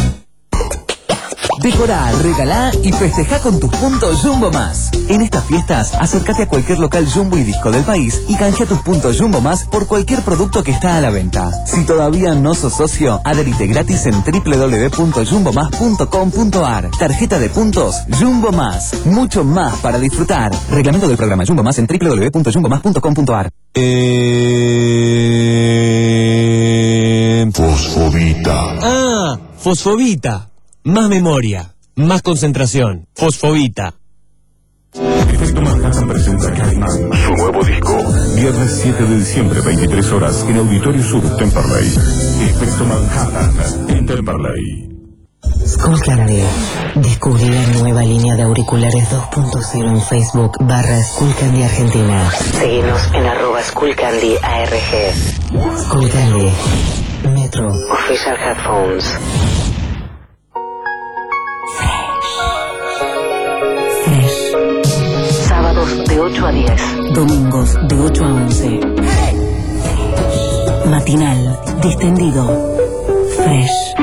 Decorá, regalá y festejá con tus puntos Jumbo Más. En estas fiestas, acércate a cualquier local Jumbo y Disco del país y canjea tus puntos Jumbo Más por cualquier producto que está a la venta. Si todavía no sos socio, adherite gratis en doble u doble u doble u punto jumbo más punto com punto a r. Tarjeta de puntos Jumbo Más. Mucho más para disfrutar. Reglamento del programa Jumbo Más en doble u doble u doble u punto jumbo más punto com punto a r. Eh... Fosfobita. Ah, fosfobita. Más memoria, más concentración. Fosfobita. Efecto Manhattan presenta Calimán, su nuevo disco. Viernes siete de diciembre, veintitrés horas, en Auditorio Sur, Temperley. Efecto Manhattan, en Temperley. Skullcandy. Descubrí la nueva línea de auriculares dos punto cero en Facebook barra Skullcandy Argentina. Seguinos en arroba Skullcandy A R G. Skullcandy. Metro. Official Headphones. Fresh. Sábados de ocho a diez. Domingos de ocho a once. Matinal. Distendido. Fresh.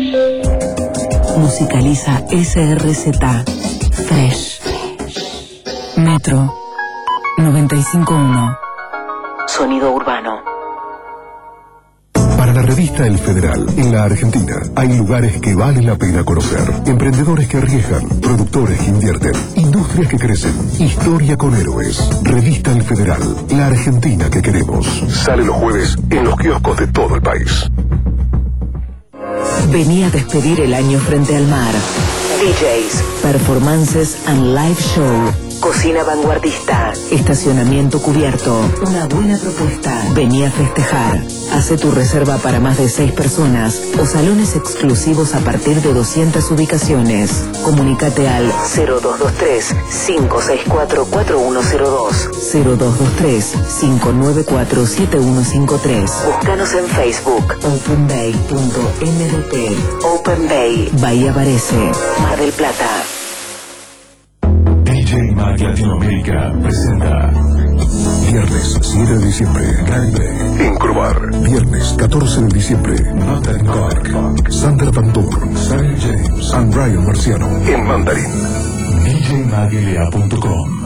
Musicaliza S R Z. Fresh. Metro. noventa y cinco punto uno. Sonido urbano. Para la revista El Federal, en la Argentina, hay lugares que vale la pena conocer. Emprendedores que arriesgan, productores que invierten, industrias que crecen, historia con héroes. Revista El Federal, la Argentina que queremos. Sale los jueves en los kioscos de todo el país. Vení a despedir el año frente al mar. D Js, performances and live show. Cocina vanguardista. Estacionamiento cubierto. Una buena propuesta. Vení a festejar. Hace tu reserva para más de seis personas o salones exclusivos a partir de doscientas ubicaciones. Comunícate al cero dos dos tres, cinco seis cuatro, cuatro uno cero dos, cero dos dos tres, cinco nueve cuatro, siete uno cinco tres. Búscanos en Facebook. openbay punto m d p. Open Bay. Bahía Varese. Mar del Plata. D J Mag Latinoamérica presenta viernes siete de diciembre, Grande en Crobar. Viernes catorce de diciembre, Mountain Park, Sandra Van Doorn, Sarah James and Ryan Marciano en Mandarín. D J mag l a punto com.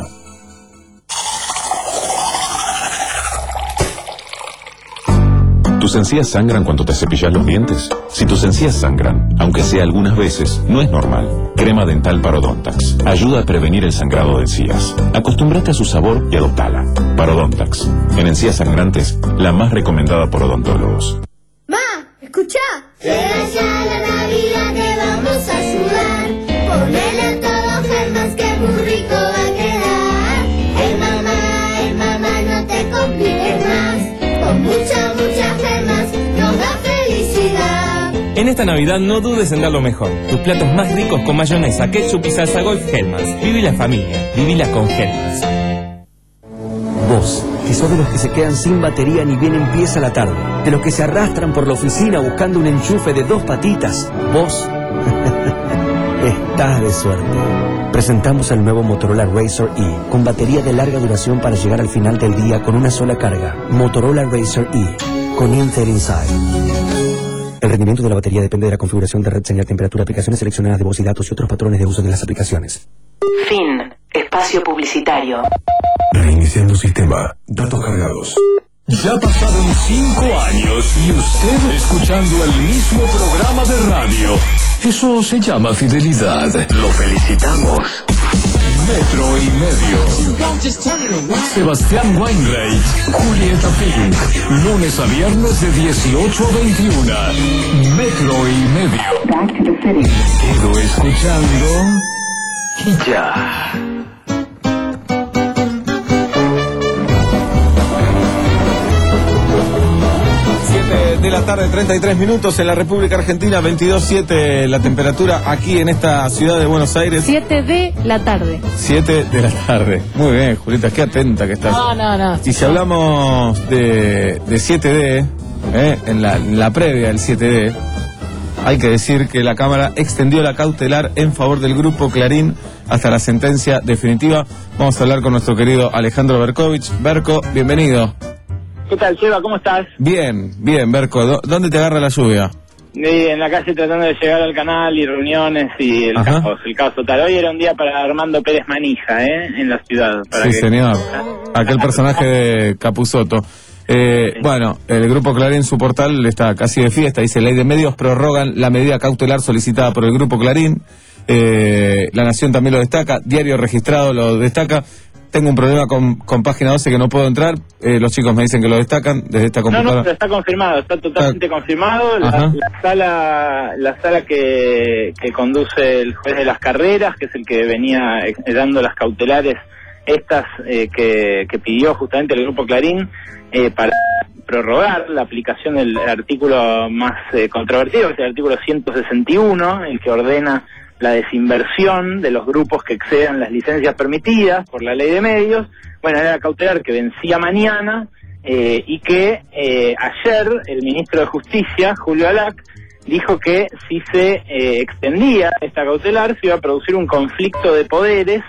¿Tus encías sangran cuando te cepillas los dientes? Si tus encías sangran, aunque sea algunas veces, no es normal. Crema dental Parodontax ayuda a prevenir el sangrado de encías. Acostúmbrate a su sabor y adoptala. Parodontax, en encías sangrantes, la más recomendada por odontólogos. ¡Ma! ¡Escuchá! Llega ya la Navidad, te vamos a ayudar. Ponele a todo Germans que muy rico va a quedar. Hey mamá, hey mamá, no te compliques más. Con mucha, mucha Germans nos da felicidad. En esta Navidad no dudes en dar lo mejor. Tus platos más ricos con mayonesa, ketchup y salsa golf Hellmann's. Viví la familia, vivila con Hellmann's. Vos, que sos de los que se quedan sin batería ni bien empieza la tarde, de los que se arrastran por la oficina buscando un enchufe de dos patitas. Vos, estás de suerte. Presentamos el nuevo Motorola Razr E, con batería de larga duración para llegar al final del día con una sola carga. Motorola Razr E, con Intel Inside. El rendimiento de la batería depende de la configuración de red, señal, temperatura, aplicaciones seleccionadas de voz y datos y otros patrones de uso de las aplicaciones. Fin. Espacio publicitario. Reiniciando sistema. Datos cargados. Ya pasaron cinco años y usted escuchando el mismo programa de radio. Eso se llama fidelidad. Lo felicitamos. Metro y medio. Sebastián Weinreich, Julieta Pink. Lunes a viernes de dieciocho a veintiuno. Metro y medio. Quedo escuchando y ya. De la tarde, treinta y tres minutos en la República Argentina, veintidós siete la temperatura aquí en esta ciudad de Buenos Aires. siete de la tarde. siete de la tarde. Muy bien, Julieta, qué atenta que estás. No, no, no. Y si hablamos de, de siete D, ¿eh? en, la, en la previa del siete D, hay que decir que la Cámara extendió la cautelar en favor del Grupo Clarín hasta la sentencia definitiva. Vamos a hablar con nuestro querido Alejandro Berkovich. Berko, bienvenido. ¿Qué tal, Seba? ¿Cómo estás? Bien, bien, Berko. ¿Dónde te agarra la lluvia? Eh, en la calle tratando de llegar al canal y reuniones y el Ajá. caos, el caos total. Hoy era un día para Armando Pérez Manija, ¿eh? En la ciudad. Para Sí, que... señor. Aquel personaje de Capusotto. Eh, bueno, el Grupo Clarín en su portal está casi de fiesta. Dice, Ley de Medios prorrogan la medida cautelar solicitada por el Grupo Clarín. Eh, La Nación también lo destaca. Diario Registrado lo destaca. Tengo un problema con, con Página doce que no puedo entrar. Eh, los chicos me dicen que lo destacan desde esta No, computadora. no, pero está confirmado, está totalmente confirmado. La, Ajá. la sala la sala que, que conduce el juez de las carreras, que es el que venía eh, dando las cautelares, estas eh, que, que pidió justamente el Grupo Clarín, eh, para prorrogar la aplicación del artículo más eh, controvertido, que es el artículo ciento sesenta y uno, el que ordena la desinversión de los grupos que excedan las licencias permitidas por la Ley de Medios. Bueno, era cautelar que vencía mañana eh, y que eh, ayer el ministro de Justicia, Julio Alac, dijo que si se eh, extendía esta cautelar se iba a producir un conflicto de poderes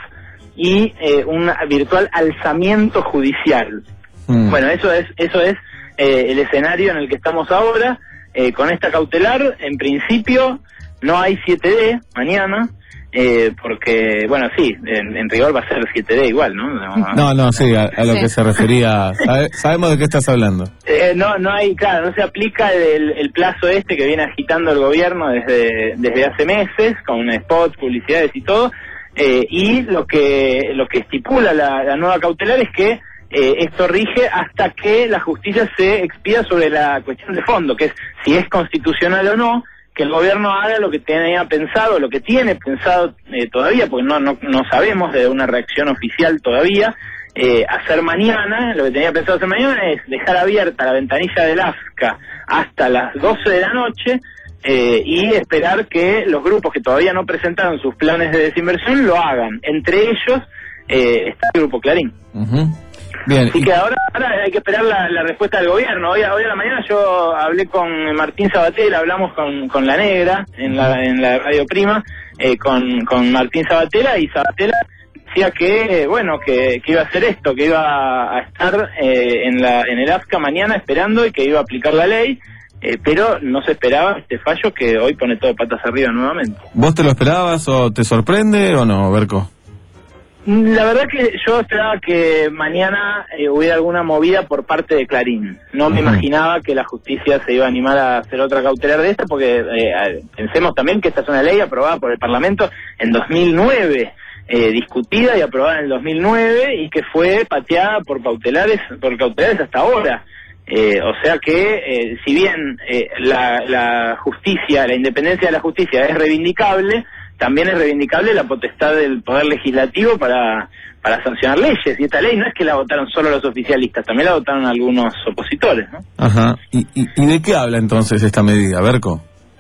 y eh, un virtual alzamiento judicial. Mm. Bueno, eso es eso es eh, el escenario en el que estamos ahora. Eh, con esta cautelar, en principio, no hay siete D mañana, eh, porque, bueno, sí, en, en rigor va a ser siete D igual, ¿no? No, No, no, sí, a, a lo Sí. que se refería. Sabe- sabemos de qué estás hablando. Eh, no, no hay, claro, no se aplica el, el plazo este que viene agitando el gobierno desde desde hace meses, con spots, publicidades y todo, eh, y lo que lo que estipula la, la nueva cautelar es que eh, esto rige hasta que la justicia se expida sobre la cuestión de fondo, que es si es constitucional o no que el gobierno haga lo que tenía pensado, lo que tiene pensado eh, todavía, porque no, no, no sabemos de una reacción oficial todavía, eh, hacer mañana, lo que tenía pensado hacer mañana es dejar abierta la ventanilla del A F C A hasta las doce de la noche, Eh, y esperar que los grupos que todavía no presentaron sus planes de desinversión lo hagan. Entre ellos eh, está el Grupo Clarín. Uh-huh. Bien. Así que ahora, ahora hay que esperar la, la respuesta del gobierno. Hoy, hoy a la mañana yo hablé con Martín Sabatel, hablamos con, con La Negra en la, en la Radio Prima, eh, con, con Martín Sabatella, y Sabatella decía que, bueno, que, que iba a hacer esto, que iba a estar eh, en, la, en el A F C A mañana esperando y que iba a aplicar la ley. Eh, pero no se esperaba este fallo que hoy pone todo patas arriba nuevamente. ¿Vos te lo esperabas o te sorprende o no, Berco? La verdad que yo esperaba que mañana eh, hubiera alguna movida por parte de Clarín. No me uh-huh. imaginaba que la justicia se iba a animar a hacer otra cautelar de esta, porque eh, pensemos también que esta es una ley aprobada por el Parlamento en dos mil nueve, eh, discutida y aprobada en el dos mil nueve, y que fue pateada por cautelares, por cautelares hasta ahora. Eh, o sea que, eh, si bien eh, la, la justicia, la independencia de la justicia es reivindicable, también es reivindicable la potestad del Poder Legislativo para, para sancionar leyes. Y esta ley no es que la votaron solo los oficialistas, también la votaron algunos opositores, ¿no? Ajá. ¿Y, y, y de qué habla entonces esta medida, Berco?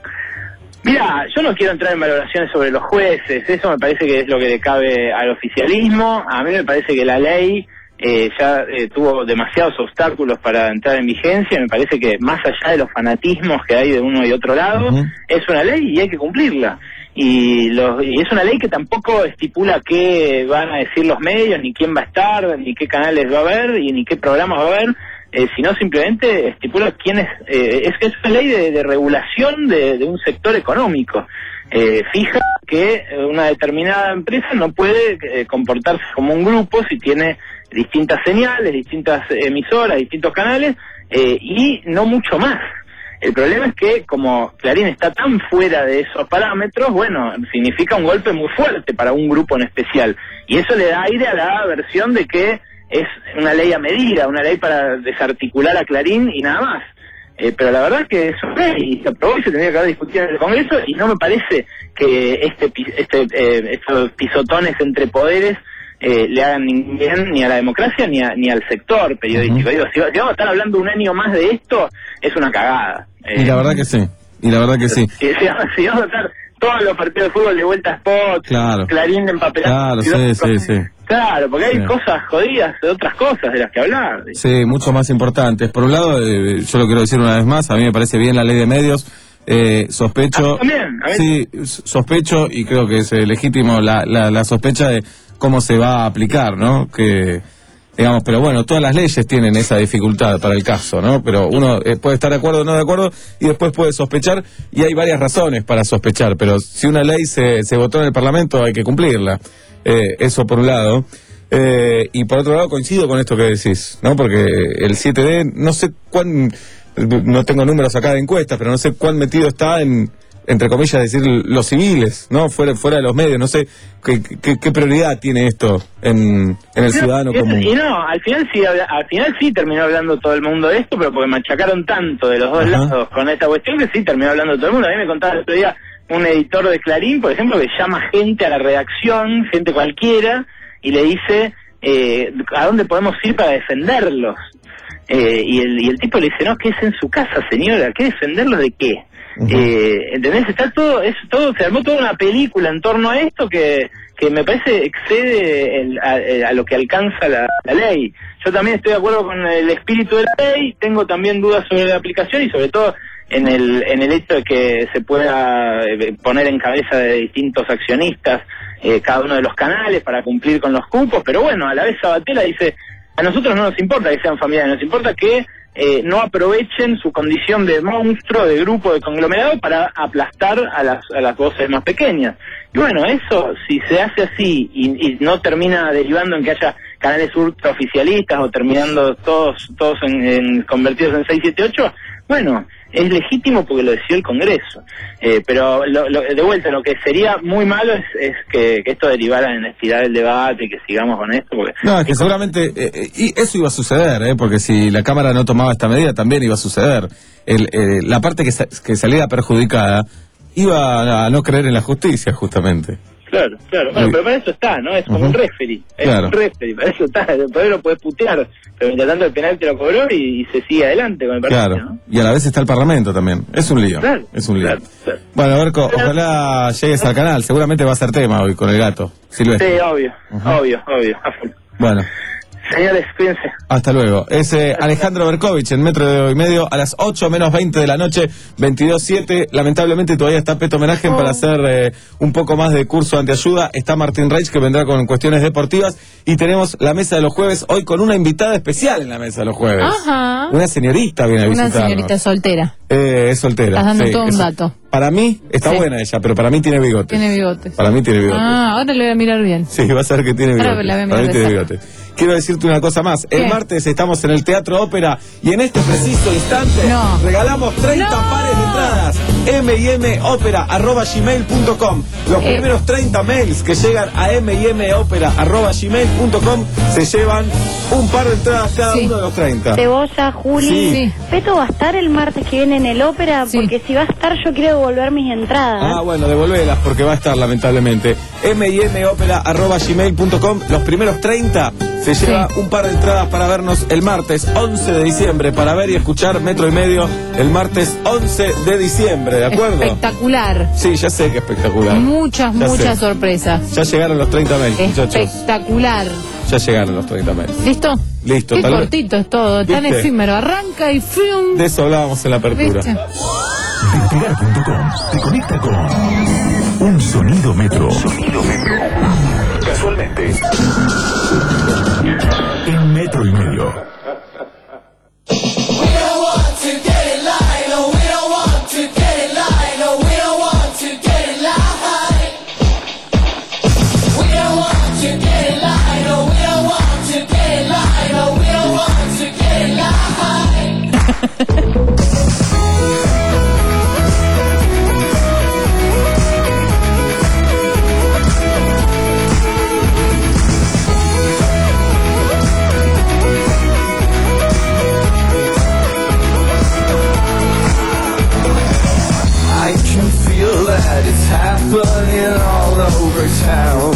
Mira, yo no quiero entrar en valoraciones sobre los jueces, eso me parece que es lo que le cabe al oficialismo. A mí me parece que la ley Eh, ya eh, tuvo demasiados obstáculos para entrar en vigencia. Me parece que más allá de los fanatismos que hay de uno y otro lado, uh-huh. es una ley y hay que cumplirla. Y, los, y es una ley que tampoco estipula qué van a decir los medios, ni quién va a estar, ni qué canales va a haber, y ni qué programas va a haber, eh, sino simplemente estipula quién es. Eh, es que es una ley de, de regulación de, de un sector económico. Eh, fija que una determinada empresa no puede eh, comportarse como un grupo si tiene distintas señales, distintas emisoras, distintos canales, eh, y no mucho más. El problema es que como Clarín está tan fuera de esos parámetros, bueno, significa un golpe muy fuerte para un grupo en especial, y eso le da aire a la versión de que es una ley a medida, una ley para desarticular a Clarín y nada más. Eh, pero la verdad que es una ley y se aprobó y se tenía que haber discutido en el Congreso, y no me parece que este, este eh, estos pisotones entre poderes Eh, le hagan ningún bien ni a la democracia ni, a, ni al sector periodístico. Uh-huh. Digo, si, si vamos a estar hablando un año más de esto, es una cagada. Eh, y la verdad que sí, y la verdad que sí. Si, si, si vamos a estar todos los partidos de fútbol de vuelta a spot, claro. Clarín de empapelado. Claro, sí, sí, sí. Claro, porque hay sí. cosas jodidas de otras cosas de las que hablar. Sí, mucho más importantes. Por un lado, eh, yo lo quiero decir una vez más, a mí me parece bien la ley de medios. Eh, sospecho, ah, también, a ver. sí, sospecho, y creo que es eh, legítimo la, la, la sospecha de cómo se va a aplicar, ¿no? Que, digamos, pero bueno, todas las leyes tienen esa dificultad para el caso, ¿no? Pero uno eh, puede estar de acuerdo o no de acuerdo, y después puede sospechar, y hay varias razones para sospechar, pero si una ley se, se votó en el Parlamento hay que cumplirla. Eh, eso por un lado. Eh, y por otro lado coincido con esto que decís, ¿no? Porque el siete D, no sé cuán, no tengo números acá de encuestas, pero no sé cuán metido está en, entre comillas, decir los civiles, ¿no? Fuera, fuera de los medios, no sé qué, qué, qué prioridad tiene esto en, en el no, ciudadano y, común. Y no, al final sí, al final sí terminó hablando todo el mundo de esto, pero porque machacaron tanto de los dos Ajá. lados con esta cuestión que sí terminó hablando todo el mundo. A mí me contaba el otro día un editor de Clarín, por ejemplo, que llama gente a la redacción, gente cualquiera, y le dice eh, a dónde podemos ir para defenderlos. Eh, y, el, y el tipo le dice, no, que es en su casa, señora, ¿qué defenderlos de qué? Uh-huh. Eh, ¿entendés? Está todo, es todo, se armó toda una película en torno a esto que, que me parece excede el, a, a lo que alcanza la, la ley. Yo también estoy de acuerdo con el espíritu de la ley, tengo también dudas sobre la aplicación y sobre todo en el, en el hecho de que se pueda poner en cabeza de distintos accionistas eh, cada uno de los canales para cumplir con los cupos, pero bueno, a la vez Sabatella dice, a nosotros no nos importa que sean familiares, nos importa que eh, no aprovechen su condición de monstruo, de grupo, de conglomerado para aplastar a las, a las voces más pequeñas. Y bueno, eso, si se hace así y, y no termina derivando en que haya canales ultraoficialistas o terminando todos todos en, en convertidos en seis, siete, ocho, bueno, es legítimo porque lo decidió el Congreso. Eh, pero lo, lo, de vuelta, lo que sería muy malo es, es que, que esto derivara en estirar el debate, que sigamos con esto. Porque no, es que seguramente, eh, y eso iba a suceder, eh, porque si la Cámara no tomaba esta medida también iba a suceder. El, eh, la parte que, sa que salía perjudicada iba a no creer en la justicia, justamente. Claro, claro, bueno, pero para eso está, ¿no? Es como uh-huh. un referee, es claro. un referee, para eso está, el poder lo puede putear, pero mientras tanto el penal te lo cobró y, y se sigue adelante con el partido, claro. ¿no? Y a la vez está el Parlamento también, es un lío, claro, es un lío. Claro, claro. Bueno, Berco, ojalá llegues al canal, seguramente va a ser tema hoy con el gato, Silvestre. Sí, obvio, uh-huh. obvio, obvio, a full. Bueno. Señores, cuídense. Hasta luego. Es eh, Alejandro Berkovich en Metro de Hoy Medio a las ocho menos veinte de la noche, veintidós siete. Lamentablemente todavía está Peto Homenaje oh. para hacer eh, un poco más de curso antiayuda. Está Martín Reich, que vendrá con cuestiones deportivas. Y tenemos la mesa de los jueves hoy con una invitada especial en la mesa de los jueves. Ajá. Una señorita viene a visitarnos. Una señorita soltera. Eh, es soltera. Estás dando sí, todo un es, dato. Para mí está sí. buena ella, pero para mí tiene bigotes. Tiene bigotes. Para mí tiene bigotes. Ah, ahora le voy a mirar bien. Sí, vas a ver que tiene bigotes. Ahora la voy a mirar para mí tiene de bigotes. Quiero decirte una cosa más. ¿Qué? El martes estamos en el Teatro Ópera y en este preciso instante no. regalamos treinta no. pares de entradas. m y m opera arroba gmail punto com. Los eh. primeros treinta mails que llegan a m y m opera arroba gmail punto com se llevan un par de entradas cada sí. uno de los treinta. Cebolla, Juli. Sí. Sí. ¿Peto va a estar el martes que viene en el Ópera? Sí. Porque si va a estar yo quiero devolver mis entradas. Ah, bueno, devolvelas porque va a estar lamentablemente. m y m opera arroba gmail punto com. Los primeros treinta se lleva sí. un par de entradas para vernos el martes once de diciembre, para ver y escuchar Metro y Medio el martes once de diciembre, ¿de acuerdo? Espectacular. Sí, ya sé que espectacular. Muchas, ya muchas sé. sorpresas. Ya llegaron los treinta mails, muchachos. Espectacular. Ya llegaron los treinta mails. ¿Listo? Listo. Qué tal cortito es todo, tan ¿Viste? efímero. Arranca y ¡fium! De eso hablábamos en la apertura. Despegar punto com te conecta con un sonido metro. Sonido metro. Casualmente. En Metro y Medio. That it's happening all over town.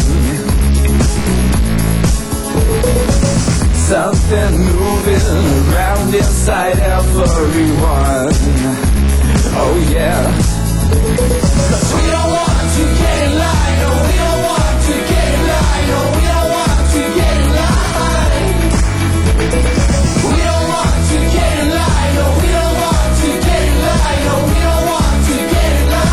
Something moving around inside everyone. Oh yeah. 'Cause we don't want to get in line. No, we don't want to get in line. No, we don't want to get in line. We don't want to get in line. No, we don't want to get in line. No, we don't want to get in line.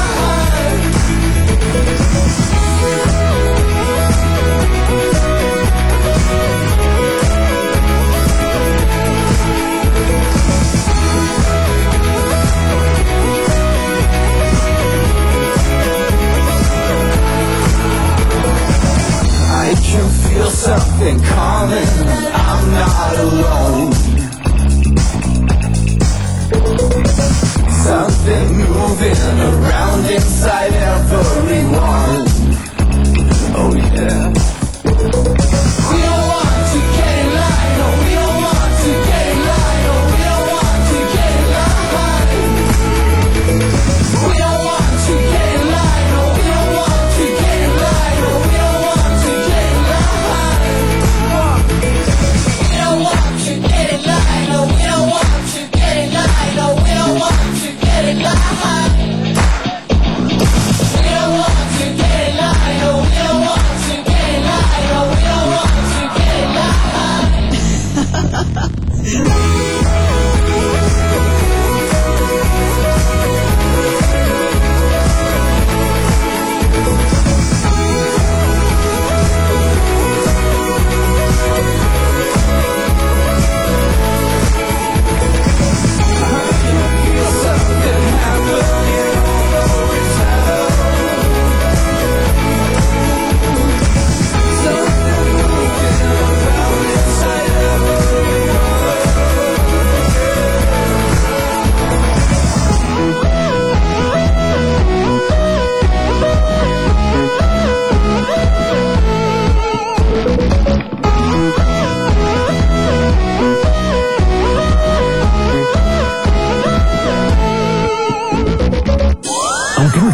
I can feel something coming, I'm not alone. Something moving around inside everyone. Oh yeah. We don't want to get in line, no, we don't want to get in line, no, we don't want to get in line. We don't want to get in line, no, we don't want to get in line, no, we don't want to get in line. We don't want to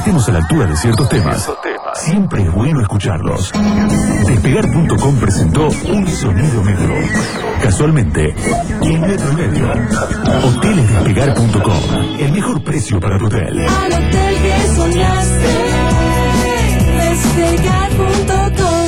estemos a la altura de ciertos temas, siempre es bueno escucharlos. Despegar punto com presentó Un Sonido Metro. Casualmente, y en Metro y Medio. Hoteles Despegar punto com. El mejor precio para tu hotel. Al hotel que soñaste, Despegar punto com.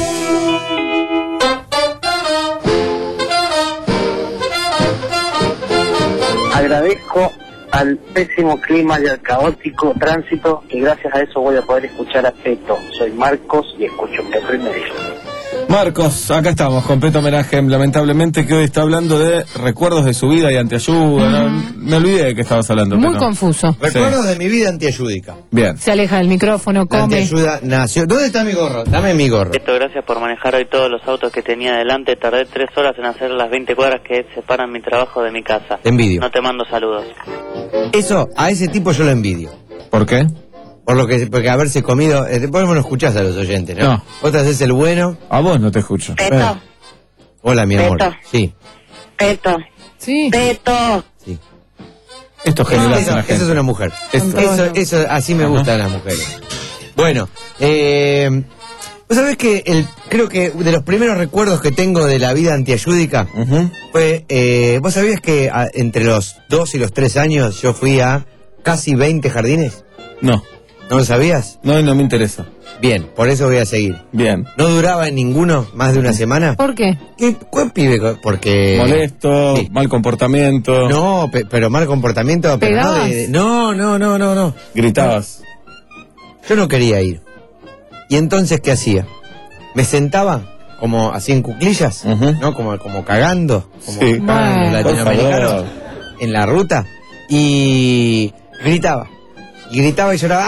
Agradezco al pésimo clima y al caótico tránsito, y gracias a eso voy a poder escuchar a Peto. Soy Marcos y escucho Metro y Medio. Marcos, acá estamos, completo homenaje, lamentablemente, que hoy está hablando de recuerdos de su vida y antiayuda. ¿no? Me olvidé de que estabas hablando. Muy pero... confuso. Recuerdos de mi vida antiayúdica. Bien. Se aleja del micrófono, La come. antiayuda nació. ¿Dónde está mi gorro? Dame mi gorro. Esto, gracias por manejar hoy todos los autos que tenía delante. Tardé tres horas en hacer las veinte cuadras que separan mi trabajo de mi casa. Te envidio. No te mando saludos. Eso, a ese tipo yo lo envidio. ¿Por qué? Por lo que, porque haberse comido, eh, después no escuchás a los oyentes, ¿no? No. Vos te haces el bueno. A vos no te escucho. Peto. Eh. Hola, mi amor. Peto. Sí. Peto. Sí. Peto. Esto Eso, genera eso, eso es una mujer. Esto. Eso, eso, así me Ajá. gustan las mujeres. Bueno, eh, vos sabés que el, creo que de los primeros recuerdos que tengo de la vida antiayúdica Uh-huh. fue, eh, vos sabías que a- entre los dos y los tres años yo fui a casi veinte jardines. No. ¿No lo sabías? No, no me interesa. Bien, por eso voy a seguir. Bien. ¿No duraba en ninguno más de una semana? ¿Por qué? ¿Qué, ¿Cuál pibe? co- Porque... Molesto, Sí. mal comportamiento. No, pe- pero mal comportamiento, pero no, ¿Pegabas? de- de- no, no, no, no, no. Gritabas. Yo no quería ir. ¿Y entonces qué hacía? Me sentaba como así en cuclillas, Ujú. ¿no? Como, como cagando, como Sí. cagando Bueno. latinoamericano, Por favor. en la ruta, y gritaba. Y gritaba y lloraba.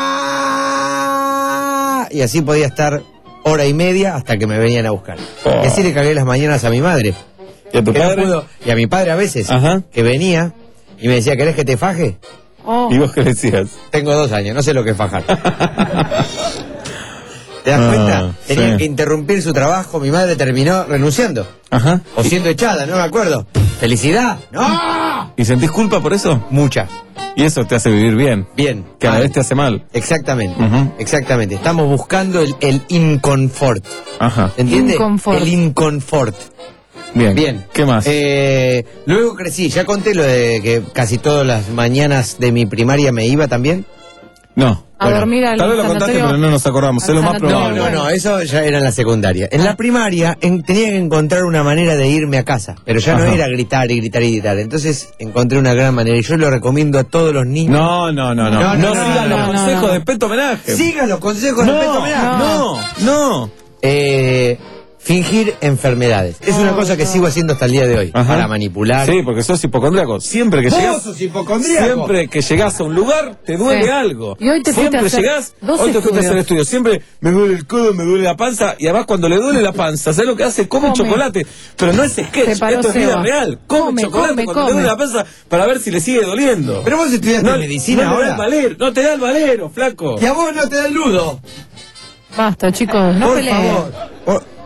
¡Ah! Y así podía estar hora y media hasta que me venían a buscar. Oh. Y así le cagué las mañanas a mi madre. ¿Y a tu Que no padre? pudo- y a mi padre a veces, Ajá. que venía y me decía, ¿querés que te faje? Oh. ¿Y vos qué decías? Tengo dos años, no sé lo que es fajar. ¿Te das Ah, cuenta? Tenía sí. que interrumpir su trabajo, mi madre terminó renunciando. Ajá. O siendo echada, no me acuerdo. ¡Felicidad! ¡No! ¿Y sentís culpa por eso? Mucha. Y eso te hace vivir bien. Bien. Que a la Mal. vez te hace mal. Exactamente. Ujú. Exactamente. Estamos buscando el, el inconfort. Ajá. ¿Entiendes? Inconfort. El inconfort. Bien. Bien. ¿Qué más? Eh, luego crecí. Ya conté lo de que casi todas las mañanas de mi primaria me iba también. No. A dormir al Tal vez lo contaste, sanatorio- pero no nos acordamos. al Es lo más sanatorio. probable. No, no, eso ya era en la secundaria. En la primaria en- tenía que encontrar una manera de irme a casa, pero ya no Ajá. era gritar y gritar y gritar. Entonces encontré una gran manera y yo lo recomiendo a todos los niños. No, no, no, no. No, No, no, no, sigan no, los no, consejos no. de Peto Homenaje. Sigan los consejos no, de Peto Homenaje. no, no. Eh, fingir enfermedades. Es una cosa que sigo haciendo hasta el día de hoy. Ajá. Para manipular. Sí, porque sos hipocondríaco. Siempre que Vos llegás. sos hipocondríaco. Siempre que llegás a un lugar, te duele Sí. algo. Y hoy te fuiste Siempre a hacer llegás, dos hoy te fuiste a hacer estudios. estudios. Siempre me duele el codo, me duele la panza. Y además, cuando le duele la panza, ¿sabes lo que hace? Come, Come. chocolate. Pero no es sketch, Se paró esto es vida Seba. real. Come, Come, chocolate come, cuando come. le duele la panza para ver si le sigue doliendo. Pero vos estudiaste no, medicina no te da ahora. el valero, no te da el valero, flaco. Y a vos no te da el ludo. Basta, chicos, no Por peleen. favor. Por-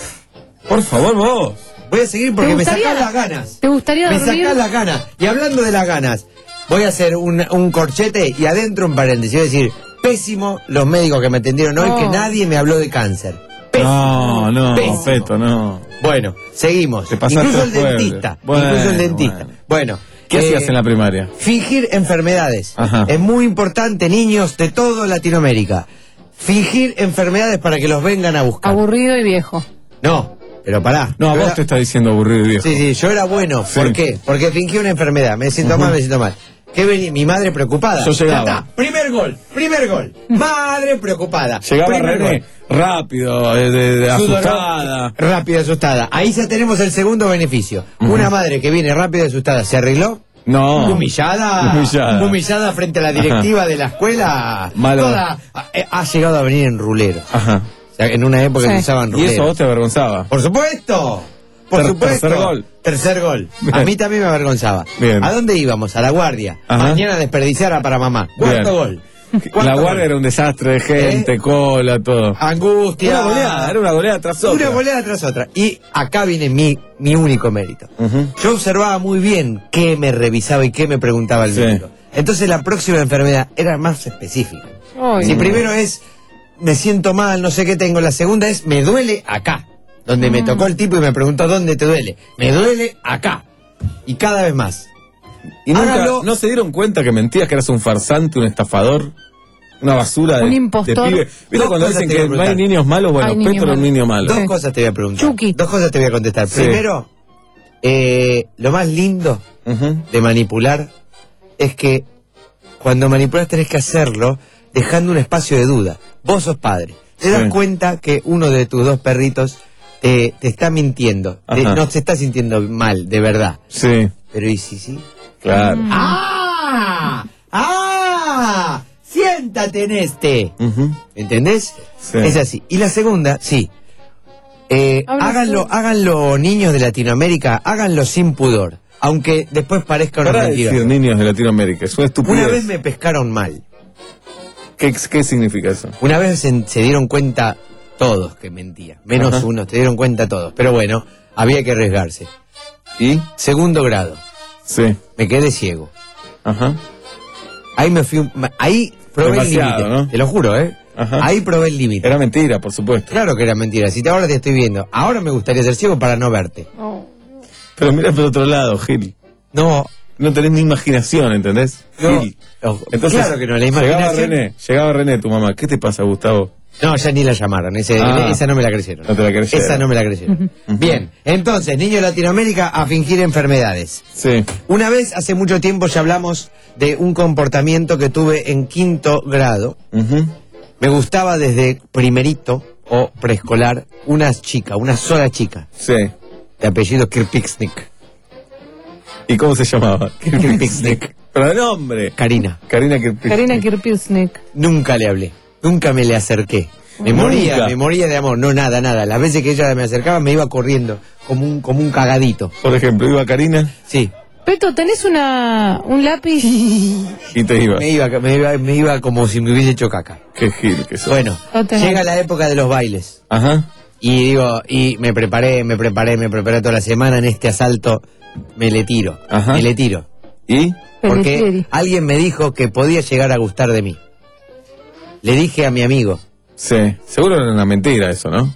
Por favor, vos. Voy a seguir porque ¿Te me gustaría- sacás las ganas. ¿Te gustaría Me dormir? sacás las ganas. Y hablando de las ganas, voy a hacer un, un corchete y adentro un paréntesis. Voy a decir, pésimo los médicos que me atendieron hoy, Oh. que nadie me habló de cáncer. No, no, Pésimo. Peto, no. Bueno, seguimos. Te pasaste Incluso el el jueves. dentista. Bueno, incluso el dentista. bueno. Bueno. ¿Qué eh, hacías en la primaria? Fingir enfermedades. Ajá. Es muy importante, niños de toda Latinoamérica. Fingir enfermedades para que los vengan a buscar. Aburrido y viejo. No, pero pará. No, a Yo vos era- te está diciendo aburrido y viejo. Sí, sí, yo era bueno. Sí. ¿Por qué? Porque fingí una enfermedad. Me siento Ujú. mal, me siento mal. ¿Qué venía? Mi madre preocupada. Yo llegaba. Ya está. Primer gol, primer gol. Madre preocupada. Llegaba Primer René, gol. rápido, de, de- de Sudor- asustada. Rápida, asustada. Ahí ya tenemos el segundo beneficio. Ujú. Una madre que viene rápida y asustada, ¿se arregló? No. Humillada. Humillada. Humillada frente a la directiva de la escuela. Malo. Toda, eh, ha llegado a venir en rulero. Ajá. O sea, en una época Sí. se usaban Y ruleros. eso a vos te avergonzaba. Por supuesto. Por Ter- supuesto. tercer gol. Tercer gol. Bien. A mí también me avergonzaba. Bien. ¿A dónde íbamos? A la guardia. Ajá. Mañana desperdiciara para mamá. Cuarto Bien. gol. La Cuarto guardia gol. era un desastre de gente, ¿Eh? cola, todo. Angustia. Una goleada, era una goleada tras otra. Una goleada tras otra. Y acá viene mi, mi único mérito. Ujú. Yo observaba muy bien qué me revisaba y qué me preguntaba el Sí. médico. Entonces la próxima enfermedad era más específica. Ay, si no. primero es me siento mal, no sé qué tengo, la segunda es me duele acá. Donde me tocó el tipo y me preguntó dónde te duele. Me duele acá. Y cada vez más. ¿Y nunca, Hágalo. no se dieron cuenta que mentías, que eras un farsante, un estafador? Una basura de, Un impostor. de pibe. ¿Viste Dos cuando cosas dicen te voy a que no hay preguntar. niños malos? Bueno, Hay niños Petro era un malos. niño malo. Dos cosas te voy a preguntar. Chucky. Dos cosas te voy a contestar. Sí. Primero, eh, lo más lindo Ujú. de manipular es que cuando manipulas tenés que hacerlo dejando un espacio de duda. Vos sos padre. Te Sí. das cuenta que uno de tus dos perritos te, te está mintiendo. Te- Ajá. no se está sintiendo mal, de verdad. Sí, Pero ¿y si sí? claro. ¡Ah! ¡Ah! Siéntate en este. Ujú. ¿Entendés? Sí. Es así. Y la segunda, sí. Eh, Habla háganlo, tú. háganlo, niños de Latinoamérica, háganlo sin pudor. Aunque después parezca una Para mentira. decir niños de Latinoamérica, es una estupidez. Una vez me pescaron mal. ¿Qué, ¿Qué significa eso? Una vez se, se dieron cuenta todos que mentía. Menos Ajá. uno, se dieron cuenta todos. Pero bueno, había que arriesgarse. ¿Y? Segundo grado. Sí. Me quedé ciego. Ajá. Ahí me fui. un- Ahí probé Demasiado, el límite. ¿no? Te lo juro, ¿eh? Ajá. Ahí probé el límite. Era mentira, por supuesto. Claro que era mentira. Si te, ahora te estoy viendo. Ahora me gustaría ser ciego para no verte. Oh. Pero mira por otro lado, Gil. No. No tenés ni imaginación, ¿entendés? No. Gil. No, Entonces, claro que no, la llegaba imaginación. René, llegaba René, tu mamá. ¿Qué te pasa, Gustavo? No, ya ni la llamaron. Ese, Ah. esa no me la creyeron. No te la creyeron. Esa no me la creyeron. Bien, entonces, niños de Latinoamérica a fingir enfermedades. Sí. Una vez, hace mucho tiempo, ya hablamos de un comportamiento que tuve en quinto grado. Ujú. Me gustaba desde primerito o preescolar una chica, una sola chica, Sí. de apellido Kirpixnik. ¿Y cómo se llamaba? Kirpixnik. Pero de nombre. Karina. Karina Kirpixnik. Karina Kirpusnik. Nunca le hablé, nunca me le acerqué. Me moría, Nunca. me moría de amor, no nada, nada. Las veces que ella me acercaba me iba corriendo, como un, como un cagadito. Por ejemplo, iba Karina Sí, Peto, ¿tenés una, un lápiz? y te ibas. me iba, me iba, me iba como si me hubiese hecho caca. Qué Gil que sos. Bueno, No tenés. llega la época de los bailes. Ajá. Y digo, y me preparé, me preparé, me preparé toda la semana en este asalto, me le tiro, Ajá. me le tiro. ¿Y? Porque Pelletieri. alguien me dijo que podía llegar a gustar de mí. Le dije a mi amigo, Sí. Seguro era una mentira eso, ¿no?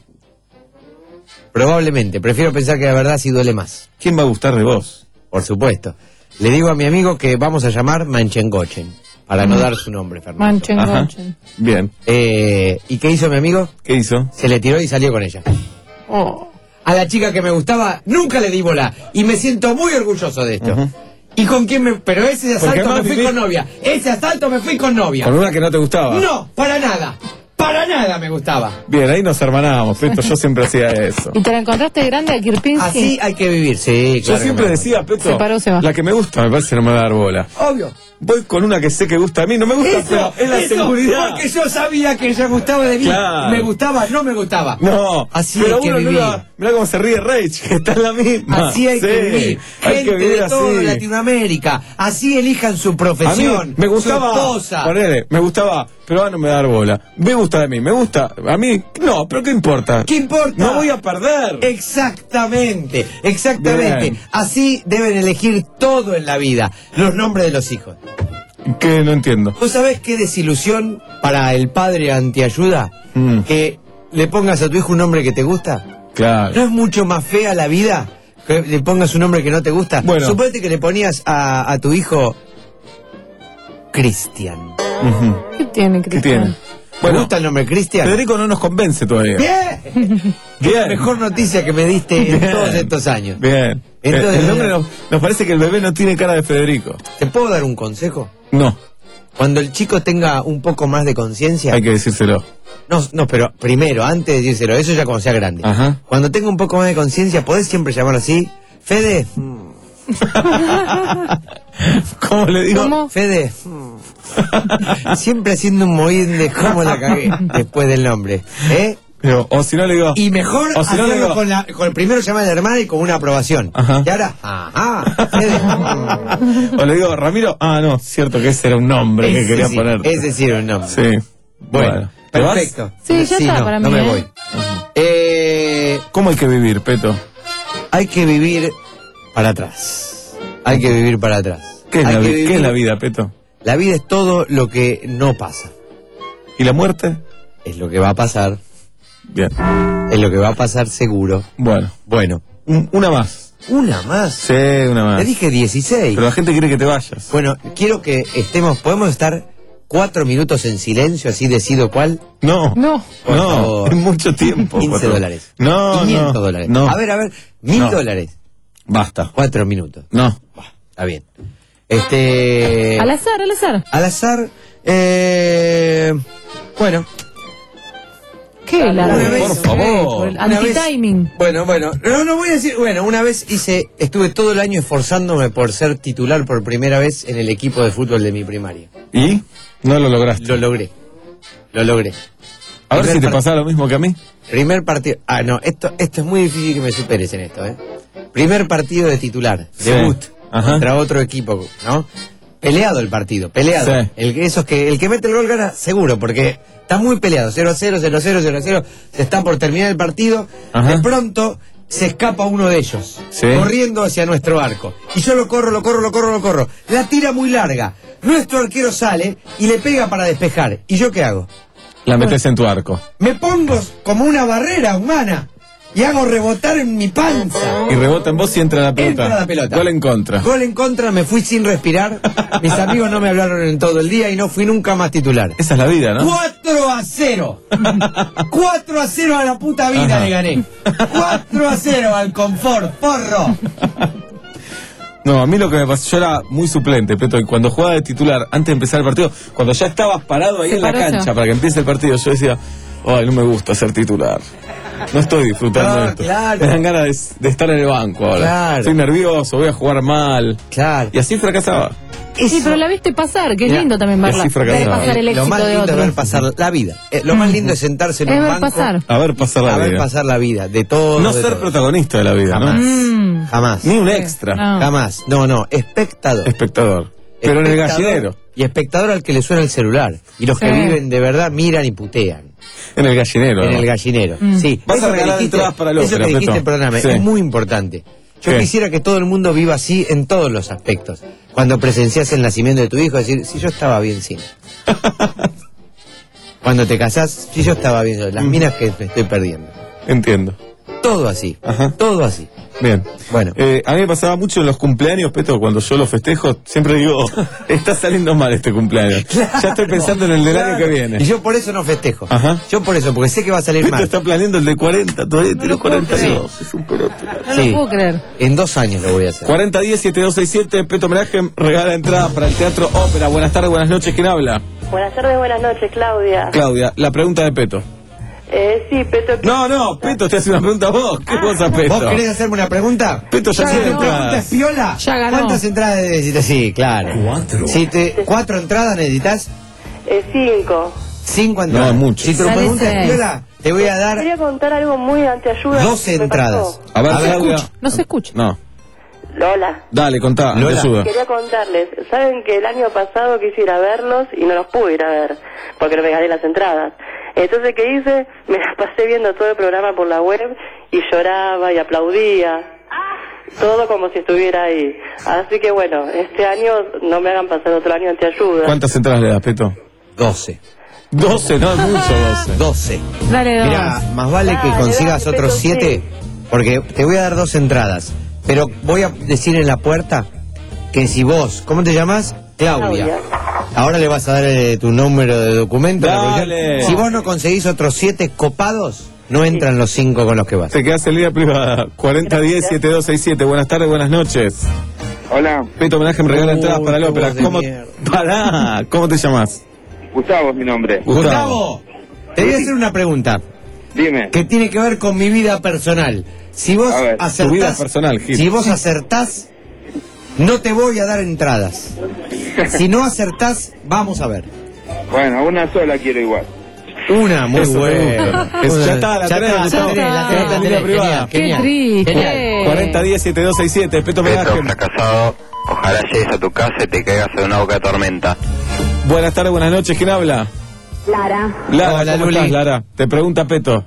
probablemente, prefiero pensar que la verdad sí duele más. ¿Quién va a gustar de vos? Por supuesto. Le digo a mi amigo que vamos a llamar Manchengochen, para Mm. no dar su nombre, Fernando. Manchen, Ajá. Gochen. Bien. Eh, ¿Y qué hizo mi amigo? ¿Qué hizo? Se le tiró y salió con ella. Oh. A la chica que me gustaba nunca le di bola y me siento muy orgulloso de esto. Ujú. ¿Y con quién me...? Pero ese Porque asalto me además fui viví- con novia. Ese asalto me fui con novia. ¿Con una que no te gustaba? No, para nada. Para nada me gustaba. Bien, ahí nos hermanábamos, Peto. Yo siempre hacía eso. ¿Y te la encontraste grande a Kirpinski? Así hay que vivir, sí, Yo claro. que siempre me- decía, Peto, Se paró, se va. la que me gusta me parece que no me va a dar bola. Obvio. Voy con una que sé que gusta a mí, no me gusta, Eso, pero es la eso, seguridad. porque yo sabía que ella gustaba de mí. Claro. Me gustaba, no me gustaba. No, Así pero hay que uno no vivir. la- mirá cómo se ríe Rage, que está en la misma. Así hay Sí, que vivir. hay Gente que vivir de toda así. Latinoamérica. Así elijan su A mí profesión. me gustaba, Su esposa. ponele, me gustaba, pero ahora no me va a dar bola. Me gusta de mí, me gusta, a mí, no, pero ¿qué importa? ¿Qué importa? No voy a perder. Exactamente, exactamente. Bien. Así deben elegir todo en la vida. Los nombres de los hijos. Que no entiendo. ¿Vos sabés qué desilusión para el padre antiayuda? Mm, Que le pongas a tu hijo un nombre que te gusta. claro. ¿No es mucho más fea la vida que le pongas un nombre que no te gusta? Bueno. Suponete que le ponías a, a tu hijo Cristian. Ujú. ¿Qué tiene, ¿Qué Cristian? tiene? ¿Te Bueno, gusta el nombre Cristian? Federico no nos convence todavía. ¡Bien! Bien. Mejor noticia que me diste en Bien. todos estos años. Bien. Entonces- el, el nombre nos, nos parece que el bebé no tiene cara de Federico. ¿Te puedo dar un consejo? No, Cuando el chico tenga un poco más de conciencia... hay que decírselo. No, no, pero primero, antes de decírselo, eso ya cuando sea grande. Ajá. Cuando tenga un poco más de conciencia, podés siempre llamarlo así. Fede. mm, ¿Cómo le digo? ¿Cómo? Fede. mm. Siempre haciendo un moín de cómo la cagué después del nombre. ¿Eh? Digo, o si no le digo. Y mejor O si no le hacerlo digo- con, la, con el primero llamar a la hermana y con una aprobación. Ajá. Y ahora, ajá, Fede. mm. O le digo, Ramiro, ah, no, cierto que ese era un nombre que Ese quería sí, poner. Ese sí era un nombre. Sí. Bueno, ¿Te vas? perfecto. Sí, ya está no, para no mí, me ¿eh? voy. Eh, ¿Cómo hay que vivir, Peto? hay que vivir para atrás. Hay que vivir para atrás. ¿Qué es, Hay la, que vi- ¿Qué vivir- es la vida, Peto? La vida es todo lo que no pasa. ¿Y la muerte? Es lo que va a pasar. Bien. Es lo que va a pasar seguro. Bueno. Bueno. Un, una más. ¿Una más? Sí, una más. Te dije dieciséis. Pero la gente quiere que te vayas. Bueno, quiero que estemos, ¿podemos estar cuatro minutos en silencio, así decido cuál? No. No. Por no, favor. es mucho tiempo. quince cuatro. dólares. No, quinientos no, dólares. no. A ver, a ver, mil No. dólares. Basta. Cuatro minutos. No. Está bien. Este... Al azar, al azar. Al azar, eh... bueno. ¿Qué? La Una vez, por favor. El Una vez- anti-timing. Bueno, bueno, no, no voy a decir, bueno, una vez hice, estuve todo el año esforzándome por ser titular por primera vez en el equipo de fútbol de mi primaria. ¿Y? No lo lograste. Lo logré, lo logré. A ver Primer si te par- pasa lo mismo que a mí. Primer partido, ah, no, esto, esto es muy difícil que me superes en esto, ¿eh? Primer partido de titular, Sí. debut, Ajá. contra otro equipo, ¿no? Peleado el partido, peleado. Sí. El, esos que, el que mete el gol gana seguro, porque está muy peleado, cero a cero, cero a cero, cero a cero, se está por terminar el partido, Ajá. de pronto se escapa uno de ellos, Sí. corriendo hacia nuestro arco. Y yo lo corro, lo corro, lo corro, lo corro. La tira muy larga. Nuestro arquero sale y le pega para despejar. ¿Y yo qué hago? La metes en tu arco. Me pongo como una barrera humana y hago rebotar en mi panza. Y rebota en vos y entra la pelota. Entra la pelota. Gol en contra. Gol en contra, me fui sin respirar. Mis amigos no me hablaron en todo el día y no fui nunca más titular. Esa es la vida, ¿no? cuatro a cero. cuatro a cero a la puta vida Ajá. le gané. cuatro a cero al confort, porro. No, a mí lo que me pasó, yo era muy suplente, Peto, y cuando jugaba de titular, antes de empezar el partido, cuando ya estabas parado ahí Se en la paró cancha ya. para que empiece el partido, yo decía, ay, no me gusta ser titular. No estoy disfrutando No, de esto. claro. Me dan ganas de, de estar en el banco ahora. Claro. Estoy nervioso, voy a jugar mal. Claro. Y así fracasaba. Sí, pero la viste pasar, que es Mira, lindo también verla. así fracasaba. Ver pasar el Lo éxito más de lindo es ver otros. pasar la vida. Eh, lo más lindo es sentarse en Es un ver banco pasar. A ver pasar la a ver vida. pasar la vida. De todo. No de ser todo. protagonista de la vida, Jamás. ¿no? Mm. Jamás. Ni un extra. No. Jamás. No, no. Espectador. Espectador. Pero en el Espectador gallinero. Y espectador al que le suena el celular. Y los que Sí. viven de verdad miran y putean. En el gallinero. En ¿no? el gallinero. Mm. Sí. Vas Eso a que regalar dijiste- entradas para el Eso ópera, que dijiste Peto. en el programa Sí. es muy importante. Yo ¿Qué? quisiera que todo el mundo viva así en todos los aspectos. Cuando presencias el nacimiento de tu hijo, decir, si yo estaba bien sin. Cuando te casás, si yo estaba bien sin. Las minas que me estoy perdiendo. Entiendo. Todo así. Ajá. Todo así. Bien. Bueno. Eh, a mí me pasaba mucho en los cumpleaños, Peto, cuando yo los festejo, siempre digo, está saliendo mal este cumpleaños. Ya estoy pensando en el del año que viene. Y yo por eso no festejo. Ajá. Yo por eso, porque sé que va a salir Peto mal. está planeando el de cuarenta, todavía tiene lo puedo cuarenta y dos. Es un pelote. No Sí. lo puedo creer. En dos años lo voy a hacer. cuarenta diez siete dos seis siete, Peto Homenaje regala entrada para el Teatro Ópera. Buenas tardes, buenas noches, ¿quién habla? Buenas tardes, buenas noches, Claudia. Claudia, la pregunta de Peto. Eh, sí, Peto. No, no, Peto te hace una pregunta a vos. ¿Qué vos a Peto? ¿Vos querés hacerme una pregunta? Peto ya Ya tiene ganó. ¿Pregunta entradas. es piola? Ya ganó. ¿Cuántas entradas necesitas? Sí, claro. Cuatro. Si te, ¿Cuatro entradas necesitas? Eh, cinco. Cinco entradas. No, mucho. Si tu Dale pregunta es seis. piola, te voy a dar Quería contar algo muy antiayuda. doce que me entradas. pasó. A ver, A ver, Claudia. Escucha, no se escucha. No. Lola. Dale, contá, Lola. te ayuda. Quería contarles, saben que el año pasado quise ir a verlos y no los pude ir a ver, porque no me gané las entradas. Entonces, ¿qué hice? Me la pasé viendo todo el programa por la web y lloraba y aplaudía. Todo como si estuviera ahí. Así que bueno, este año no me hagan pasar otro año antiayuda. ¿Cuántas entradas le das, Peto? doce. doce, no es mucho, doce. doce. Dale dos. Mira, más vale que Dale, consigas dale, otros Peto, siete, sí. porque te voy a dar dos entradas. Pero voy a decir en la puerta que si vos, ¿cómo te llamas? Claudia. Claudia. Ahora le vas a dar eh, tu número de documento. la Dale. producción. Si vos no conseguís otros siete copados, no entran los cinco con los que vas. Te quedas en línea privada. cuarenta diez siete dos seis siete. Buenas tardes, buenas noches. Hola, Peto Homenaje me regala Uy, entradas para la qué ópera. voz de ¿Cómo? mierda. Pará, ¿cómo te llamas? Gustavo es mi nombre. Gustavo, te voy a hacer una pregunta Dime. que tiene que ver con mi vida personal. Si vos A ver, tu acertás, vida personal, Gil. si vos acertás, no te voy a dar entradas. Si no acertás, vamos a ver. Bueno, una sola quiero igual. Una, muy Eso buena. me gusta. Eso, ya está, la Ya tenés, está, Gustavo. la tenés, la Ya tenés, está. la Línea tenés. privada. Genial, Qué genial, triste. genial. cuarenta diez siete dos seis siete. Peto Homenaje. Peto, fracasado. Ojalá llegues a tu casa y te caigas en una boca de tormenta. Buenas tardes, buenas noches. ¿Quién habla? Lara. Lara, Hola, ¿cómo Luli. estás, Lara? Te pregunta Peto.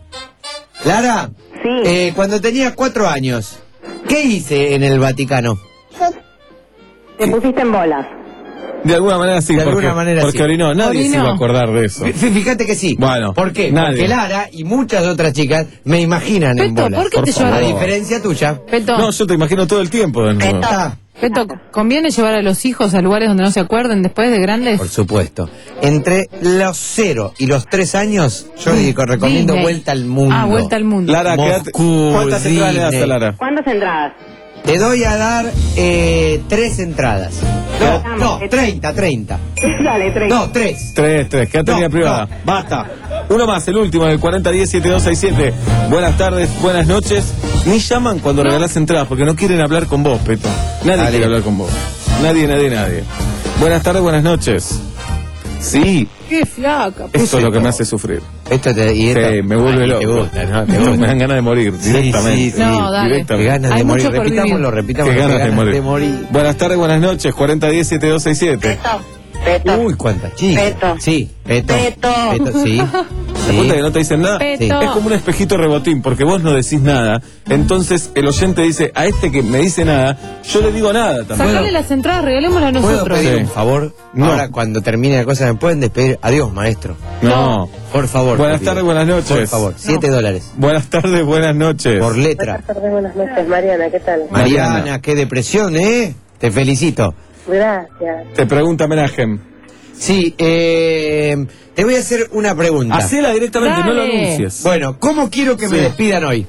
Lara, Sí. eh, cuando tenías cuatro años, ¿qué hice en el Vaticano? Te pusiste en bolas. De alguna manera sí, De porque, alguna manera porque sí. orinó. Nadie Orinó. se iba a acordar de eso. F- Fíjate que sí. Bueno, ¿Por qué? nadie. Porque Lara y muchas otras chicas me imaginan en Peto, bolas. ¿por qué te favor. llevas- A diferencia tuya. Peto, No, yo te imagino todo el tiempo de nuevo. Ah, Peto, ¿conviene llevar a los hijos a lugares donde no se acuerden después de grandes? por supuesto. Entre los cero y los tres años, yo digo, recomiendo Disney. Vuelta al Mundo. Ah, Vuelta al Mundo. Lara, quédate. Moscú, ¿Cuántas entradas le das a Disney. Lara? ¿Cuántas entradas? Te doy a dar eh, tres entradas. No, no, treinta, treinta. Dale, tres. No, tres. Tres, tres, quédate No, línea privada. no. Basta. Uno más, el último, el cuarenta diez setenta y dos sesenta y siete. Buenas tardes, buenas noches. Ni llaman cuando regalás entradas porque no quieren hablar con vos, Peto. Nadie Dale. quiere hablar con vos. Nadie, nadie, nadie. Buenas tardes, buenas noches. Sí, Qué flaca. esto es lo que me hace sufrir. Esto te, y Sí, esto- me vuelve Ay, loco. te gusta, ¿no? Te Esto gusta. me dan ganas de morir Sí, directamente. sí, sí. No, dale. Qué Directamente. ganas Hay de morir. mucho por Repitámoslo, vivir. repitámoslo. Qué ganas de morir. de morir. Buenas tardes, buenas noches. cuarenta diez setenta y dos sesenta y siete. Peto. Uy, cuántas chicas. Peto. Sí, Peto. Peto. Peto, sí. ¿Te das cuenta que no te dicen nada? Peto. Es como un espejito rebotín, porque vos no decís nada. Entonces el oyente dice, a este que me dice nada, yo le digo nada también. Sacale las entradas, regalémoslas a ¿Puedo nosotros. pedir Sí. un favor? No. Ahora, cuando termine la cosa, ¿me pueden despedir? Adiós, maestro. No. Por favor. Buenas te pido. tardes, buenas noches. Por favor, siete dólares. Buenas tardes, buenas noches. Por letra. Buenas tardes, buenas noches, Mariana, ¿qué tal? Mariana, Mariana. qué depresión, ¿eh? Te felicito. Gracias. Te pregunta Menajem. Sí, eh, te voy a hacer una pregunta. Hacela directamente, no lo Dale. anuncies. Bueno, ¿cómo quiero que me Sí. despidan hoy?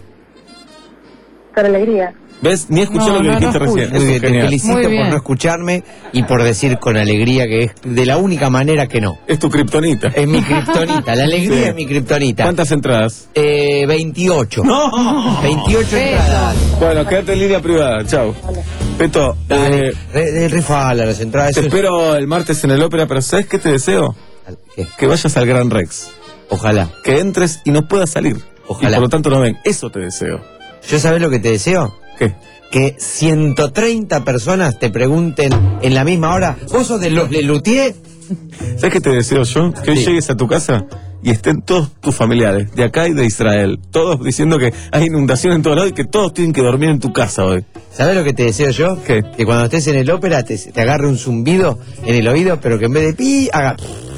Con alegría. ¿Ves? Ni escuché No, lo que no, no dijiste escucho. recién. Muy Eso bien, es te genial. felicito Muy por bien. no escucharme y por decir con alegría que es de la única manera que no. Es tu kriptonita. Es mi kriptonita, la alegría Sí. es mi kriptonita. ¿Cuántas entradas? Eh, veintiocho. ¡No! veintiocho Peto. entradas. Bueno, quédate en línea privada. Chao. Peto, Dale, eh, re- re- rifala las entradas. te eso es- espero el martes en el ópera, pero ¿sabes qué te deseo? ¿Qué? Que vayas al Gran Rex. Ojalá. Que entres y no puedas salir. Ojalá. Y por lo tanto no ven. Eso te deseo. ¿Yo sabés lo que te deseo? ¿Qué? Que ciento treinta personas te pregunten en la misma hora, ¿vos sos de los Lelutier? ¿Sabes qué te deseo yo? Que hoy Sí. llegues a tu casa y estén todos tus familiares, de acá y de Israel, todos diciendo que hay inundación en todos lados y que todos tienen que dormir en tu casa hoy. ¿Sabés lo que te deseo yo? ¿Qué? Que cuando estés en el ópera te, te agarre un zumbido en el oído, pero que en vez de pi, haga...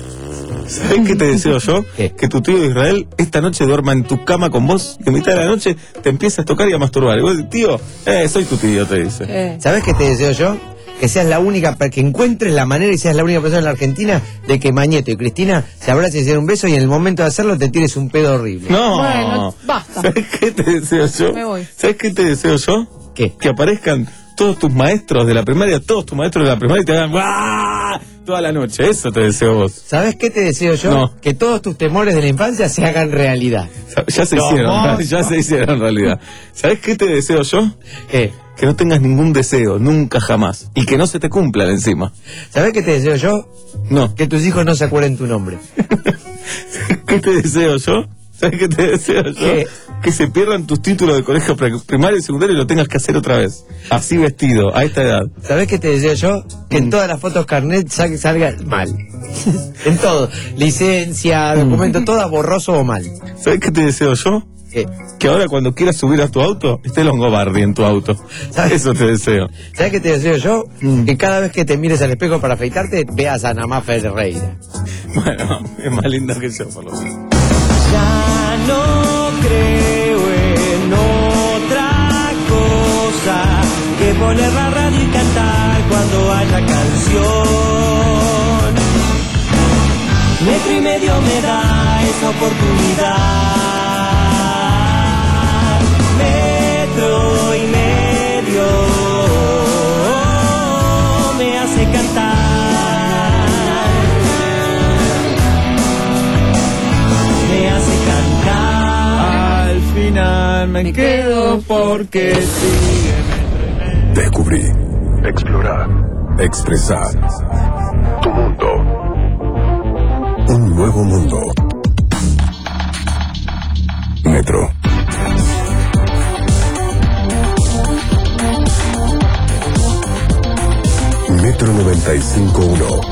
¿Sabes qué te deseo yo? ¿Qué? Que tu tío de Israel esta noche duerma en tu cama con vos y a mitad de la noche te empiezas a tocar y a masturbar. Y vos dices, tío, eh, soy tu tío, te dice. Eh. ¿Sabés qué te deseo yo? Que seas la única, para que encuentres la manera y seas la única persona en la Argentina de que Mañeto y Cristina se abracen y se den un beso y en el momento de hacerlo te tires un pedo horrible. No. Bueno, basta. ¿Sabes qué te deseo yo? Me voy. ¿Sabes qué te deseo yo? ¿Qué? Que aparezcan todos tus maestros de la primaria, todos tus maestros de la primaria y te hagan ¡guau! Toda la noche. Eso te deseo vos. ¿Sabés qué te deseo yo? No. Que todos tus temores de la infancia se hagan realidad. Ya se No, hicieron, no. ya se hicieron en realidad. ¿Sabes qué te deseo yo? ¿Qué? Que no tengas ningún deseo, nunca jamás. Y que no se te cumplan encima. ¿Sabés qué te deseo yo? No. Que tus hijos no se acuerden tu nombre. ¿Qué te deseo yo? ¿Sabes qué te deseo yo? ¿Qué? Que se pierdan tus títulos de colegio pre- primario y secundario y lo tengas que hacer otra vez. Así vestido, a esta edad. ¿Sabés qué te deseo yo? Que en todas las fotos carnet sal- salga mal. En todo. Licencia, documento, todo borroso o mal. ¿Sabes qué te deseo yo? ¿Qué? Que ahora cuando quieras subir a tu auto, esté Longobardi en tu auto. ¿Sabes? Eso te deseo. ¿Sabés qué te deseo yo? Que cada vez que te mires al espejo para afeitarte, veas a Namá Ferreira. Bueno, es más linda que yo, por lo menos. Ya no creo en otra cosa que poner la radio y cantar cuando haya canción. Metro y medio me da esa oportunidad. Metro y medio me hace cantar. Me hace cantar. Al final me quedo porque sigue. Descubrí, explorar, expresar. Tu mundo. Un nuevo mundo. Metro. Metro noventa y cinco punto uno.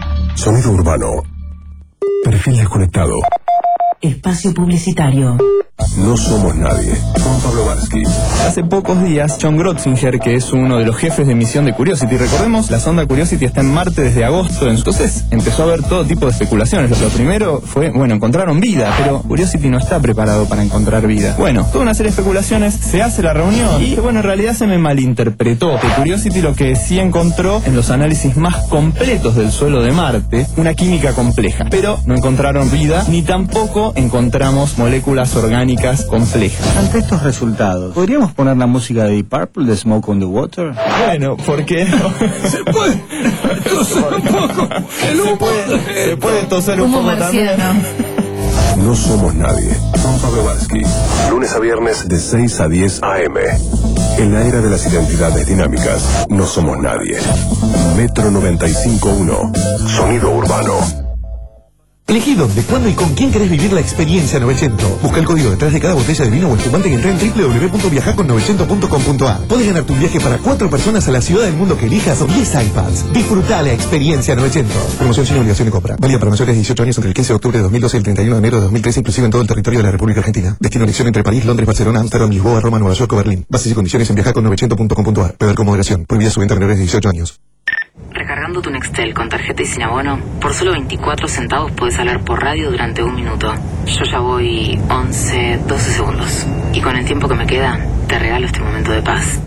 Sonido urbano. Perfil desconectado. Espacio publicitario. No somos nadie. Juan Pablo Varsky. Hace pocos días, John Grotzinger, que es uno de los jefes de misión de Curiosity, recordemos, la sonda Curiosity está en Marte desde agosto, entonces empezó a haber todo tipo de especulaciones. Lo primero fue, bueno, encontraron vida, pero Curiosity no está preparado para encontrar vida. Bueno, toda una serie de especulaciones, se hace la reunión y, bueno, en realidad se me malinterpretó, que Curiosity lo que sí encontró en los análisis más completos del suelo de Marte, una química compleja, pero no encontraron vida, ni tampoco encontramos moléculas orgánicas complejas. Ante estos resultados, ¿podríamos poner la música de Deep Purple, de Smoke on the Water? Bueno, ¿por qué no? Se puede toser un poco. El humo. Se puede, se puede toser un poco también. No somos nadie. Juan Pablo Varsky. Lunes a viernes de seis a diez a eme. En la era de las identidades dinámicas, no somos nadie. Metro noventa y cinco punto uno. Sonido urbano. Elegí dónde, cuándo y con quién querés vivir la experiencia novecientos. Busca el código detrás de cada botella de vino o espumante y entra en doble u doble u doble u punto viajar con novecientos punto com punto a r. Podés ganar tu viaje para cuatro personas a la ciudad del mundo que elijas o diez iPads. Disfrutá la experiencia novecientos. Promoción sin obligación de compra. Válida para mayores de dieciocho años entre el quince de octubre de dos mil doce y el treinta y uno de enero de dos mil trece, inclusive en todo el territorio de la República Argentina. Destino elección entre París, Londres, Barcelona, Amsterdam, Lisboa, Roma, Nueva York o Berlín. Bases y condiciones en viajar con novecientos punto com punto a r. Beber con moderación. Prohibida su venta a menores de dieciocho años. Recargando tu Nextel con tarjeta y sin abono, por solo veinticuatro centavos puedes hablar por radio durante un minuto. Yo ya voy once, doce segundos. Y con el tiempo que me queda, te regalo este momento de paz.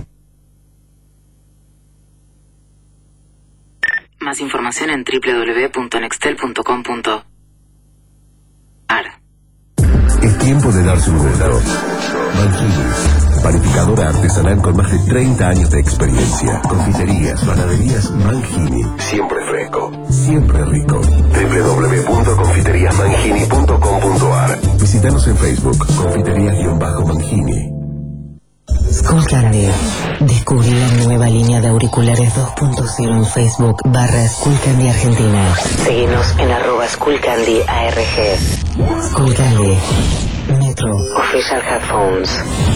Más información en doble u doble u doble u punto nextel punto com punto a r. Es tiempo de darse un gusto. Mangini, panificadora artesanal con más de treinta años de experiencia. Confiterías, panaderías Mangini. Siempre fresco, siempre rico. doble u doble u doble u punto confiterías mangini punto com punto a r. Visítanos en Facebook, confiterías-mangini. Skullcandy. Descubrí la nueva línea de auriculares dos punto cero en Facebook barra Skullcandy Argentina. Seguinos en arroba Skullcandy A R G. Skullcandy. Metro. Official Headphones.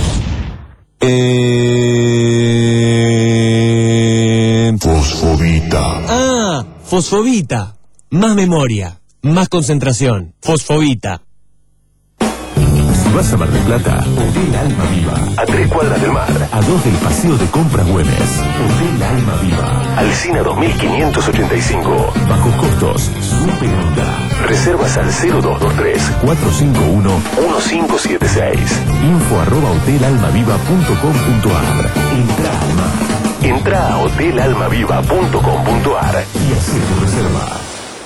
Eh... Fosfovita. Ah, Fosfovita. Más memoria, más concentración. Fosfovita. Si vas a Mar del Plata, Hotel Alma Viva. A tres cuadras del mar, a dos del Paseo de Compras Güemes. Hotel Alma Viva. Alsina dos mil quinientos ochenta y cinco. Bajos costos, super onda. Reservas al cero dos dos tres, cuatro cinco uno, uno cinco siete seis. Info arroba hotelalmaviva punto com punto a r. Entra al mar. Entra a hotelalmaviva punto com punto a r y haz tu reserva.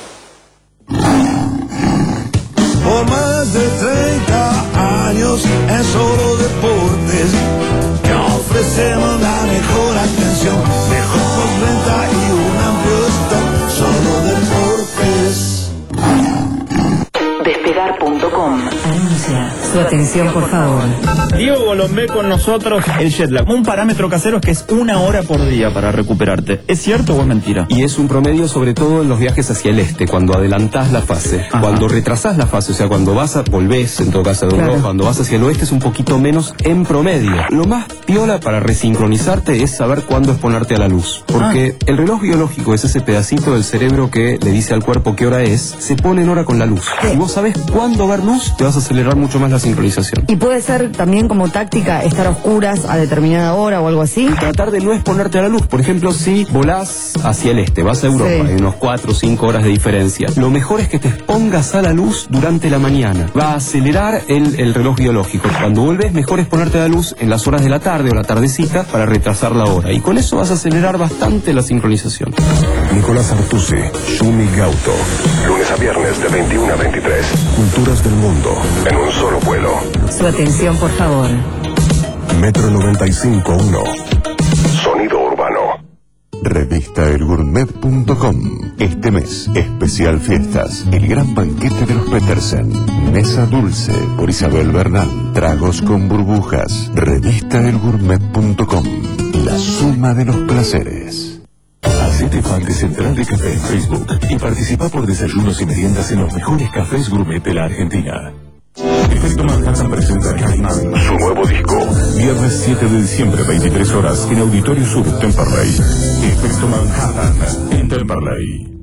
Por más de treinta años en Solo Deportes te ofrecemos la mejor atención, mejor postventa y un amplio stock. Solo Deportes. Despegar punto com anuncia su atención, por favor. Diego Golombé con nosotros. El jet lag, un parámetro casero es que es una hora por día para recuperarte. ¿Es cierto o es mentira? Y es un promedio sobre todo en los viajes hacia el este, cuando adelantás la fase. Ajá. Cuando retrasás la fase, o sea, cuando vas a, volvés en todo caso de Europa, claro. Cuando vas hacia el oeste es un poquito menos en promedio. Lo más piola para resincronizarte es saber cuándo exponerte a la luz. Porque ah. el reloj biológico es ese pedacito del cerebro que le dice al cuerpo qué hora es, se pone en hora con la luz. Y vos sabés cuándo ver luz, te vas a acelerar mucho más la sincronización. Y puede ser también como táctica estar a oscuras a determinada hora o algo así. Y tratar de no exponerte a la luz. Por ejemplo, si volás hacia el este, vas a Europa, sí. Hay unos cuatro o cinco horas de diferencia. Lo mejor es que te expongas a la luz durante la mañana. Va a acelerar el, el reloj biológico. Cuando vuelves, mejor es ponerte a la luz en las horas de la tarde o la tardecita para retrasar la hora. Y con eso vas a acelerar bastante la sincronización. Nicolás Artusi, Yumi Gauto. Lunes a viernes de veintiuno a veintitrés. Culturas del mundo en un solo vuelo. Su atención, por favor. Metro noventa y cinco punto uno. Sonido urbano. Revista el gourmet punto com. Este mes, especial fiestas. El gran banquete de los Petersen. Mesa dulce por Isabel Bernal. Tragos con burbujas. Revista el gourmet punto com. La suma de los placeres. Hacete fan de Central de Café en Facebook y participa por desayunos y meriendas en los mejores cafés gourmet de la Argentina. Efecto Manhattan presenta Caimán, su nuevo disco. Viernes siete de diciembre, veintitrés horas, en Auditorio Sur, Temperley. Efecto Manhattan, en Temperley.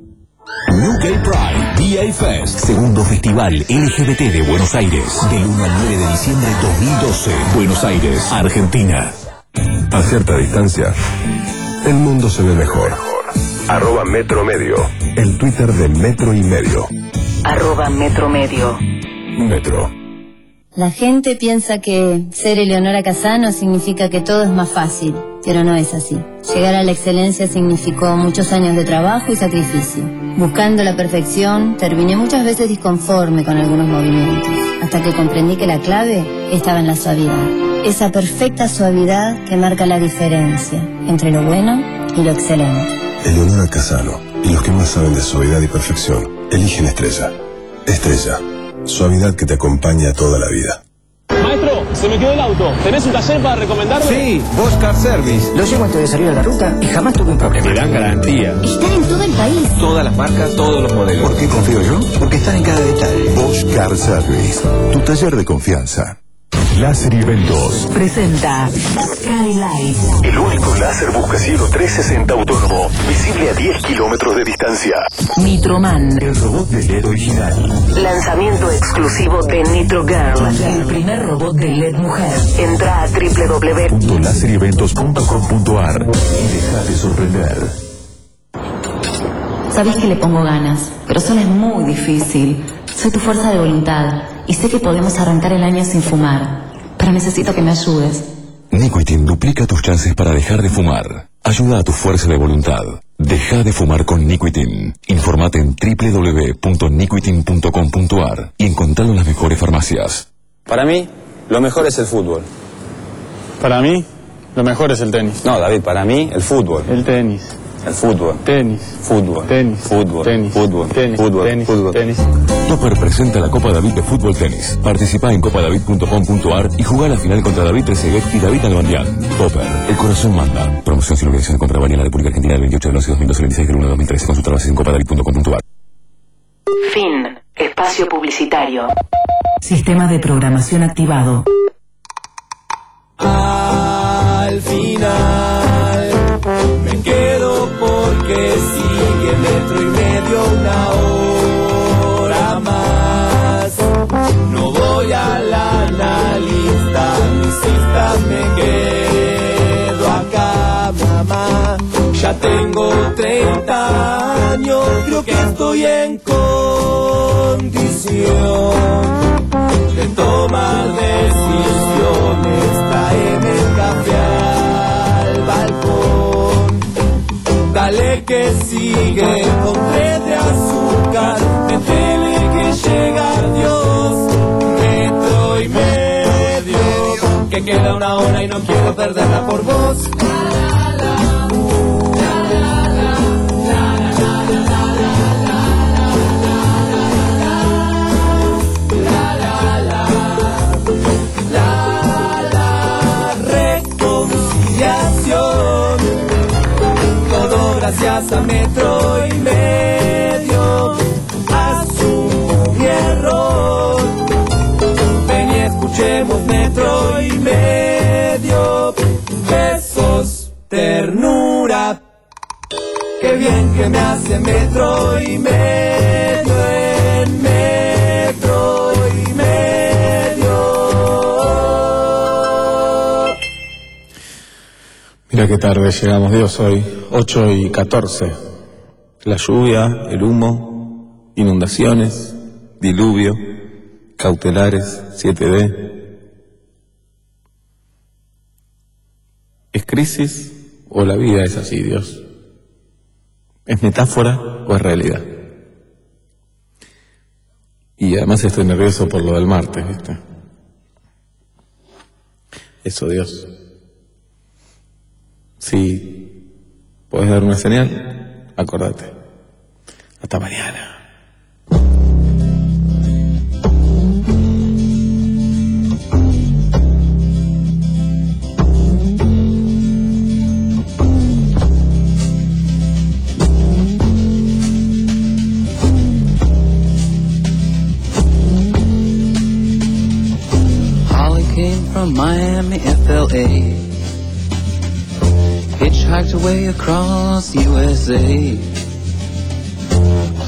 New Gay Pride V A Fest, segundo festival L G B T de Buenos Aires, del uno al nueve de diciembre de dos mil doce, Buenos Aires, Argentina. A cierta distancia, el mundo se ve mejor. Arroba Metro Medio, el Twitter de Metro y Medio. Arroba Metro Medio. Metro. La gente piensa que ser Eleonora Casano significa que todo es más fácil, pero no es así. Llegar a la excelencia significó muchos años de trabajo y sacrificio. Buscando la perfección, terminé muchas veces disconforme con algunos movimientos, hasta que comprendí que la clave estaba en la suavidad. Esa perfecta suavidad que marca la diferencia entre lo bueno y lo excelente. Eleonora Casano y los que más saben de suavidad y perfección eligen Estrella. Estrella, suavidad que te acompaña toda la vida. Maestro, se me quedó el auto. ¿Tenés un taller para recomendarme? Sí, Bosch Car Service. Lo llevo antes de salir a la ruta y jamás tuve un problema. Te dan garantía. Están en todo el país. Todas las marcas, todos los modelos. ¿Por qué confío yo? Porque están en cada detalle. Bosch Car Service, tu taller de confianza. Láser y Eventos presenta Skylight, el único láser buscacielo trescientos sesenta autónomo, visible a diez kilómetros de distancia. Nitroman, el robot de L E D original. Lanzamiento exclusivo de Nitro Girl, el primer robot de L E D mujer. Entra a doble u doble u doble u punto láser y eventos punto com punto a r y déjate sorprender. Sabés que le pongo ganas, pero solo es muy difícil. Soy tu fuerza de voluntad y sé que podemos arrancar el año sin fumar. Pero necesito que me ayudes. Nicotine duplica tus chances para dejar de fumar. Ayuda a tu fuerza de voluntad. Deja de fumar con Nicotine. Informate en doble u doble u doble u punto nicotine punto com punto a r y encontralo en las mejores farmacias. Para mí, lo mejor es el fútbol. Para mí, lo mejor es el tenis. No, David, para mí, el fútbol. El tenis. El fútbol. Tenis. Fútbol. Tenis. Fútbol. Tenis. Fútbol. Tenis. Fútbol. Tenis. Fútbol. Tenis. Topper presenta la Copa David de Fútbol Tenis. Participa en copa david punto com punto a r y juega la final contra David Trezeguet y David Albandián. Topper, el corazón manda. Promoción sin obligación contra Bani en la República Argentina del veintiocho del once de dos mil doce al veintiséis del uno de dos mil trece. Consulta bases en copa david punto com punto a r. Fin. Espacio publicitario. Sistema de programación activado. Al final me quedo porque sigue metro y medio una hora más. No voy a la analista, mis citas me quedo acá, mamá. Ya tengo treinta años, creo que estoy en condición de tomar decisiones. Traeme el café al balcón, dale que sigue con té de azúcar, métele que llega Dios. Metro y medio, que queda una hora y no quiero perderla por vos. Gracias a metro y medio, asumo mi error. Ven y escuchemos metro y medio. Besos, ternura. Qué bien que me hace metro y medio en metro y medio. Mira qué tarde llegamos, Dios, hoy. ocho y catorce. La lluvia, el humo, inundaciones, diluvio, cautelares, siete D. ¿Es crisis o la vida es así, Dios? ¿Es metáfora o es realidad? Y además estoy nervioso por lo del martes, ¿viste? Eso, Dios. Si podés dar una señal, acordate. Hasta mañana. Holly came from Miami, F L A. Hitchhiked away across U S A.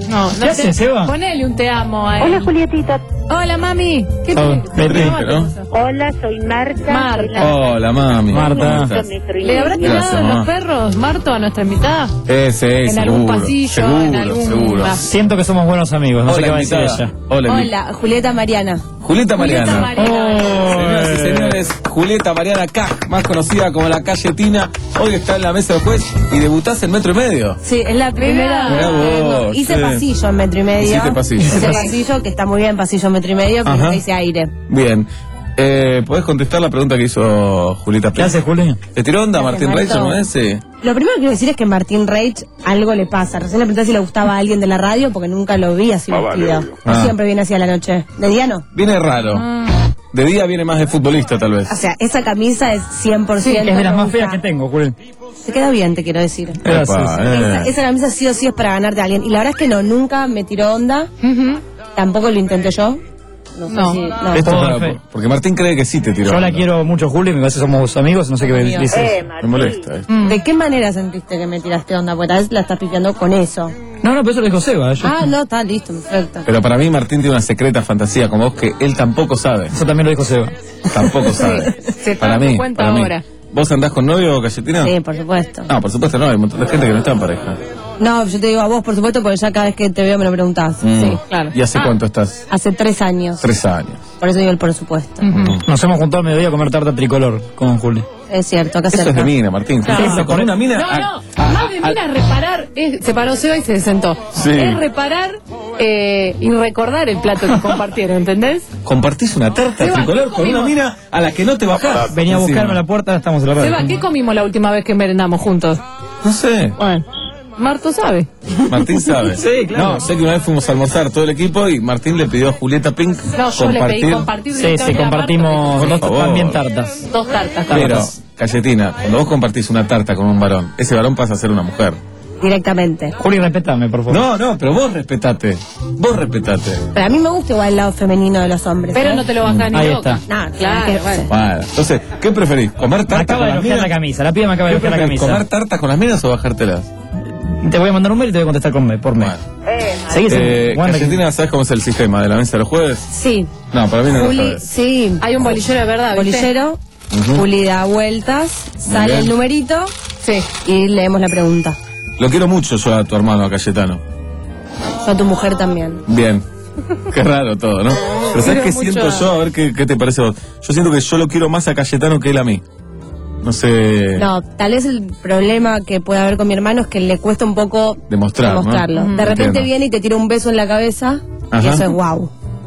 No, no ¿Qué haces, Seba? Ponele un te amo a él. Hola, Julietita. Hola, mami. ¿Qué Oh, te qué triste, ¿no? Hola, soy Marta. Marta. Hola, mami. Marta. ¿Le habrá tirado Gracias, los mamá. perros, Marto, a nuestra invitada? Eh, sí, En seguro, algún pasillo, seguro, en algún- seguro. Ah. Siento que somos buenos amigos, no sé Hola, qué va a decir invitada. ella. Hola, mi- Hola, Julieta Mariana. Julieta Mariana. Julieta Mariana. Señoras y señores, Julieta Mariana Caj, más conocida como la calle Tina, hoy está en la mesa del juez y debutás en Metro y Medio. Sí, es la primera. Mirá vos, Hice sí. pasillo en metro y medio. Hiciste pasillo. Hice pasillo, que está muy bien, pasillo metro y medio, pero Ajá. no hice aire. Bien. Eh, ¿Podés contestar la pregunta que hizo Julieta? ¿Qué hace, Juli? ¿Te tiró onda Gracias, Martín Marto. Reich, no es? Sí. Lo primero que quiero decir es que Martín Reich algo le pasa. Recién le pregunté si le gustaba a alguien de la radio porque nunca lo vi así Ah, vale, vestido. obvio. No Ah. siempre viene así a la noche. ¿De día no? Viene raro. De día viene más de futbolista, tal vez. O sea, esa camisa es cien por ciento. Sí, es de las me más gusta. feas que tengo, Juli. Te queda bien, te quiero decir. Gracias. Epa, eh. Esa, esa camisa sí o sí es para ganarte a alguien. Y la verdad es que no, nunca me tiró onda. Tampoco lo intenté yo. No sé No. si... No. Esto Todo es para- fe. porque Martín cree que sí te tiró Yo la onda. quiero mucho, Juli, me parece que somos amigos, no sé qué Amigo. dices. Eh, Me molesta. eh. ¿De qué manera sentiste que me tiraste onda? Porque tal vez la estás pifiando con eso. No, no, pero eso lo dijo Seba. Yo, Ah, no, está listo, perfecto. Pero para mí Martín tiene una secreta fantasía como vos que él tampoco sabe. Eso también lo dijo Seba. Tampoco sabe. Se está Para dando mí, cuenta para mí. ahora. ¿Vos andás con novio, Cayetina? Sí, por supuesto. No, por supuesto no, hay un montón de gente que no está en pareja. No, yo te digo a vos, por supuesto, porque ya cada vez que te veo me lo preguntás. Mm. Sí. Claro. ¿Y hace Ah. cuánto estás? Hace tres años. Tres años. Por eso digo el por supuesto. Nos hemos juntado al mediodía a comer tarta tricolor con Juli. Es cierto, acá Eso cerca. es de mina, Martín. Claro. Juntarse con una mina. No, a- no, a- más de a- mira reparar, es- se paró Seba y se sentó. Sí. Es reparar eh, y recordar el plato que compartieron, ¿entendés? Compartís una tarta Seba, tricolor ¿qué con una comimos? mina a la que no te bajás. Venía a Encima. buscarme a la puerta, estamos en la radio. Seba, ¿qué comimos la última vez que merendamos juntos? No sé. Bueno, Marto sabe. Martín sabe. Sí, claro. No, sé que una vez fuimos a almorzar todo el equipo y Martín le pidió a Julieta Pink No, yo le pedí compartir Sí, sí, directamente a compartimos Marto. dos, Por favor. también tartas. Dos tartas. Pero, tartas. Cayetina, cuando vos compartís una tarta con un varón, ese varón pasa a ser una mujer. Directamente. Juli, respetame, por favor. No, no, pero vos respetate. Vos respetate. Pero a mí me gusta igual el lado femenino de los hombres. Pero ¿eh? no te lo bajas ni Ahí loca. está. No, Claro, que- bueno. Bueno, entonces, ¿qué preferís? ¿Comer Me tarta acaba con de las elogiar minas? la camisa, la piba me acaba de ¿Qué elogiar la preferís? camisa. ¿Comer tarta con las minas o bajártelas? Te voy a mandar un mail y te voy a contestar con me, por me. Bueno. Seguís en- Eh, Wanda, Cayetina, ¿sabes cómo es el sistema de la mesa de los jueves? Sí. No, para mí no lo Juli, sabes. sí. Hay un bolillero de verdad, ¿viste? Bolillero. Ujú. Juli da vueltas, sale bien. el numerito Sí. y leemos la pregunta. Lo quiero mucho yo a tu hermano, a Cayetano. Yo a tu mujer también. Bien. Qué raro todo, ¿no? Pero ¿sabes Quiero qué mucho siento a- yo? A ver qué, qué te parece a vos. Yo siento que yo lo quiero más a Cayetano que él a mí. No sé. No, tal vez el problema que puede haber con mi hermano es que le cuesta un poco Demostrar, ¿no? demostrarlo. Ujú. De repente Entiendo. viene y te tira un beso en la cabeza Ajá. y eso es wow.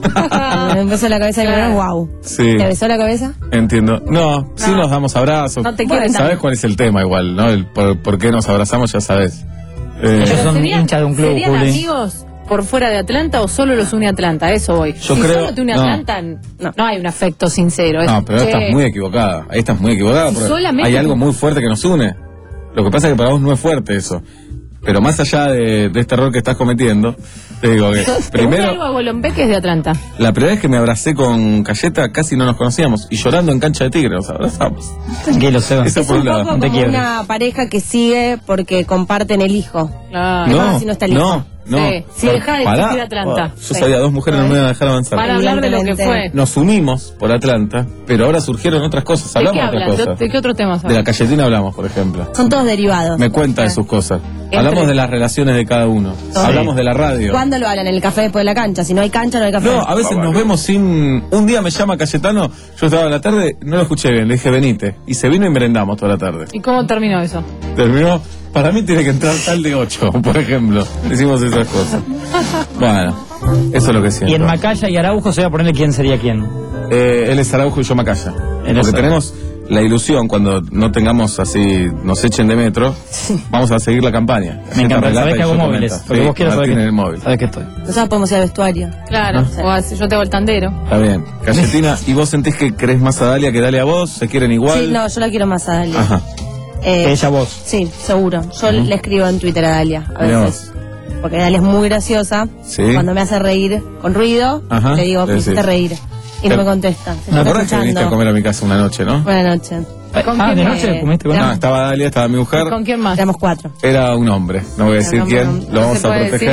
Un beso en la cabeza de mi hermano es wow. Sí. ¿Te besó la cabeza? Entiendo. No, sí nos damos abrazos. No te quiero Sabes tanto. cuál es el tema igual, ¿no? El por, por qué nos abrazamos ya sabes. Eh, Ellos son hinchas de un club, ¿Serían Juli. amigos por fuera de Atlanta o solo los une Atlanta? A eso voy. Yo si creo- solo te une no. Atlanta, no, no hay un afecto sincero. Es, no, pero che, estás muy equivocada. Ahí estás muy equivocada. Si porque solamente hay algo tú- muy fuerte que nos une. Lo que pasa es que para vos no es fuerte eso. Pero más allá de, de este error que estás cometiendo, te digo que Une algo primero, a Golombé que es de Atlanta. la primera vez que me abracé con Cayeta casi no nos conocíamos. Y llorando en cancha de tigre nos abrazamos. Tranquilo, Seba. Eso Es por un un lado. poco te como quiebres. una pareja que sigue porque comparten el hijo. Claro. ¿Qué No, pasa si no está el hijo? no, no. Sí, si Par- deja de pará. existir Atlanta. Yo Sí. sabía, dos mujeres no me iban a dejar avanzar. Para hablar de lo que Evidentemente. fue. Nos unimos por Atlanta, pero ahora surgieron otras cosas. ¿De Hablamos qué de otras hablan? ¿De, cosas. de qué otros temas De la hablan? Cayetina hablamos, por ejemplo. Son todos derivados. Me cuenta de sus cosas. Hablamos de las relaciones de cada uno. Hablamos de la radio. ¿Cuándo lo hablan? En el café después de la cancha. Si no hay cancha, no hay café. No, a veces nos vemos sin... Un día me llama Cayetano, yo estaba en la tarde, no lo escuché bien, le dije venite. Y se vino y merendamos toda la tarde. ¿Y cómo terminó eso? Terminó, para mí tiene que entrar tal de ocho, por ejemplo. Decimos esas cosas. Bueno, eso es lo que siento. Y en Macaya y Araujo se va a ponerle quién sería quién. Eh, él es Araujo y yo Macaya. Porque eso. tenemos la ilusión, cuando no tengamos así, nos echen de metro, vamos a seguir la campaña. Me encanta, Relata sabés y que hago yo móviles. comenta. Lo que Sí, vos quieras saber Martín que, en el móvil. sabés que estoy. Nosotros podemos ir al vestuario. Claro, o así, yo te hago el tandero. Está bien. Cayetina, ¿y vos sentís que querés más a Dalia que Dalia a vos? ¿Se quieren igual? Sí, no, yo la quiero más a Dalia. Ajá. Eh, Ella vos. Sí, seguro. Yo le escribo en Twitter a Dalia a Mirá veces. Porque Dalia es muy graciosa. Sí. Cuando me hace reír con ruido, Ajá, le digo, le me hiciste decís. reír. Y no Te- me contesta. Se ¿Me está acordás que escuchando. viniste a comer a mi casa una noche, no? Buenas noches. ¿Con Ah, quién de más? noche comiste con No, ella. estaba Dalia, estaba mi mujer. ¿Con quién más? Éramos cuatro. Era un hombre, no voy a decir No, no, quién, no, lo no vamos se a puede proteger. decir.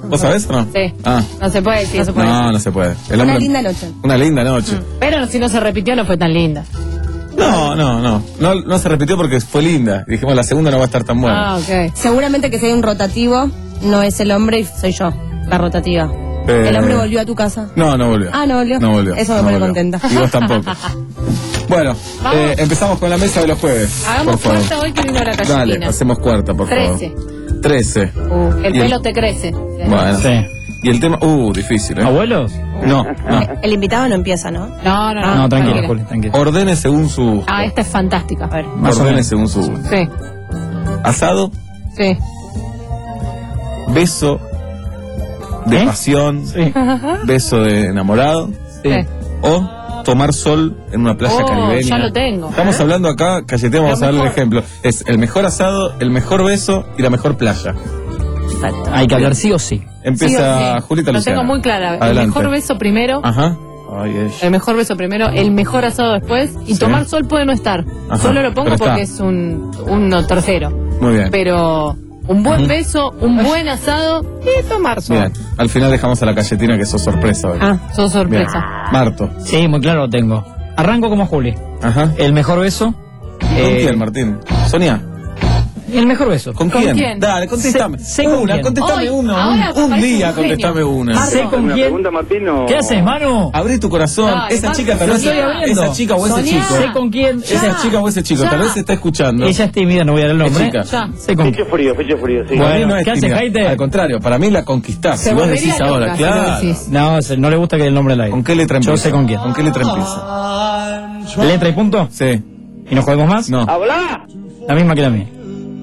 ¿Vos sabés o no? Sí. Ah. No se puede decir. No se puede No, decir. no se puede. El Una hombre- linda noche. Una linda noche. Pero si no se repitió, no fue tan linda. No, no, no, no. No se repitió porque fue linda. Dijimos, la segunda no va a estar tan buena. Ah, ok. Seguramente que si hay un rotativo, no es el hombre y soy yo, la rotativa. Eh, ¿El hombre volvió a tu casa? No, no volvió. Ah, no volvió. No volvió. Eso me no pone volvió. contenta. Y vos tampoco. Bueno, eh, empezamos con la mesa de los jueves. Hagamos por favor. cuarta hoy que vino la cachetina. Dale, hacemos cuarta, por Trece. favor. Trece. Uh, el Y pelo te crece. Bueno. Y el tema. Uh, difícil, ¿eh? ¿Abuelos? No, no. El invitado no empieza, ¿no? No, no, no. No, tranquilo, Juli, tranquilo. Ordene según su. Ah, esta es fantástica. A ver. Más o Ordene menos. según su. Sí, Asado, sí. beso de ¿Eh? pasión, Sí. beso de enamorado, Sí. o tomar sol en una playa Oh, caribeña. ya lo tengo. Estamos hablando acá, Cayeteo, vamos Lo a darle el mejor. ejemplo. Es el mejor asado, el mejor beso y la mejor playa. Hay que hablar sí o sí. Empieza Sí o sí. Julita Lo Luciana. tengo muy clara. El Adelante. mejor beso primero. Ajá. Ay, ella. El mejor beso primero, el mejor asado después. Y Sí. tomar sol puede no estar. Ajá, Solo lo pongo pero está. porque es un, un tercero. Muy bien. Pero un buen beso, un buen asado y tomar sol. Bien. Al final dejamos a la Cayetina que sos sorpresa hoy. Ah, sos sorpresa. Bien. Marto. Sí, muy claro lo tengo. Arranco como Juli. Ajá. El mejor beso. ¿Con eh, quién, Martín? Sonia. El mejor beso. ¿Con, ¿Con quién? quién? Dale, contestame. Sé- sé con una, quién. contestame Hoy, una. ahora Un, un parece día un genio. contestame una. Sé con quién. ¿Qué haces, Manu? Abrí tu corazón. Dale, esa Marto, chica tal vez. estoy abriendo. Esa chica o ese Sonia. chico. Sé con quién. Esa chica o ese chico. Ya. Tal vez se está escuchando. Ella es tímida, no voy a dar el nombre. chica. Ya. Sé con quién. frío, pecho frío, sí. Para mí Bueno, no es ¿qué hace, tímida. Jaite? Al contrario, para mí la conquistás. Se Si vos volvería decís ahora, loca si lo claro. decís. No, se- no le gusta que el nombre al aire. ¿Con qué letra Yo empieza? sé con quién. ¿Con qué letra empieza? ¿Letra y punto? Sí. ¿Y nos jodemos más? No. ¡Habla! La misma que la mía.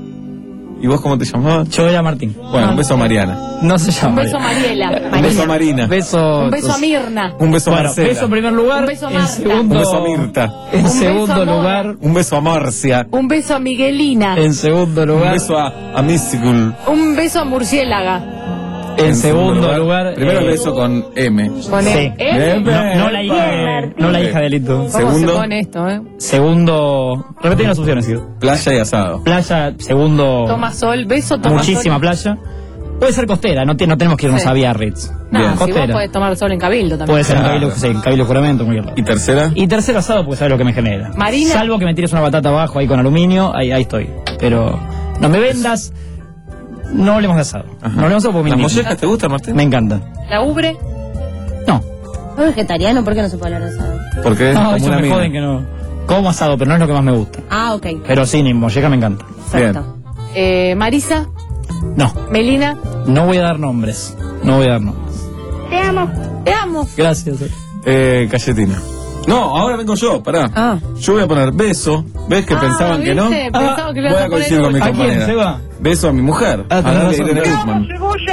¿Y vos cómo te llamabas? Yo era Martín. Bueno, un beso a Mariana. No se llama. Un beso a Mariela. Un beso a Marina. Beso. Un beso a Mirna. Un beso a Bueno, Marcela. beso en primer lugar. Un beso a En Marta. segundo. Un beso a Mirta. En Un beso segundo a Mona. lugar. Un beso a Marcia. Un beso a Miguelina. En segundo Un lugar. beso a, a Mystical. Un beso a Murciélaga. En segundo lugar. Primero el eh, beso con M. Con Sí. él. ¿Eh? No, no la hija de, no la hija de Lito. ¿Cómo Segundo. se pone esto, eh? Segundo. Repetí las opciones, Ido. Playa y asado. Playa, segundo. Toma sol, beso, toma Muchísima sol. playa. Puede ser costera, no, te- no tenemos que irnos Sí. a Biarritz. No, Bien. si vos Costera. podés tomar sol en Cabildo también. Puede ser en Claro. Cabildo, sí, en Cabildo Juramento, cualquier lado. ¿Y tercera? Y tercero asado, pues sabes lo que me genera. Marina. Salvo que me tires una batata abajo ahí con aluminio, ahí, ahí estoy. Pero no me vendas, no hablemos de asado. Ajá. No hablemos de porque me ¿Las indigna. mollejas te gustan, Martín? Me encantan. La ubre. No. ¿Sos vegetariano? ¿Por qué no se puede hablar de eso? Porque es No, como eso una me mina. joden que no. Como asado, pero no es lo que más me gusta. Ah, ok. Pero sí, ni molleja me encanta. Perfecto. Eh, Marisa. No, Melina. no voy a dar nombres. No voy a dar nombres. Te amo. Te amo. Gracias. Eh, Cayetina. No, ahora vengo yo, pará. Ah. Yo voy a poner beso. ¿Ves que Ah, pensaban que no? ¿viste? Pensaba que le Voy ibas a a coincidir poner con mi uno. ¿A quién, compañera. Seba? Beso a mi mujer. Ah, a tenés Dalia razón. Irene Guzmán.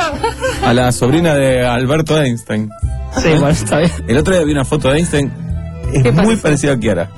A la sobrina de Alberto Einstein. Sí, bueno, está bien. El otro día vi una foto de Einstein. Es ¿Qué muy parece? parecida a Kiara.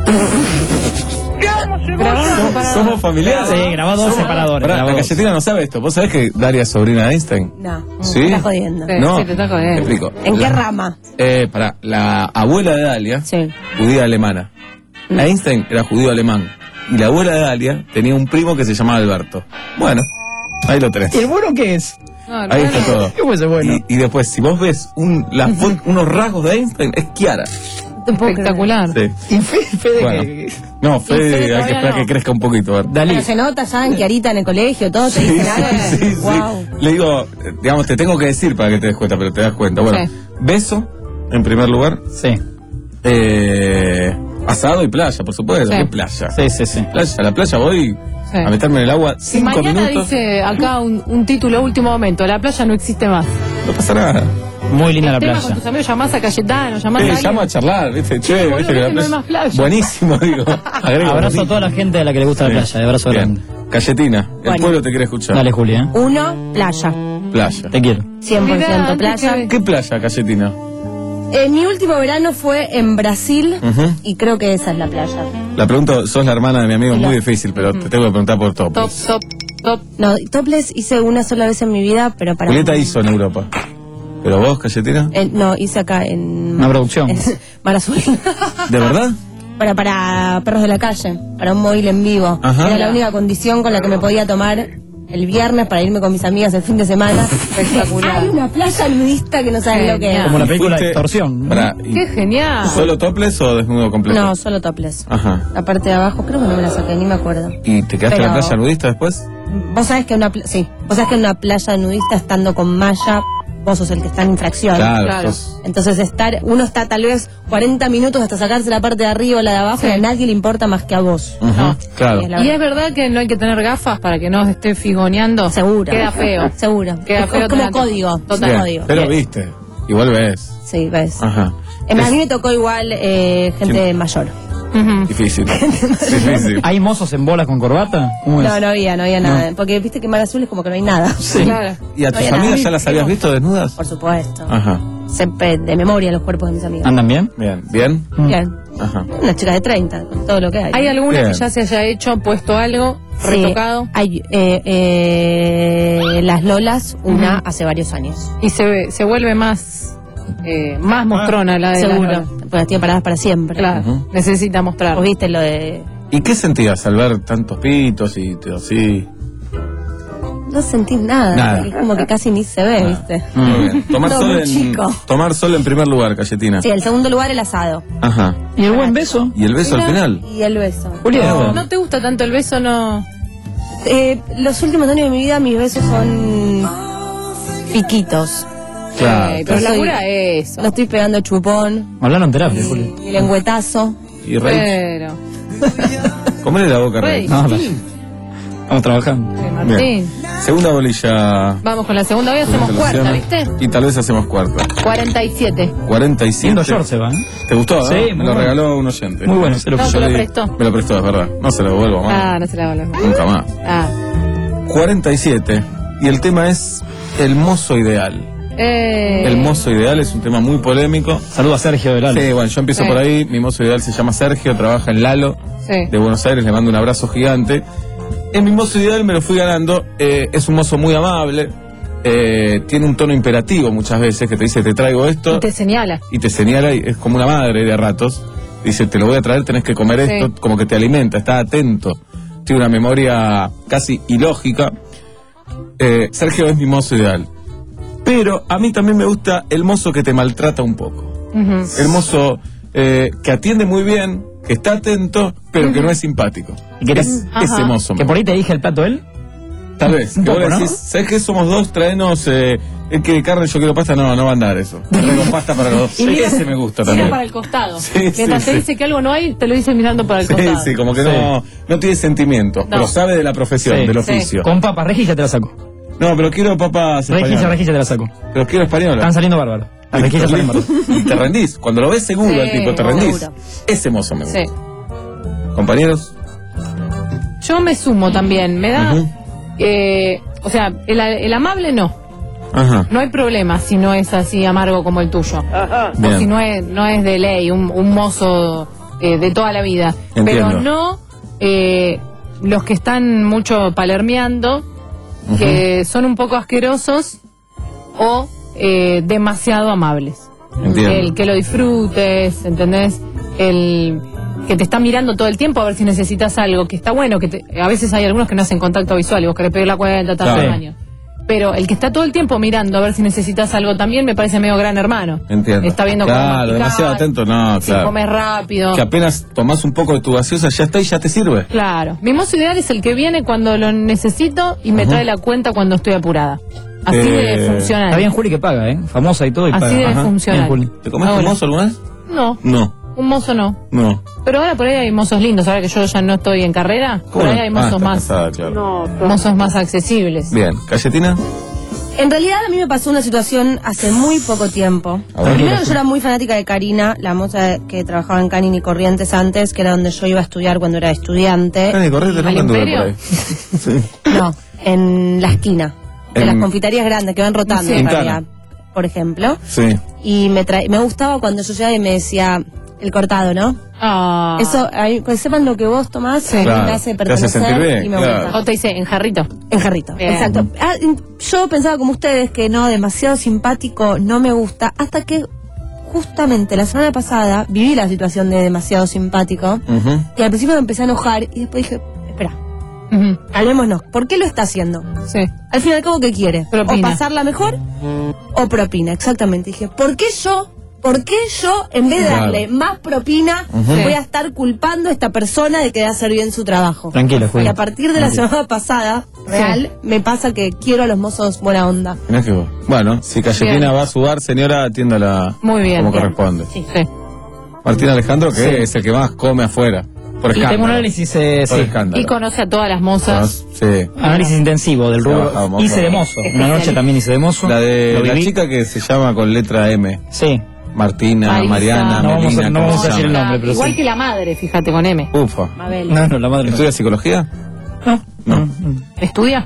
Grabamos para- Somos familiares. Sí, grabó dos separadores. Pará, grabó la dos. Cayetina no sabe esto. ¿Vos sabés que Dalia es sobrina de Einstein? No. ¿Sí? Me estás jodiendo. Sí, No. sí, te está jodiendo. Te explico. ¿En La- qué rama? Eh, pará, la abuela de Dalia, Sí. judía alemana. Einstein era judío alemán. Y la abuela de Dalia tenía un primo que se llamaba Alberto. Bueno, ahí lo tenés. ¿Y el bueno qué es? No, no, Ahí no. está todo. ¿Qué puede ser bueno? Y, y después, si vos ves un, la fo- unos rasgos de Einstein, es Kiara. Espectacular. Sí. Y Fede, Fede Bueno. que- No, Y Fede, Fede hay que todavía esperar no. que crezca un poquito. A ver. Dalí. Pero se nota ya en Kiarita en el colegio, todo te dicen algo. Sí, sí. Wow. Le digo, eh, digamos, te tengo que decir para que te des cuenta, pero te das cuenta. Bueno, Sí. beso, en primer lugar. Sí. Eh, asado y playa, por supuesto. Sí. ¿Qué playa? Sí, sí, sí. Playa, a la playa voy Sí. a meterme en el agua Si cinco mañana minutos. dice acá un, un título último momento, la playa no existe más. No pasa nada. Muy linda la Tema playa. con tus amigos, llamás a Cayetano, llamás Sí, a alguien. llamo a charlar, ¿viste? Che, boludo, ¿viste que la viste, no hay playa- más playa. Buenísimo, digo. Agrego, Abrazo a buenísimo. toda la gente a la que le gusta la Bien. playa. De abrazo Bien. grande. Cayetina, el Bueno. pueblo te quiere escuchar. Dale, Julia. ¿eh? Uno, playa. Playa. Te quiero. cien por ciento Mirá, playa. qué- ¿Qué playa, Cayetina? Eh, mi último verano fue en Brasil Ujú. y creo que esa es la playa. La pregunta, sos la hermana de mi amigo, No. muy difícil, pero te tengo que preguntar por top. Top, top, top. No, topless hice una sola vez en mi vida, pero para... Julieta hizo en Europa. ¿Pero vos, Cayetina? Eh, no, hice acá en... Una producción. en Mar Azul. ¿De verdad? para, para perros de la calle, para un móvil en vivo. Ajá. Era la única condición con la que me podía tomar el viernes para irme con mis amigas el fin de semana. Espectacular. Hay una playa nudista que no saben lo que es. Como la película Fuiste- Extorsión. Pará, ¿y Qué genial. ¿Solo topless o desnudo completo? No, solo topless. Ajá. La parte de abajo creo que no me la saqué, ni me acuerdo. ¿Y te quedaste en la Pero- playa nudista después? Vos sabés que una pla- sí, vos sabés que en una playa nudista estando con malla, vos sos el que está en infracción. Claro, Claro. sos- Entonces estar, uno está tal vez cuarenta minutos hasta sacarse la parte de arriba o la de abajo Sí. y a nadie le importa más que a vos. Ujú, No. claro. Sí, es la ¿Y es verdad que no hay que tener gafas para que no se esté figoneando? Seguro. Queda feo. Seguro. Queda es, feo es como tener- código. Total. Bien, código. pero Bien. viste, igual ves. Sí, ves. Ajá. Eh, A Es mí me tocó igual eh, gente Sí. mayor. Ujú. difícil. difícil. ¿Hay mozos en bolas con corbata? ¿Cómo es? No, no había, no había nada. Porque viste que Mar Azul es como que no hay nada. Sí. Claro. ¿Y a No tus había nada. amigas ya las habías visto desnudas? Por supuesto. Ajá. Siempre de memoria los cuerpos de mis amigos. ¿Andan bien? Bien. ¿Bien? Bien. Ajá. Una chica de treinta, con todo lo que hay. ¿Hay alguna Bien. que ya se haya hecho, puesto algo, Sí, retocado? hay eh, eh, las Lolas, una Ujú. hace varios años. Y se, ve- se vuelve más, eh, más mostrona la de la Seguro. Lola. Pues las tiene paradas para siempre. Claro, Ujú. necesita mostrar. ¿Vos viste lo de...? ¿Y qué sentías al ver tantos pitos y te- así? No sentís nada. Nada. porque es como que casi ni se ve, ¿viste? Muy bien. Tomar Todo sol muy en chico. tomar sol en primer lugar, Cayetina. Sí, el segundo lugar el asado. Ajá. ¿Y el buen beso? ¿Y el beso al Mira. final? Y el beso. Julieta. No, ¿no te gusta tanto el beso? No. Eh, los últimos años de mi vida mis besos son piquitos. Claro. Eh, pero Yo soy- labura eso. No estoy pegando chupón, Hablaron terapia, Juli. ni lengüetazo. Y Rey, Pero. comele la boca, Rey. Rey, No, no. sí. Estamos trabajando. Eh, Martín. Bien. Segunda bolilla. Vamos con la segunda, hoy hacemos cuarta, ¿viste? Y tal vez hacemos cuarta. cuarenta y siete. cuarenta y siete. Lindo short se va, ¿eh? ¿Te gustó? no? Sí, Me muy lo bueno. regaló un oyente. Muy bueno, se lo No, Yo te lo le di- prestó. Me lo prestó, es verdad. No se lo devuelvo más. Ah, no se la va a hablar. Nunca más. Ah. cuarenta y siete. Y el tema es el mozo ideal. Eh. El mozo ideal es un tema muy polémico. Saludo a Sergio del Alto. Sí, bueno, yo empiezo Sí. por ahí. Mi mozo ideal se llama Sergio, trabaja en Lalo, Sí. de Buenos Aires. Le mando un abrazo gigante. En mi mozo ideal me lo fui ganando. Eh, es un mozo muy amable. Eh, tiene un tono imperativo muchas veces que te dice: te traigo esto. Y te señala. Y te señala, y es como una madre de ratos. Dice: te lo voy a traer, tenés que comer Sí. esto. Como que te alimenta, está atento. Tiene una memoria casi ilógica. Eh, Sergio es mi mozo ideal. Pero a mí también me gusta el mozo que te maltrata un poco. Ujú. El mozo eh, que atiende muy bien, que está atento, pero que no es simpático. ¿Y que te- Es Ajá. ese mozo. ¿Que por ahí te dije el plato él? Tal vez. Un Que vos poco, ¿no? decís: ¿sabes qué? Somos dos, traenos. Eh, el que carne, yo quiero pasta. No, no va a andar eso. Traigo pasta para los dos. Y mira- Ese me gusta Mira también. para el costado. Sí, Mientras sí, te sí. dice que algo no hay, te lo dice mirando para el Sí, costado. sí, como que Sí. no, no tiene sentimiento, pero sabe de la profesión, Sí. del Sí. oficio. Con papas, Regis ya te la saco. No, pero quiero papas Regis, españolas. Regis ya te la saco. Pero quiero españolas. Están saliendo bárbaros. Las rejillas salen bárbaras. Y te rendís. Cuando lo ves seguro Sí, al tipo, te rendís. seguro. Ese mozo me gusta. Sí. Compañeros. Yo me sumo también. Me da. Ujú. eh, o sea, el, el amable no. Ajá. No hay problema si no es así amargo como el tuyo. O Bien. si no es, no es de ley, un, un mozo eh, de toda la vida. Entiendo. Pero no eh, los que están mucho palermeando, que son un poco asquerosos o eh, demasiado amables. Entiendo. El que lo disfrutes, ¿entendés? El que te está mirando todo el tiempo a ver si necesitas algo, que está bueno, que te- a veces hay algunos que no hacen contacto visual y vos querés pedir la cuenta, tantos Claro. años. Pero el que está todo el tiempo mirando a ver si necesitas algo también me parece medio gran hermano. Entiendo. Está viendo cómo Claro, masticás, demasiado atento, no, si claro. comes rápido. Que apenas tomás un poco de tu gaseosa, ya está y ya te sirve. Claro. Mi mozo ideal es el que viene cuando lo necesito y me Ujú. trae la cuenta cuando estoy apurada. Así Eh, debe funcionar. Está bien Juli que paga, ¿eh? Famosa y todo y Así paga. debe Ajá. funcionar. Bien, Juli. ¿Te comiste Ahora. un mozo alguna vez? No, No, un mozo no. no. Pero ahora por ahí hay mozos lindos, ahora que yo ya no estoy en carrera, por ahí hay Ah, mozos está más, casada, claro. mozos más accesibles. Bien, Cayetina. En realidad a mí me pasó una situación hace muy poco tiempo. A ver. Primero yo era muy fanática de Karina, la moza que trabajaba en Canin y Corrientes antes, que era donde yo iba a estudiar cuando era estudiante. Dani, correte, ¿Al nunca anduve por Imperio? ahí. Sí. No, en la esquina. De En- las confiterías grandes que van rotando Sí. en Quintana. realidad, por ejemplo. Sí. Y me tra- me gustaba cuando yo llegaba y me decía el cortado, ¿no? Ah. Eso, ahí, que sepan lo que vos tomás, a mí Claro, me hace te hace pertenecer sentir bien, y me claro. gusta. O te dice, en jarrito. En jarrito, Bien. exacto. Ah, in- yo pensaba como ustedes que no, demasiado simpático, no me gusta, hasta que justamente la semana pasada viví la situación de demasiado simpático Ujú. y al principio me empecé a enojar y después dije, espera, Ujú. Calmémonos. ¿Por qué lo está haciendo? Sí. Al fin y al cabo, ¿qué quiere? Propina. O pasarla mejor o propina, exactamente. Dije, ¿por qué yo, por qué yo, en vez de Claro. darle más propina, Ujú. voy a estar culpando a esta persona de que debe hacer bien su trabajo? Tranquilo, Juli. Y a partir de la Tranquilo. semana pasada, real, me pasa que quiero a los mozos buena onda. Mirá que vos. Bueno, si Cayetina Bien. va a sudar, señora, atiéndala Muy bien. como Bien. corresponde. Sí. Martín Alejandro, que Sí. es el que más come afuera. Por Y escándalo. tengo un análisis, eh, Por sí. escándalo. Y conoce a todas las mozas. Sí. Análisis intensivo del rubro. Trabajado mozo. Hice de mozo. Una noche también hice de mozo. La de Lo la viví. chica que se llama con letra M. Sí. Martina, Marisa. Mariana, No vamos a- Melina, no ¿cómo vamos se a decir el llama? nombre, pero Igual sí. que la madre, fíjate, con M. Ufa. Mabel. No, no, la madre no. ¿Estudia psicología? No. No. ¿Estudia?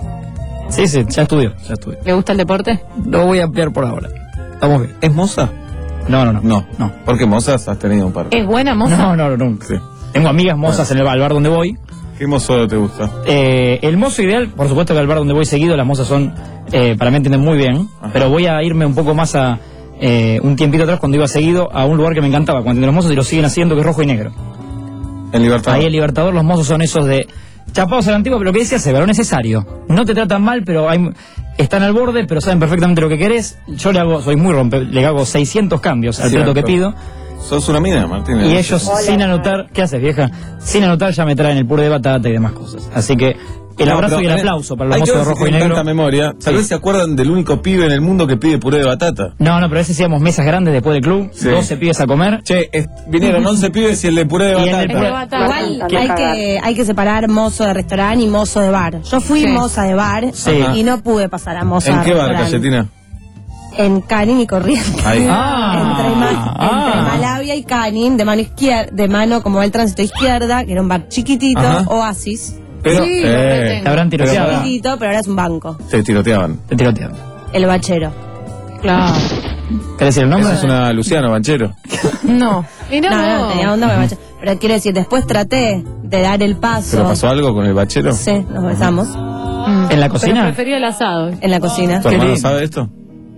Sí, sí, ya estudió. Ya estudió. ¿Le gusta el deporte? Lo voy a ampliar por ahora. Estamos bien. ¿Es moza? No, no, no. No. No. Porque mozas has tenido un par. ¿Es buena moza? No, no, no, nunca. Sí. Tengo amigas mozas en el bar donde voy. ¿Qué mozo te gusta? Eh, el mozo ideal, por supuesto que al bar donde voy seguido, las mozas son, eh, para mí entienden muy bien, Ajá. pero voy a irme un poco más a, eh, un tiempito atrás cuando iba seguido a un lugar que me encantaba, cuando los mozos y lo siguen haciendo, que es Rojo y Negro. En Libertad. Ahí en Libertador los mozos son esos de chapados a la antigua, pero lo que decía Seba, lo necesario. No te tratan mal, pero hay, están al borde, pero saben perfectamente lo que querés. Yo le hago, soy muy rompe, le hago seiscientos cambios al Cierto. plato que pido. Sos una mina, Martín. Y ellos, sin anotar, ¿qué haces, vieja? Sin anotar ya me traen el puré de batata y demás cosas. Así que el No, abrazo pero y el en- aplauso para los hay que mozos de ver si Rojo y tienen Negro. tanta memoria. Tal Sí. vez se acuerdan del único pibe en el mundo que pide puré de batata. No, no, pero a veces hacíamos mesas grandes después del club, Sí. doce pibes a comer. Che, es- vinieron once pibes y el de puré de Y el de batata. puré- Igual ¿Qué? hay que, hay que separar mozo de restaurante y mozo de bar. Yo fui Sí. moza de bar Sí. y no pude pasar a moza ¿En de qué bar, restaurante. Cayetina? En Canin y Corrientes. Ahí. Ah, entre, Ma- ah. entre Malavia y Canin, de mano izquierda, de mano como va el tránsito izquierda, que era un bar chiquitito, Ajá. Oasis. Pero, Sí, eh, lo retengo. Te habrán tiroteado. Pero- Chiquitito, pero ahora es un banco. te tiroteaban. Te tirotearon. El bachero. Claro. ¿Querés decir el nombre? Eso es una Luciano Banchero. No. Mirá No, no, vos. tenía onda con el bachero. Pero quiero decir, después traté de dar el paso. ¿Pero pasó algo con el bachero? Sí, nos besamos. Mm. ¿En la Pero cocina? prefería el asado. En la cocina. ¿Tu hermano lindo. sabe esto?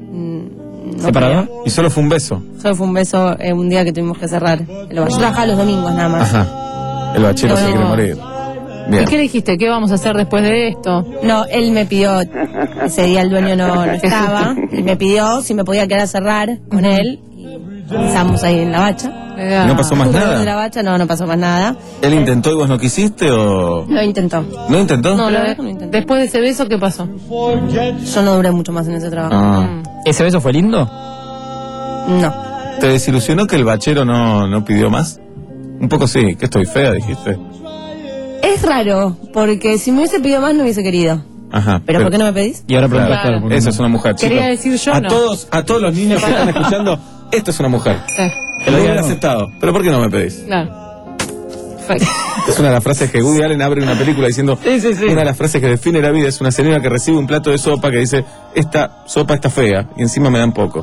No ¿Separado? creo. Y solo fue un beso. Solo fue un beso eh, un día que tuvimos que cerrar. El bar. Yo trabajaba los domingos nada más. Ajá. El bachero No, se no. quiere morir. ¿Y Bien. qué le dijiste? ¿Qué vamos a hacer después de esto? No, él me pidió, ese día el dueño no, no estaba, y me pidió si me podía quedar a cerrar con él. Y empezamos ahí en la bacha. ¿No pasó más Jugamos nada? de la bacha, no, no pasó más nada. ¿Él intentó y vos no quisiste o...? Lo intentó. ¿No intentó? No, Pero la verdad que no intenté. después de ese beso, ¿qué pasó? Yo no duré mucho más en ese trabajo. Ah. ¿Ese beso fue lindo? No. ¿Te desilusionó que el bachero no, no pidió más? Un poco sí, que estoy fea, dijiste. Es raro, porque si me hubiese pedido más no hubiese querido. Ajá. ¿Pero por qué no me pedís? Y ahora preguntas, Claro. claro, ¿por qué Esa no? es una mujer, chicos. Quería decir yo, a no. todos, a todos los niños que están escuchando, esto es una mujer. Eh, Te lo hubiera aceptado. ¿Pero por qué no me pedís? claro. Perfecto. Es una de las frases que Woody Allen abre una película diciendo, Sí, sí, sí. una de las frases que define la vida es una señora que recibe un plato de sopa que dice, esta sopa está fea y encima me dan poco.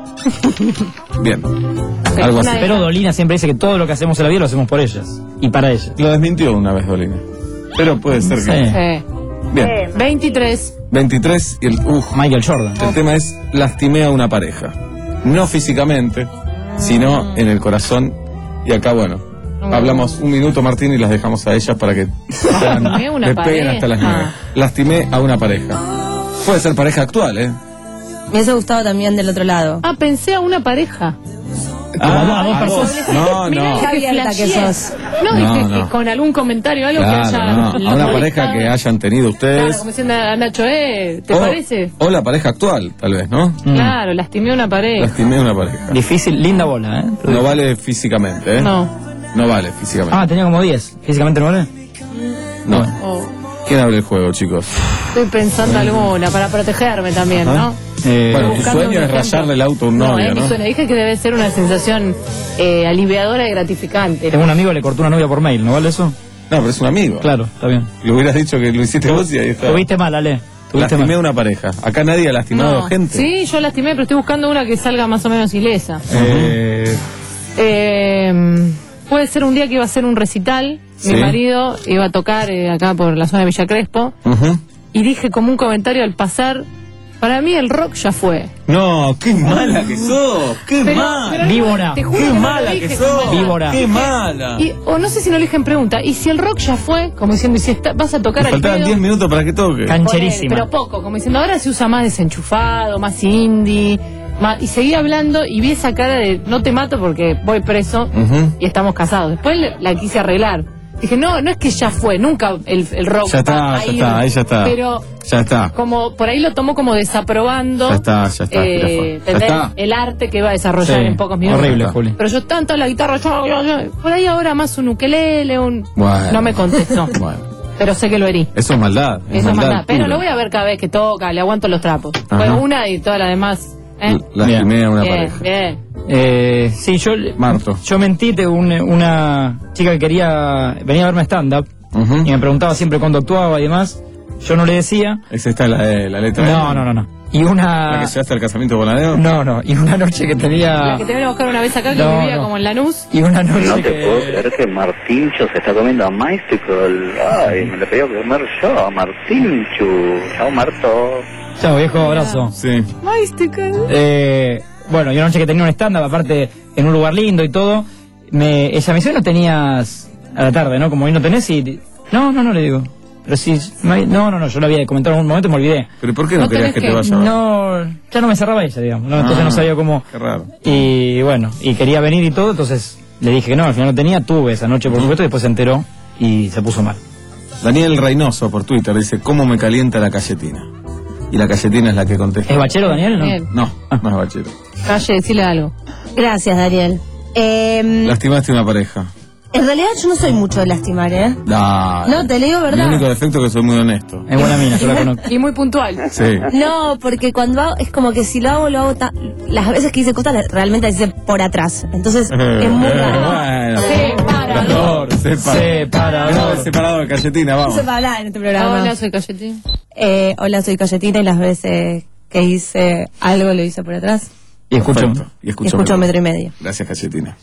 Bien. Algo así. Una de- Pero Dolina siempre dice que todo lo que hacemos en la vida lo hacemos por ellas. Y para ellas. Lo desmintió una vez Dolina. Pero puede ser que... Sí. Eh, Bien. veintitrés. veintitrés y el... Uf, Michael Jordan. el tema es lastimé a una pareja. No físicamente, sino en el corazón. Y acá, bueno, hablamos un minuto, Martín, y las dejamos a ellas para que Lastimé a una le peguen hasta las pareja. nueve. Lastimé a una pareja. Puede ser pareja actual, ¿eh? Me hubiese gustado también del otro lado. Ah, pensé a una pareja. Ah, dos a personas. vos. No, Mirá no. Qué que abierta que flasheé. sos. No, No, dije no. que con algún comentario, algo que haya... Claro, no. A una pareja que hayan tenido Claro, ustedes. como diciendo a Nacho, eh, ¿te o, parece? o la pareja actual, tal vez, ¿no? Mm. Claro, lastimé a una pareja. Lastimé a una pareja. Difícil, linda bola, ¿eh? No vale físicamente, ¿eh? No. No vale físicamente. Ah, tenía como diez. ¿Físicamente no vale? No. Oh, ¿Quién abre el juego, chicos? estoy pensando alguna para protegerme también, Ajá. ¿no? Eh, Bueno, tu buscando sueño un es ejemplo. rayarle el auto a un No, novio, eh, ¿no? mi sueño. Dije que debe ser una sensación eh, aliviadora y gratificante. tengo un amigo que le cortó una novia por mail, ¿no vale eso? No, pero es un amigo. Claro, está bien. Le hubieras dicho que lo hiciste vos y ahí está. Tuviste mal, Ale. Tuviste Lastimé a mal. una pareja. Acá nadie ha lastimado No. gente. Sí, yo lastimé, pero estoy buscando una que salga más o menos ilesa. Eh, Eh, puede ser un día que iba a hacer un recital. Sí. Mi marido iba a tocar eh, acá por la zona de Villa Crespo. ujú. Y dije como un comentario al pasar, Para mí el rock ya fue. No, qué mala que sos, qué Pero- mala. pero Víbora. te juro Qué que no lo mala dije que como sos. mala. Víbora. Qué mala. Y, o no sé si no le dije en pregunta, y si el rock ya fue, como diciendo, y si está- vas a tocar Me al faltaban pedo, diez minutos para que toque. Cancherísima. pero poco, como diciendo, ahora se usa más desenchufado, más indie, más- y seguí hablando y vi esa cara de no te mato porque voy preso Ujú. y estamos casados. Después le- la quise arreglar. Dije, no, no es que ya fue, nunca el, el rock Ya está, va a ya ir, está, ahí ya está. Pero Ya está. como por ahí lo tomo como desaprobando Ya está, ya está, eh, ya fue. Ya ¿entendés? está. El arte que va a desarrollar Sí, en pocos minutos. horrible, Juli. Pero yo tanto la guitarra, yo, yo, yo, por ahí ahora más un ukelele, un... Bueno. No me contestó, Bueno, pero sé que lo herí. eso es maldad. Es Eso es maldad maldad. Pero pura. lo voy a ver cada vez que toca, le aguanto los trapos. Ajá. Fue una y todas las demás. ¿eh? Lastimé a una Bien, pareja. bien. Eh, sí, yo, Marto. yo mentí, tengo un- una chica que quería, venía a verme stand-up Ujú. y me preguntaba siempre cuándo actuaba y demás. Yo no le decía. ¿Es esta la, de- la letra? No, no, no, no. Y ¿La una... que llevaste al casamiento voladero? No, no. Y una noche que La tenía... que te vino a buscar una vez acá, que No, vivía no. como en Lanús. Y una noche No te que... puedo creer que Martincho se está comiendo a Mystical. Ay, me lo pedí a comer yo, Martincho. Chao, Marto. Chao, viejo, abrazo. Sí. Eh, bueno, y una noche que tenía un stand-up, aparte en un lugar lindo y todo, me, ella me dice, no tenías a la tarde, ¿no? Como hoy no tenés y... No, no, no le digo. Pero sí, no, hay- no, no, no, yo lo había comentado en un momento y me olvidé. ¿Pero por qué no, No querías tenés que, que- te vaya a ver? No, ya no me cerraba ella, digamos, ¿no? Entonces Ah, no sabía cómo... Qué raro. Y bueno, y quería venir y todo, entonces le dije que no, al final no tenía, tuve esa noche por supuesto y después se enteró y se puso mal. Daniel Reynoso por Twitter dice, ¿cómo me calienta la calletina? Y la calletina es la que contesta. ¿Es bachero, Daniel? No. Bien. No, no es bachero. Calle, decirle algo. Gracias, Daniel. Eh, Lastimaste una pareja. en realidad yo no soy mucho de lastimar, ¿eh? Dale. No, te le digo Mi verdad. único defecto es que soy muy honesto. Es buena mina, yo la conozco. Y muy puntual. Sí. No, porque cuando hago, es como que si lo hago, lo hago ta- las veces que hice cosas, realmente las hice por atrás. Entonces, es muy raro. Bueno. Separador. Separador. Separador. Separador, calletina, No vamos. se va a hablar en este programa. Hola, soy Cayetín. Eh, hola, soy Cayetina y las veces que hice algo lo hice por atrás. Y escucho. Perfecto. Y Y escucho. escucho metro y medio. Gracias, calletina.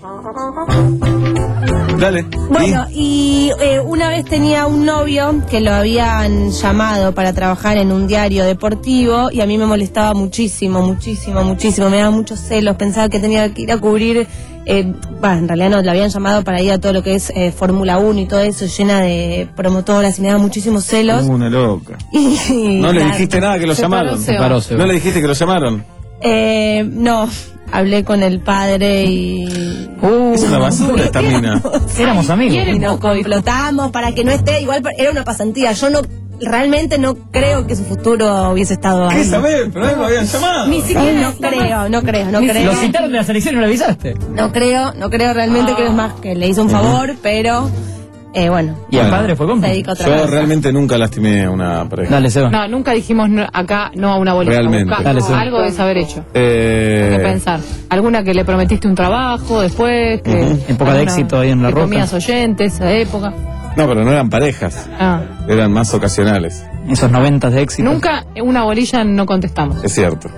Dale. Bueno, y eh, una vez tenía un novio que lo habían llamado para trabajar en un diario deportivo y a mí me molestaba muchísimo, muchísimo, muchísimo. Me daba muchos celos, pensaba que tenía que ir a cubrir, eh, bueno, en realidad no, lo habían llamado para ir a todo lo que es eh, Fórmula uno y todo eso, llena de promotoras y me daba muchísimos celos. Uh, una loca. Y, No le claro, dijiste nada que lo Se llamaron. paró, se va. Paró, se va. No le dijiste que lo llamaron. eh, no, hablé con el padre y... Uh, Es una basura esta mina. éramos amigos. ¿quiere? Y nos complotamos para que no esté, igual era una pasantía. Yo no, realmente no creo que su futuro hubiese estado ahí. ¿Qué sabés? Pero a él lo habían llamado. Ni siquiera No está creo, no creo, no creo. Lo citaron de la selección y no le avisaste. No creo, no creo realmente, creo es más que le hizo un favor, pero eh, bueno, Y el Bueno, padre fue se cómplice. dedica a otra Yo cosa. realmente nunca lastimé a una pareja. Dale, Seba. No, nunca dijimos no- acá no a una bolita. Realmente. Buscá- Dale, sí. algo debes haber hecho. Eh, Que pensar. ¿Alguna que le prometiste un trabajo después? Que, Ujú. Época de alguna éxito ahí en La que Roca. comías oyentes, esa época. No, pero no eran parejas. Ah. Eran más ocasionales. Esos noventas de éxito. Nunca una bolilla no contestamos. Es cierto.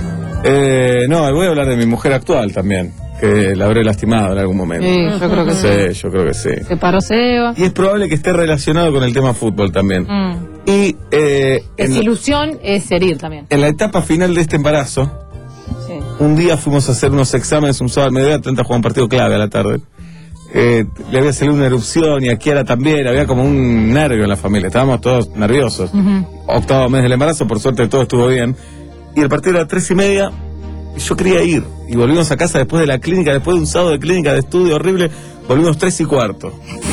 Eh, no, voy a hablar de mi mujer actual también. Que la habré lastimado en algún momento. Sí, yo creo que sí. Sí, yo creo que sí. Se paró Seba. Y es probable que esté relacionado con el tema fútbol también. Mm. Y eh, en, la, Desilusión es herir también. en la etapa final de este embarazo, Sí. un día fuimos a hacer unos exámenes un sábado al mediodía, Atlanta jugaba un partido clave a la tarde. Eh, le había salido una erupción y a Kiara también, había como un nervio en la familia, estábamos todos nerviosos. Ujú. Octavo mes del embarazo, por suerte todo estuvo bien. Y el partido era a las tres y media, y yo quería ir. Y volvimos a casa después de la clínica, después de un sábado de clínica de estudio horrible, volvimos tres y cuarto.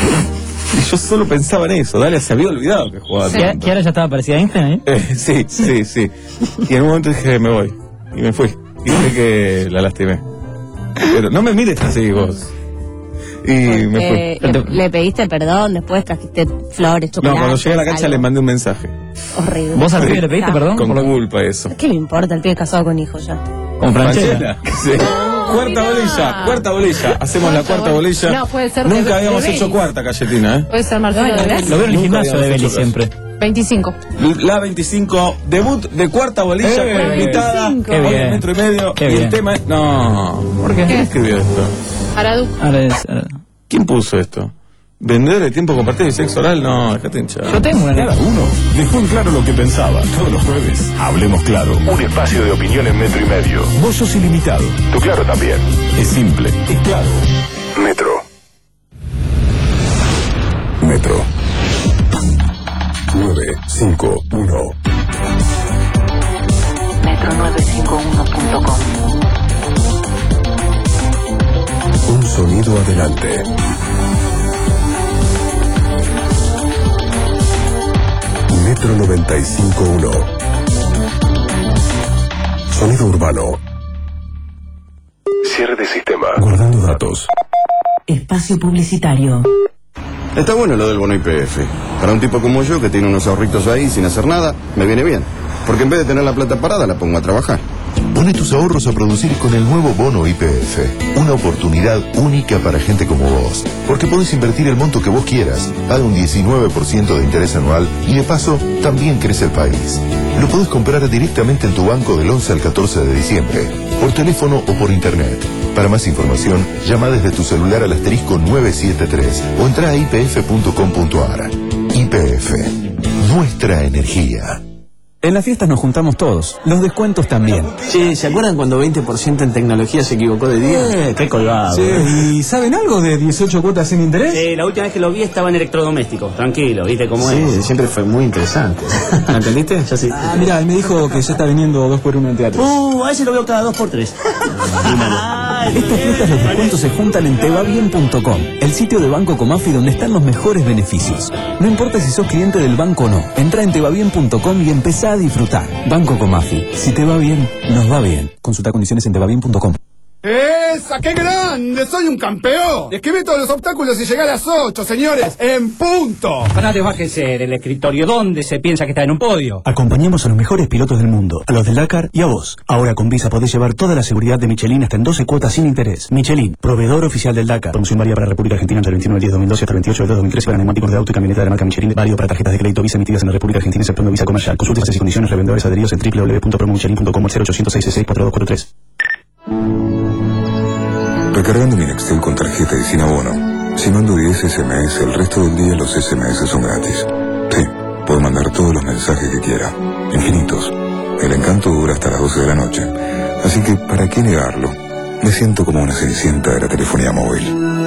Y yo solo pensaba en eso, Dalia se había olvidado que jugaba ¿Que, Atlanta. que ahora ya estaba parecida a Einstein ahí? Eh, sí, sí, sí. Y en un momento dije, me voy. Y me fui. Y dije que la lastimé. Pero no me mires así vos. Y me Eh, fui. le, le pediste perdón, después trajiste flores, No, chocolate. cuando llegué a la cancha algo. le mandé un mensaje. Horrible. ¿Vos al pibe le pediste Ah, perdón? Con Por lo- culpa eso. ¿Qué me importa el pibe casado con hijos ya? Con Franchella. Sí. Cuarta bolilla, cuarta bolilla. Hacemos la cuarta bolilla. No, puede ser de- Nunca de habíamos Belis. hecho cuarta, Cayetina, ¿eh? Puede ser Marcelo No, de no, Vélez. Lo veo en el Nunca gimnasio de habíamos Beli hecho siempre. veinticinco. La veinticinco, debut de cuarta bolilla Eh, con invitada. veinticinco. Qué hoy bien. en metro y medio. Qué y el bien. tema es. No. ¿Por qué? ¿Quién escribió esto? Aradu. Ahora es- ahora- ¿Quién puso esto? ¿Vender el tiempo compartido y sexo oral? No, déjate hinchar. Yo tengo una. Cada uno dejó en claro lo que pensaba. Todos los jueves, Hablemos Claro. Un espacio de opinión en Metro y Medio. Vos sos ilimitado. Tu Claro también. Es simple. Es claro. Metro. Metro. nueve cinco uno. metro nueve cinco uno punto com. Un sonido adelante. Metro noventa y cinco punto uno. Sonido urbano. Cierre de sistema. Guardando datos. Espacio publicitario. Está bueno lo del bono I P F. Para un tipo como yo que tiene unos ahorritos ahí sin hacer nada, me viene bien. Porque en vez de tener la plata parada, la pongo a trabajar. Pone tus ahorros a producir con el nuevo bono I P F. Una oportunidad única para gente como vos. Porque podés invertir el monto que vos quieras. Paga un diecinueve por ciento de interés anual y de paso también crece el país. Lo podés comprar directamente en tu banco del once al catorce de diciembre. Por teléfono o por internet. Para más información, llama desde tu celular al asterisco nueve siete tres o entra a i p f punto com punto a r. I P F. Nuestra energía. En las fiestas nos juntamos todos, los descuentos también. Che, ¿se acuerdan cuando veinte por ciento en tecnología se equivocó de día? Eh, qué colgado. Sí, ¿y saben algo de dieciocho cuotas sin interés? Sí, la última vez que lo vi estaba en electrodomésticos, tranquilo, ¿viste cómo es? Sí, siempre fue muy interesante. ¿La entendiste? Yo sí. Ah, mirá, él me dijo que ya está viniendo dos por uno en teatro. Uh, a ese lo veo cada dos por tres. Estas fiestas los descuentos se juntan en tebabien punto com, el sitio de Banco Comafi donde están los mejores beneficios. No importa si sos cliente del banco o no, entra en tebabien punto com y empezá a disfrutar. Banco Comafi, si te va bien, nos va bien. Consulta condiciones en tebabien punto com. ¡Esa, qué grande! ¡Soy un campeón! Esquivé todos los obstáculos y llegué a las ocho, señores, en punto. Fernández, bájese del escritorio. ¿Dónde se piensa que está en un podio? Acompañamos a los mejores pilotos del mundo, a los del Dakar y a vos. Ahora con Visa podés llevar toda la seguridad de Michelin hasta en doce cuotas sin interés. Michelin, proveedor oficial del Dakar. Promoción válida para República Argentina entre el veintiuno del diez de dos mil doce hasta el veintiocho del dos de dos mil trece para neumáticos de auto y camioneta de la marca Michelin. Válido para tarjetas de crédito Visa emitidas en la República Argentina exceptuando Visa Comercial. Consulte bases y condiciones. Revendedores adheridos en w w w punto promo michelin punto com o cero ochocientos seis seis cuatro dos cuatro tres. Recargando mi Nextel con tarjeta y sin abono. Si mando diez ese eme ese, el resto del día los ese eme ese son gratis. Sí, puedo mandar todos los mensajes que quiera. Infinitos. El encanto dura hasta las doce de la noche. Así que, ¿para qué negarlo? Me siento como una cenicienta de la telefonía móvil.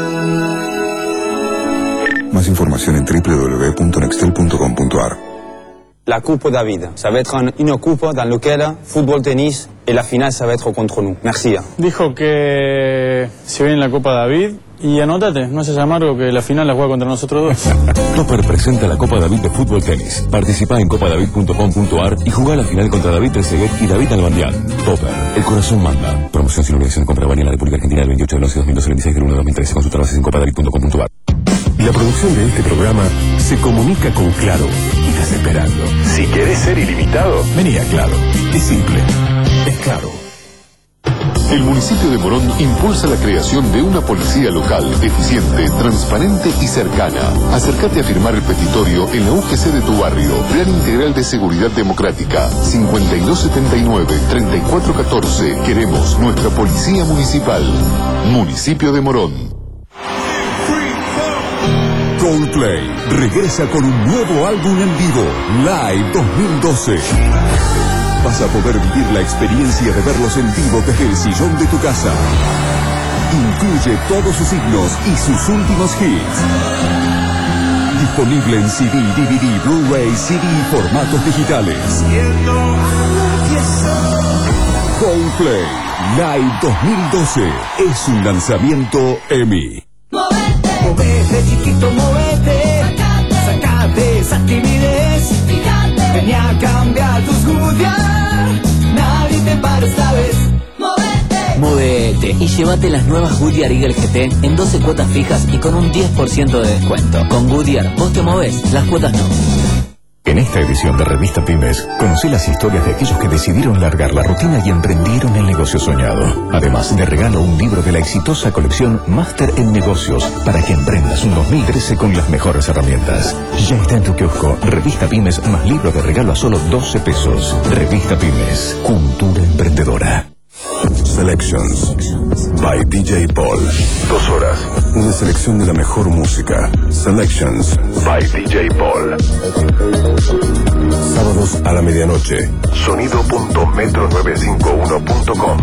Más información en w w w punto nextel punto com punto a r. La Coupe David, ça va être un, une coupe dans laquelle football, tennis et la finale ça va être contre nous. Merci. Dijo que se viene la Copa David y anótate, no seas amargo que la final la juega contra nosotros dos. Topper presenta la Copa David de fútbol tenis. Participa en copa david punto com punto a r y jugá la final contra David Trezeguet y David Albandián. Topper, el corazón manda. Promoción sin obligación de compra válida en la República Argentina del veintiocho del once de dos mil doce al veintiséis del uno de dos mil trece. Consulta bases en copa david punto com punto a r. La producción de este programa se comunica con Claro y estás esperando. Si querés ser ilimitado, vení a Claro. Es simple. Es Claro. El municipio de Morón impulsa la creación de una policía local, eficiente, transparente y cercana. Acércate a firmar el petitorio en la U G C de tu barrio. Plan Integral de Seguridad Democrática. cincuenta y dos setenta y nueve, treinta y cuatro catorce. Queremos nuestra policía municipal. Municipio de Morón. Coldplay regresa con un nuevo álbum en vivo, Live dos mil doce. Vas a poder vivir la experiencia de verlos en vivo desde el sillón de tu casa. Incluye todos sus himnos y sus últimos hits. Disponible en C D, D V D, Blu-ray, C D y formatos digitales. Coldplay Live dos mil doce es un lanzamiento EMI. Movete, chiquito, movete. Sacate esa timidez. Ven a cambiar tus Goodyear. Nadie te para esta vez. Movete. Movete y llévate las nuevas Goodyear Eagle G T en doce cuotas fijas y con un diez por ciento de descuento. Con Goodyear, vos te movés, las cuotas no. En esta edición de Revista Pymes, conocí las historias de aquellos que decidieron largar la rutina y emprendieron el negocio soñado. Además, de regalo un libro de la exitosa colección Máster en Negocios para que emprendas un dos mil trece con las mejores herramientas. Ya está en tu kiosco Revista Pymes más libro de regalo a solo doce pesos. Revista Pymes, cultura emprendedora. Selections by D J Paul. Dos horas. Una selección de la mejor música. Selections by D J Paul. Sábados a la medianoche. Sonido punto metro nueve cinco uno punto com.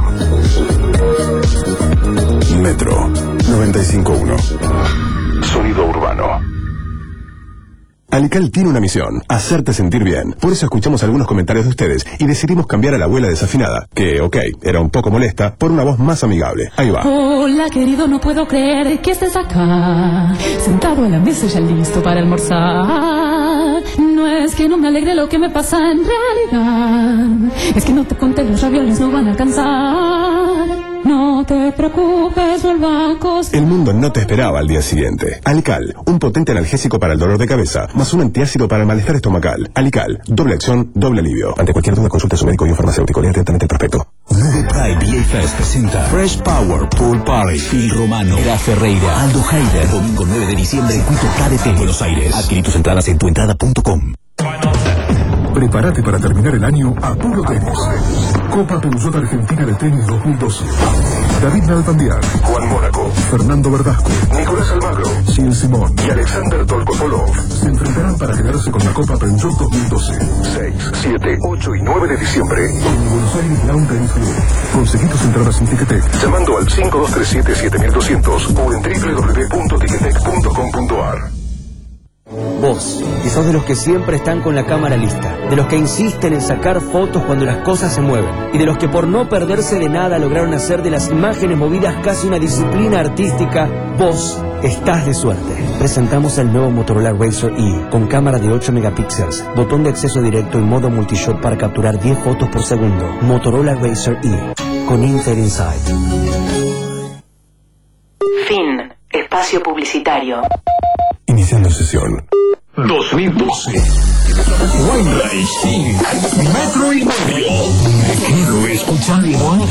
Metro noventa y cinco punto uno. Sonido urbano. Alical tiene una misión, hacerte sentir bien. Por eso escuchamos algunos comentarios de ustedes y decidimos cambiar a la abuela desafinada, que, ok, era un poco molesta, por una voz más amigable. Ahí va. Hola, querido, no puedo creer que estés acá, sentado a la mesa ya listo para almorzar. No es que no me alegre lo que me pasa en realidad, es que no te conté, los ravioles no van a alcanzar. No te preocupes, vuelvo a costar. El mundo no te esperaba al día siguiente. Alical, un potente analgésico para el dolor de cabeza, más un antiácido para el malestar estomacal. Alical, doble acción, doble alivio. Ante cualquier duda, consulte a su médico y un farmacéutico. Lea atentamente el prospecto. Nube Pride D J Fest presenta Fresh Power Pool Party. Phil Romano, Era Ferreira, Aldo Heider. Domingo nueve de diciembre, circuito K D T, Buenos Aires. Adquirí tus entradas en tuentrada punto com. Prepárate para terminar el año a puro tenis. Copa Peugeot Argentina de Tenis dos mil doce. David Nalbandian, Juan Mónaco, Fernando Verdasco, Nicolás Almagro, Gil Simón y Alexander Tolkopolov se enfrentarán para quedarse con la Copa Peugeot dos mil doce. seis, siete, ocho y nueve de diciembre. En Buenos Aires Lawn Tennis Club. Conseguí tus entradas en Ticketek. Llamando al cinco dos tres siete, siete dos cero cero o en doble u doble u doble u punto ticketek punto com punto a r. Vos, que sos de los que siempre están con la cámara lista, de los que insisten en sacar fotos cuando las cosas se mueven, y de los que por no perderse de nada lograron hacer de las imágenes movidas casi una disciplina artística, vos estás de suerte. Presentamos el nuevo Motorola Razr E, con cámara de ocho megapíxeles, botón de acceso directo y modo multishot para capturar diez fotos por segundo. Motorola Razr E, con Intel Inside. Fin. Espacio publicitario. Iniciando sesión. dos mil doce. Wine sí. Metro y medio. Me quedo escuchando.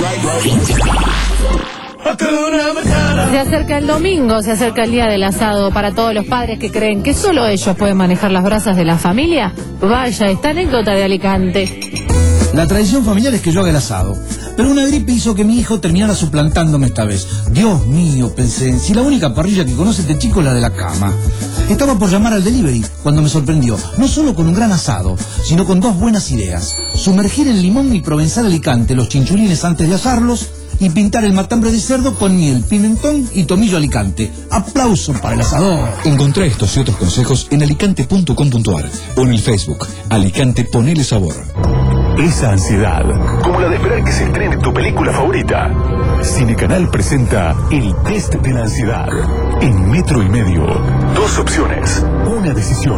Se acerca el domingo, se acerca el día del asado. Para todos los padres que creen que solo ellos pueden manejar las brasas de la familia, vaya esta anécdota de Alicante. La tradición familiar es que yo haga el asado, pero una gripe hizo que mi hijo terminara suplantándome esta vez. Dios mío, pensé, si la única parrilla que conoce este chico es la de la cama. Estaba por llamar al delivery cuando me sorprendió, no solo con un gran asado, sino con dos buenas ideas. Sumergir en limón y provenzal Alicante los chinchulines antes de asarlos y pintar el matambre de cerdo con miel, pimentón y tomillo Alicante. ¡Aplauso para el asador! Encontrá estos y otros consejos en alicante punto com punto a r o en el Facebook Alicante Ponele Sabor. Esa ansiedad, como la de esperar que se estrene tu película favorita. Cinecanal presenta El Test de la Ansiedad. En metro y medio. Dos opciones, una decisión.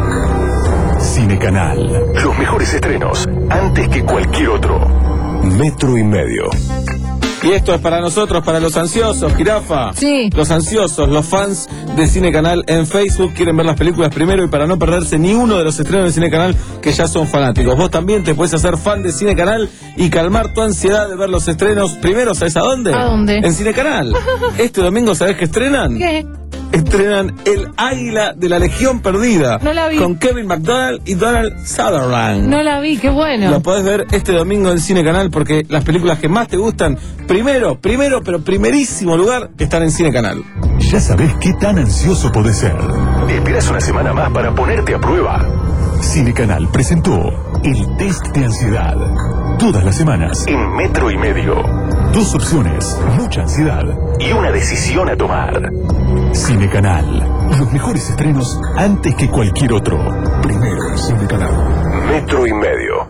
Cinecanal. Los mejores estrenos, antes que cualquier otro. Metro y medio. Y esto es para nosotros, para los ansiosos, Jirafa. Sí. Los ansiosos, los fans de Cine Canal en Facebook, quieren ver las películas primero y para no perderse ni uno de los estrenos de Cine Canal, que ya son fanáticos. Vos también te puedes hacer fan de Cine Canal y calmar tu ansiedad de ver los estrenos primero. ¿Sabes a dónde? ¿A dónde? En Cine Canal. Este domingo, ¿sabés qué estrenan? ¿Qué? Estrenan El Águila de la Legión Perdida. No la vi. Con Kevin McDonald y Donald Sutherland. No la vi, qué bueno. Lo podés ver este domingo en Cine Canal porque las películas que más te gustan, primero, primero, pero primerísimo lugar, están en Cine Canal. Ya sabés qué tan ansioso podés ser. Esperás una semana más para ponerte a prueba. Cinecanal presentó El Test de Ansiedad. Todas las semanas en metro y medio. Dos opciones, mucha ansiedad y una decisión a tomar. Cinecanal. Los mejores estrenos antes que cualquier otro. Primero en Cinecanal. Metro y medio.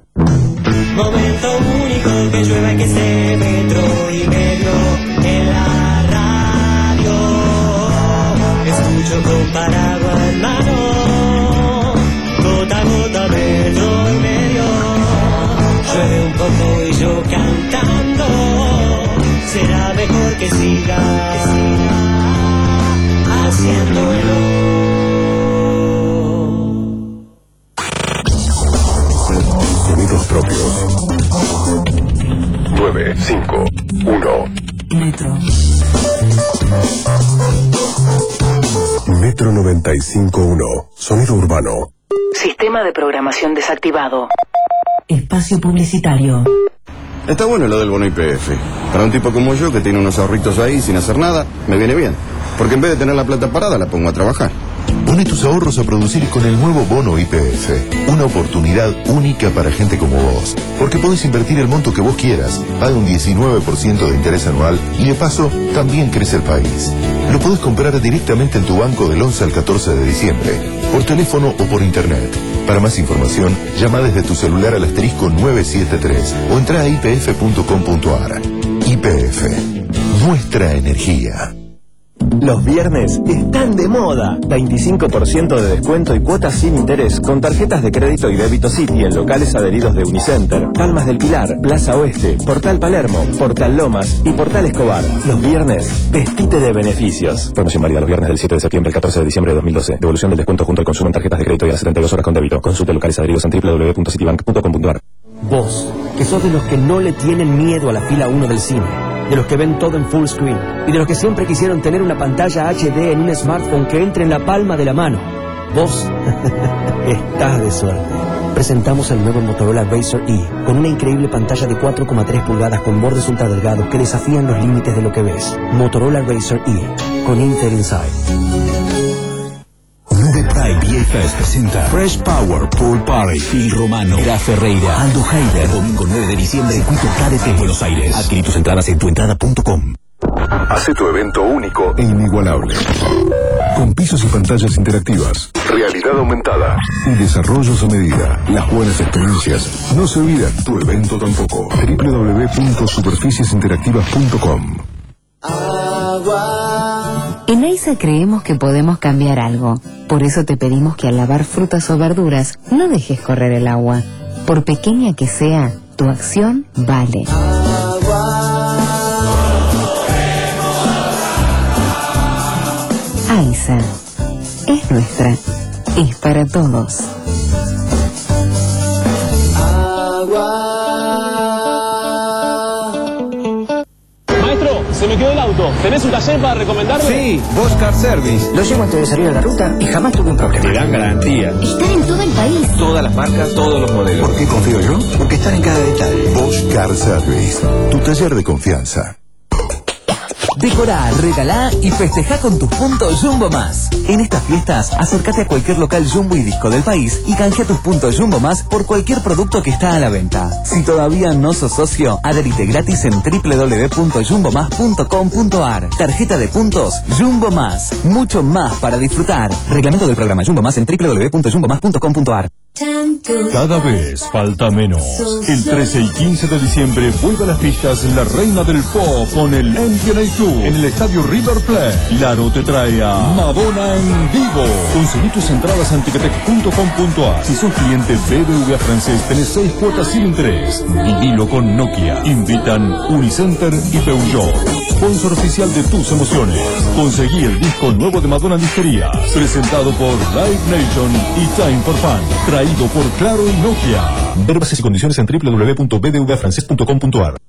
Momento único, que llueva y que esté metro y medio en la radio. Escucho con paraguas en mano, gota a gota, metro y medio. Llueve un poco y yo cantando, será mejor que siga, que siga haciéndolo. Sonidos propios. nueve, cinco, uno. Metro. Metro noventa y cinco punto uno. Sonido urbano. Sistema de programación desactivado. Espacio publicitario. Está bueno lo del bono I P F. Para un tipo como yo que tiene unos ahorritos ahí sin hacer nada, me viene bien. Porque en vez de tener la plata parada, la pongo a trabajar. Pone tus ahorros a producir con el nuevo bono I P F. Una oportunidad única para gente como vos. Porque podés invertir el monto que vos quieras. Paga un diecinueve por ciento de interés anual y de paso también crece el país. Lo podés comprar directamente en tu banco del once al catorce de diciembre. Por teléfono o por internet. Para más información, llama desde tu celular al asterisco nueve siete tres o entra a i p f punto com punto a r. I P F. Nuestra energía. Los viernes están de moda. veinticinco por ciento de descuento y cuotas sin interés con tarjetas de crédito y débito Citi en locales adheridos de Unicenter, Palmas del Pilar, Plaza Oeste, Portal Palermo, Portal Lomas y Portal Escobar. Los viernes, vestite de beneficios. Promoción válida los viernes del siete de septiembre al catorce de diciembre de dos mil doce. Devolución del descuento junto al consumo en tarjetas de crédito y a las setenta y dos horas con débito. Consulte locales adheridos en doble u doble u doble u punto citibank punto com punto a r. Vos, que sos de los que no le tienen miedo a la fila uno del cine, de los que ven todo en full screen y de los que siempre quisieron tener una pantalla H D en un smartphone que entre en la palma de la mano. Vos estás de suerte. Presentamos el nuevo Motorola Razr E con una increíble pantalla de cuatro coma tres pulgadas con bordes ultra delgados que desafían los límites de lo que ves. Motorola Razr E con Intel Inside. Nube Pride V A Fest presenta Fresh Power Pool Party. Phil Romano, Gra Ferreira, Aldo Heider. Domingo nueve de diciembre, Circuito K D T, Buenos Aires. Adquirí tus entradas en tu entrada punto com. Hace tu evento único e inigualable. Con pisos y pantallas interactivas, realidad aumentada y desarrollos a medida. Las buenas experiencias no se olvidan, tu evento tampoco. doble u doble u doble u punto superficies interactivas punto com. En AISA creemos que podemos cambiar algo. Por eso te pedimos que al lavar frutas o verduras no dejes correr el agua. Por pequeña que sea, tu acción vale. AISA es nuestra, es para todos. Maestro, se me quedó el auto. ¿Tenés un taller para recomendarme? Sí, Bosch Car Service. Lo llevo antes de salir a la ruta y jamás tuve un problema. Te dan garantía. Están en todo el país. Todas las marcas, todos los modelos. ¿Por qué confío yo? Porque están en cada detalle. Bosch Car Service, tu taller de confianza. Decorá, regalá y festejá con tus puntos Jumbo Más. En estas fiestas, acércate a cualquier local Jumbo y Disco del país y canjea tus puntos Jumbo Más por cualquier producto que está a la venta. Si todavía no sos socio, adherite gratis en doble u doble u doble u punto jumbo más punto com punto a r. Tarjeta de puntos Jumbo Más. Mucho más para disfrutar. Reglamento del programa Jumbo Más en doble u doble u doble u punto jumbo más punto com punto a r. Cada vez falta menos. El trece y quince de diciembre vuelve a las pistas La Reina del Pop con el M T N A Tour en el estadio River Plate. Laro te trae a Madonna en vivo. Conseguí tus entradas en ticketek punto com punto a r. Si sos cliente B B V A francés, tenés seis cuotas sin interés. Vivilo con Nokia. Invitan Unicenter y Peugeot. Sponsor oficial de tus emociones. Conseguí el disco nuevo de Madonna en disquerías. Presentado por Live Nation y Time for Fun. Traído por Claro y Nokia. Ver bases y condiciones en doble u doble u doble u punto b d v a francés punto com punto a r.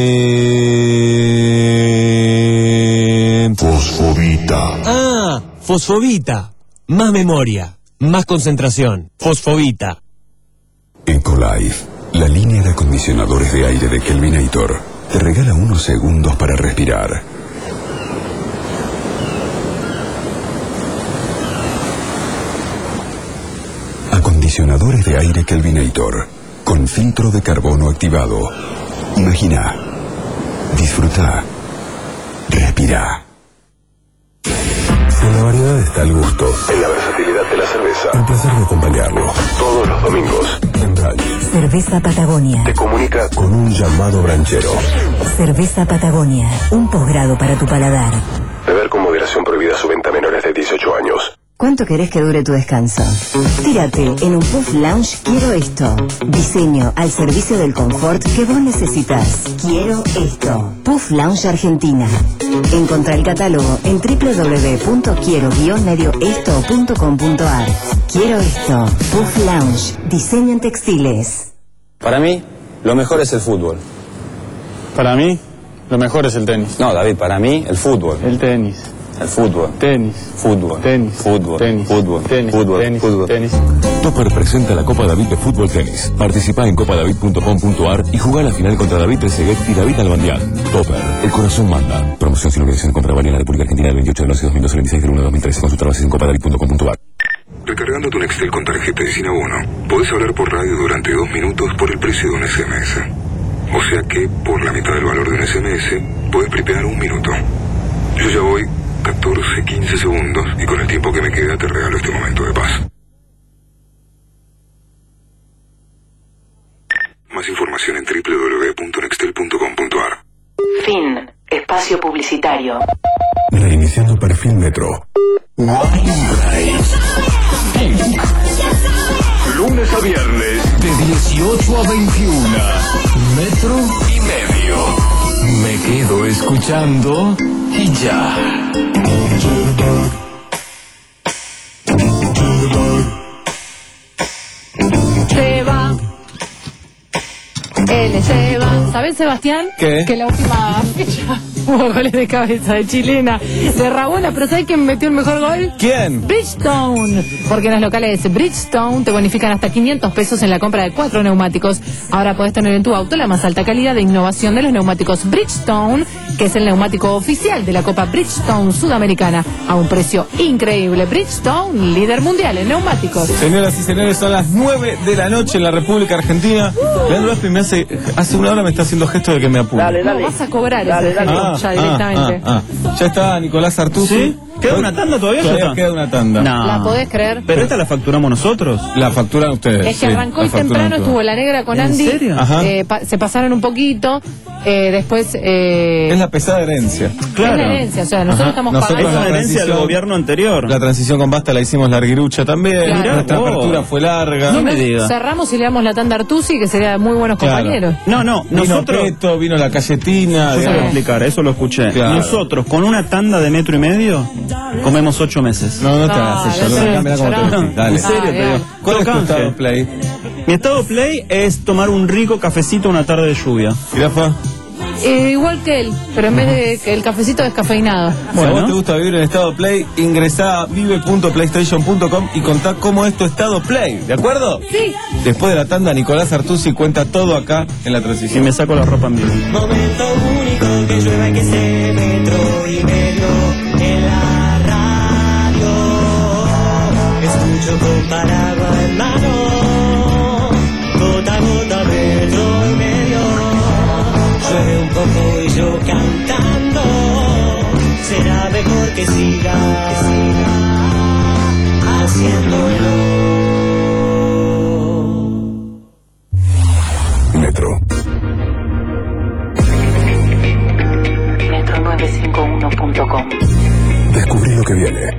Eh... Fosfovita. Ah, Fosfovita. Más memoria, más concentración. Fosfovita. Ecolife, la línea de acondicionadores de aire de Kelvinator, te regala unos segundos para respirar. Acondicionadores de aire Kelvinator, con filtro de carbono activado. Imagina, disfruta, respira. En la variedad está el gusto, en la versatilidad de la cerveza, el placer de acompañarlo. Todos los domingos, en radio. Cerveza Patagonia. Te comunica con un llamado branchero. Cerveza Patagonia, un posgrado para tu paladar. Beber con moderación, prohibida su venta a menores de dieciocho años. ¿Cuánto querés que dure tu descanso? Tírate en un Puff Lounge Quiero Esto. Diseño al servicio del confort que vos necesitas. Quiero esto. Puff Lounge Argentina. Encontrá el catálogo en doble u doble u doble u punto quiero medio esto punto com punto a r. Quiero esto. Puff Lounge. Diseño en textiles. Para mí, lo mejor es el fútbol. Para mí, lo mejor es el tenis. No, David, para mí, el fútbol. El tenis. El fútbol. Tenis. Fútbol. Tenis. Fútbol. Tenis. Fútbol. Tenis. Fútbol. Tenis. Fútbol. Tenis. Topper presenta la Copa David de Fútbol Tenis. Participa en copa david punto com punto ar y juega la final contra David Trezeguet y David Albandián. Topper, el corazón manda. Promoción sin obligación de compra válida en la República Argentina del veintiocho de once de dos mil doce al veintiséis del uno de dos mil trece. Consulta bases en copa david punto com punto ar. Recargando tu Nextel con tarjeta de Sin Abono, podés hablar por radio durante dos minutos por el precio de un S M S. O sea que, por la mitad del valor de un S M S, podés prepear un minuto. Yo ya voy catorce, quince segundos y con el tiempo que me queda te regalo este momento de paz. Más información en doble u doble u doble u punto nextel punto com punto ar. Fin. Espacio publicitario. Reiniciando perfil Metro. Lunes a viernes, de dieciocho a veintiuno. Metro y medio. Me quedo escuchando y ya. Se va. Él se va. ¿Sabes, Sebastián? ¿Qué? Que la última fecha hubo goles de cabeza de chilena, de Rabona, pero ¿sabes quién metió el mejor gol? ¿Quién? Bridgestone, porque en los locales Bridgestone te bonifican hasta quinientos pesos en la compra de cuatro neumáticos. Ahora podés tener en tu auto la más alta calidad de innovación de los neumáticos Bridgestone, que es el neumático oficial de la Copa Bridgestone Sudamericana, a un precio increíble. Bridgestone, líder mundial en neumáticos. Señoras y señores, son las nueve de la noche en la República Argentina. Leandro Aspi me hace, hace una hora me está haciendo gesto de que me apure. Dale, dale. No, vas a cobrar ese gesto Ah, ya ah, directamente. ah, ah. Ya está Nicolás Artusi. ¿Sí? ¿Queda una tanda todavía? Todavía Jota? queda una tanda. No. ¿La podés creer? Pero esta la facturamos nosotros. La facturan ustedes. Es que sí, arrancó la y facturan temprano ustedes. estuvo la negra con ¿En Andy. serio? Ajá. Eh, pa- se pasaron un poquito. Eh, después. Eh, Es la pesada herencia. Claro. Es la herencia, o sea, nosotros Ajá. estamos Nosotros Es pagando. una la herencia del transición- gobierno anterior. La transición con Basta la hicimos larguirucha también. Claro. Nuestra Mirá vos. apertura fue larga. No me digas. Cerramos y le damos la tanda a Artusi, que sería muy buenos Claro. compañeros. No, no, Vino nosotros... Peto, vino la Cayetina. Yo se lo voy a digamos. explicar, eso lo escuché. Claro. Nosotros, con una tanda de metro y medio, comemos ocho meses. No, no te No, hagas eso. no Mirá, sé, mirá cómo te llorá. vestís. Dale. En serio, Ah, te bien. digo. ¿Cuál es tu Canje. estado play? Mi estado play es tomar un rico cafecito una tarde de lluvia. Jirafa. Eh, igual que él, pero en vez de que el cafecito descafeinado. Si a vos Bueno. te gusta vivir en estado play, ingresá a vive punto playstation punto com y contá cómo es tu estado play, ¿de acuerdo? Sí. Después de la tanda, Nicolás Artusi cuenta todo acá en la Y transición. me saco la ropa en vivo. Momento único que llueva y que se metro y medio en la radio. Escucho con paraguas en mano, gota a gota, metro y medio. Llueve un poco y yo cantando, será mejor que siga, que siga haciéndolo. Metro. metro nueve cinco uno punto com. Descubrí lo que viene.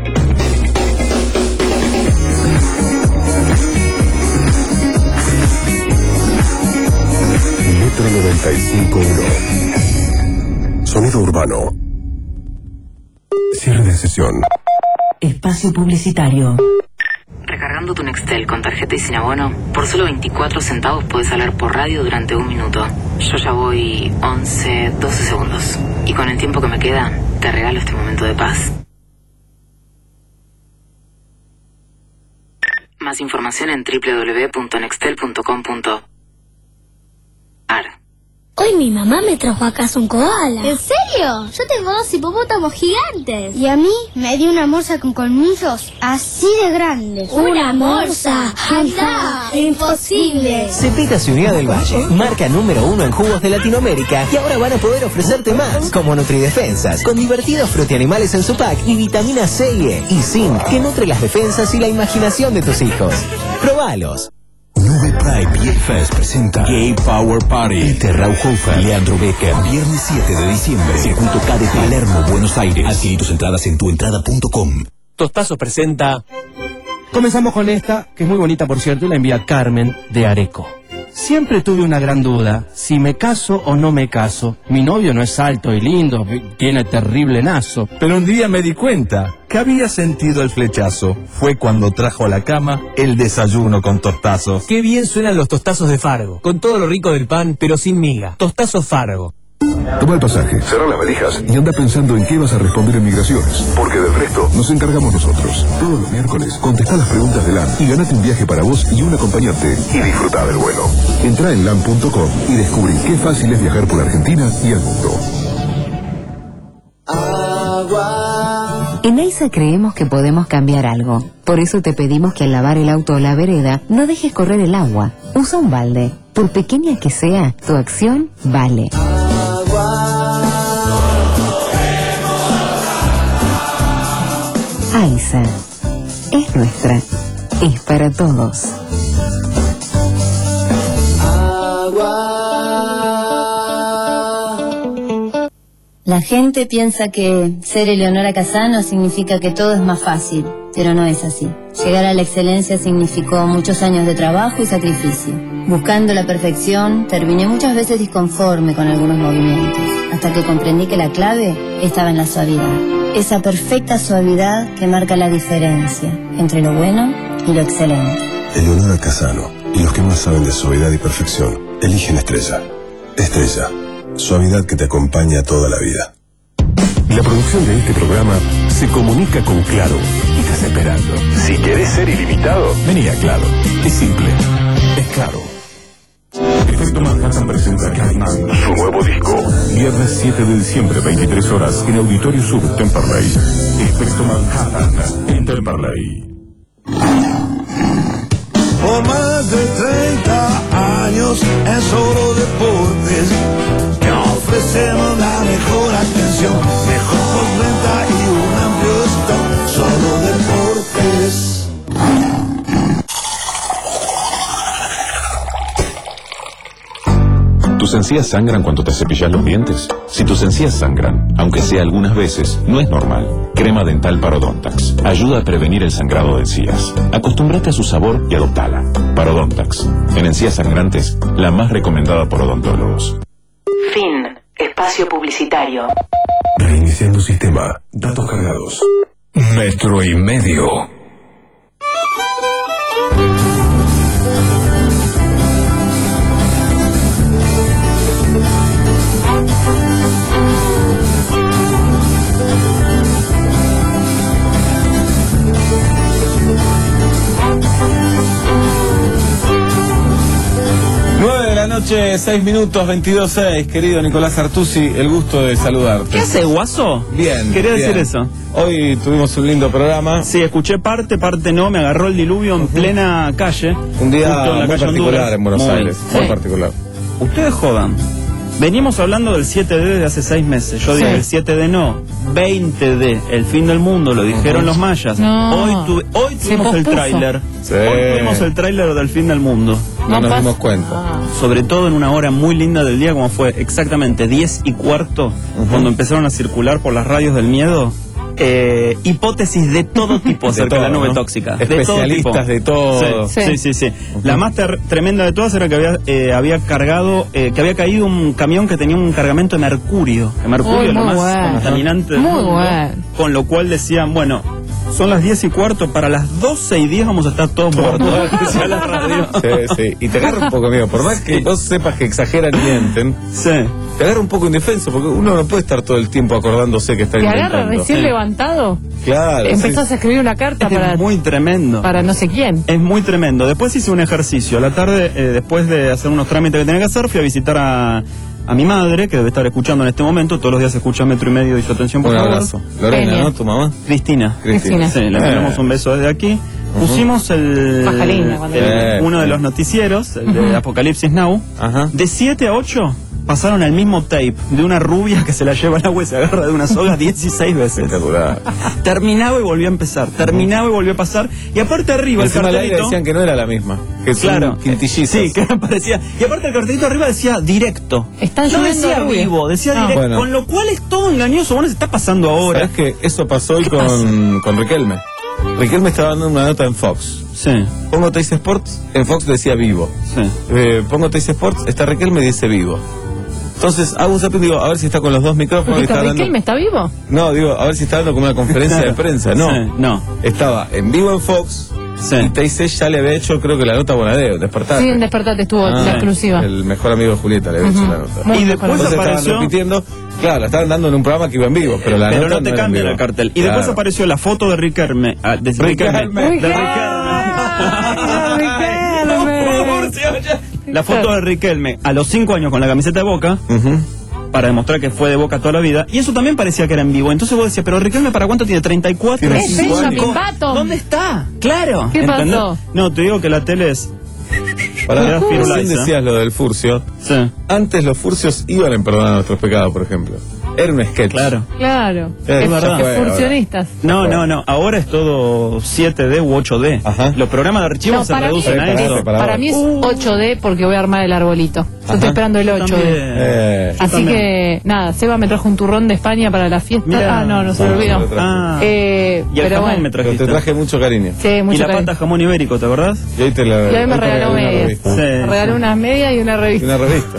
Metro noventa y cinco punto uno. Sonido urbano. Cierre de sesión. Espacio publicitario. Recargando tu Nextel con tarjeta y sin abono, por solo veinticuatro centavos puedes hablar por radio durante un minuto. Yo ya voy once, doce segundos. Y con el tiempo que me queda, te regalo este momento de paz. Más información en doble u doble u doble u punto nextel punto com punto ar. Hoy mi mamá me trajo a casa un koala. ¿En serio? Yo tengo dos hipopótamos gigantes. Y a mí me dio una morsa con colmillos así de grandes. ¿Una morsa? ¡Anda! ¡Imposible! Cepita Ciudad del Valle, marca número uno en jugos de Latinoamérica, y ahora van a poder ofrecerte más, como Nutridefensas, con divertidos frutianimales en su pack y vitamina C y E, y zinc, que nutre las defensas y la imaginación de tus hijos. ¡Probalos! Nube Pride Beer Fest presenta Gay Power Party. Peter Rauhofer, Leandro Becker. Viernes siete de diciembre. Circuito K de Palermo, Buenos Aires. Adquirí tus entradas en tu entrada punto com. Tostazos presenta... Comenzamos con esta, que es muy bonita por cierto, y la envía Carmen de Areco. Siempre tuve una gran duda, si me caso o no me caso. Mi novio no es alto y lindo, tiene terrible nazo. Pero un día me di cuenta que había sentido el flechazo. Fue cuando trajo a la cama el desayuno con tostazos. Qué bien suenan los tostazos de Fargo, con todo lo rico del pan, pero sin miga. Tostazos Fargo. Toma el pasaje, cerra las valijas y anda pensando en qué vas a responder en migraciones. Porque del resto nos encargamos nosotros. Todos los miércoles contestá las preguntas de LAN y ganate un viaje para vos y un acompañante y disfrutá del vuelo. Entrá en lan punto com y descubrí qué fácil es viajar por Argentina y el mundo. En EISA creemos que podemos cambiar algo. Por eso te pedimos que al lavar el auto o la vereda no dejes correr el agua. Usa un balde. Por pequeña que sea, tu acción vale. AISA es nuestra. Es para todos. La gente piensa que ser Eleonora Casano significa que todo es más fácil, pero no es así. Llegar a la excelencia significó muchos años de trabajo y sacrificio. Buscando la perfección, terminé muchas veces disconforme con algunos movimientos, hasta que comprendí que la clave estaba en la suavidad. Esa perfecta suavidad que marca la diferencia entre lo bueno y lo excelente. Eleonora Casano y los que más saben de suavidad y perfección eligen Estrella. Estrella. Suavidad que te acompaña toda la vida. La producción de este programa se comunica con Claro y te está esperando. Si querés ser ilimitado, vení a Claro. Es simple. Es Claro. Efecto Manhattan presenta Catman, su nuevo disco. Viernes siete de diciembre, veintitrés horas, en Auditorio Sur, Temperley. Efecto Manhattan, en Temperley. Por más de treinta años en Solo Deportes te ofrecemos la mejor atención, mejor postventa y un amplio stock. Solo Deportes. ¿Tus encías sangran cuando te cepillas los dientes? Si tus encías sangran, aunque sea algunas veces, no es normal. Crema dental Parodontax ayuda a prevenir el sangrado de encías. Acostúmbrate a su sabor y adoptala. Parodontax, en encías sangrantes, la más recomendada por odontólogos. Fin. Espacio publicitario. Reiniciando sistema. Datos cargados. Metro y medio. Noche, seis minutos, veintidós seis, querido Nicolás Artusi, el gusto de saludarte. ¿Qué hace, guaso? Bien. Quería bien. decir eso. Hoy tuvimos un lindo programa. Sí, escuché parte, parte no, me agarró el diluvio en uh-huh. plena calle. Un día justo en la muy calle particular Honduras. en Buenos muy, Aires, sí. muy particular. Ustedes jodan. Venimos hablando del siete D desde hace seis meses. Yo Sí. digo, el siete D no, veinte D, el fin del mundo, lo dijeron los mayas. No. Hoy, tu, hoy Se tuvimos el pospuso. tráiler. Sí. Hoy tuvimos el tráiler del fin del mundo. No, No nos pasa- dimos cuenta. Sobre todo en una hora muy linda del día, como fue exactamente diez y cuarto, Uh-huh. cuando empezaron a circular por las radios del miedo. Eh, hipótesis de todo tipo De acerca de todo, la nube ¿no? tóxica. Especialistas de de todo. todo tipo. Sí, sí, sí. sí. Uh-huh. La más ter- tremenda de todas era que había, eh, había cargado, eh, que había caído un camión que tenía un cargamento de mercurio. El mercurio Uy, es lo muy más bueno. contaminante del Muy mundo. bueno. Con lo cual decían, bueno, son las diez y cuarto, para las doce y diez vamos a estar todos muertos. Decía la radio. Sí, sí. Y te agarra un poco miedo. Por más que vos sepas que exageran y mienten, Sí. te agarra un poco indefenso, porque uno no puede estar todo el tiempo acordándose que está Te inventando. agarra recién Sí. levantado. Claro. Empezás sí. a escribir una carta Es para, muy tremendo. para no sé quién. Es muy tremendo. Después hice un ejercicio. A la tarde, eh, después de hacer unos trámites que tenía que hacer, fui a visitar a, a mi madre, que debe estar escuchando en este momento. Todos los días escucha Metro y Medio y su atención, por Un favor. abrazo. Lorena, Peña. ¿no? Tu mamá. Cristina. Cristina. Sí, le Eh. mandamos un beso desde aquí. Pusimos el, Baja linda, cuando el- Eh. uno de los noticieros, el de Ujú. Apocalipsis Now. Ajá. De siete a ocho pasaron el mismo tape de una rubia que se la lleva al agua y se agarra de una soga dieciséis veces. Espectacular. Terminaba y volvía a empezar. Terminaba y volvió a pasar. Y aparte arriba el Encima al aire cartelito. decían que no era la misma. Que son Claro, quintillizas. sí, que parecía. Y aparte el cartelito arriba decía directo. Están no lloviendo decía rubias. vivo, decía No. directo. Bueno. Con lo cual es todo engañoso. Bueno, se está pasando ahora. ¿Sabes que eso pasó hoy ¿Qué con, con Riquelme? Riquelme estaba dando una nota en Fox. Sí, Pongo Teis Sports, en Fox decía vivo. sí. Eh, pongo Teis Sports, está Riquelme y dice vivo. Entonces hago un zapping y digo, a ver si está con los dos micrófonos y ¿Porque está dando... Riquelme está vivo? No, digo, a ver si está dando como una conferencia de prensa. No, Sí, no. estaba en vivo en Fox Sí. Y T C ya le había hecho, creo que la nota a Bonadeo, Despertate. Sí, en Despertate estuvo Ah, la exclusiva. El mejor amigo de Julieta le había Ujú. hecho la nota. Muy Y mejor después amigo. estaban apareció- repitiendo, claro, la estaban dando en un programa que iba en vivo, pero la Pero nota no te era en cambian vivo. el cartel. Y Claro. después apareció la foto de Riquelme. ah, de Riquelme. Riquelme. De Riquelme. La foto de Riquelme a los cinco años con la camiseta de Boca. Para demostrar que fue de Boca toda la vida. Y eso también parecía que era en vivo. Entonces vos decías, pero Riquelme, ¿para cuánto tiene? treinta y cuatro. Tiene Es Benjamin Button. ¿Dónde está? Claro. ¿Qué ¿Entendés? pasó? No, te digo que la tele es... Para Era recién Firulais, ¿eh? decías lo del furcio. Sí. Antes los furcios iban a perdonar nuestros pecados, por ejemplo. Era un sketch. Claro. Claro. Es Es verdad. excursionistas. No, no, no. Ahora es todo siete D u ocho D. Los programas de archivo No, se para mí, reducen a es- eso. para mí es ocho D porque voy a armar el arbolito. Yo estoy esperando el ocho D. Eh, Así que, nada, Seba me trajo un turrón de España para la fiesta. Mira. Ah, no, no se me No, olvidó. no lo traje. Ah. Eh, Y el pero jamón bueno. me Pero trajiste. te traje mucho cariño. Sí, Y mucho la cariño. pata jamón ibérico, ¿te acordás? Y hoy te la Y hoy me hoy te regaló una medias. revista. Me regaló unas medias y una Y revista. una revista.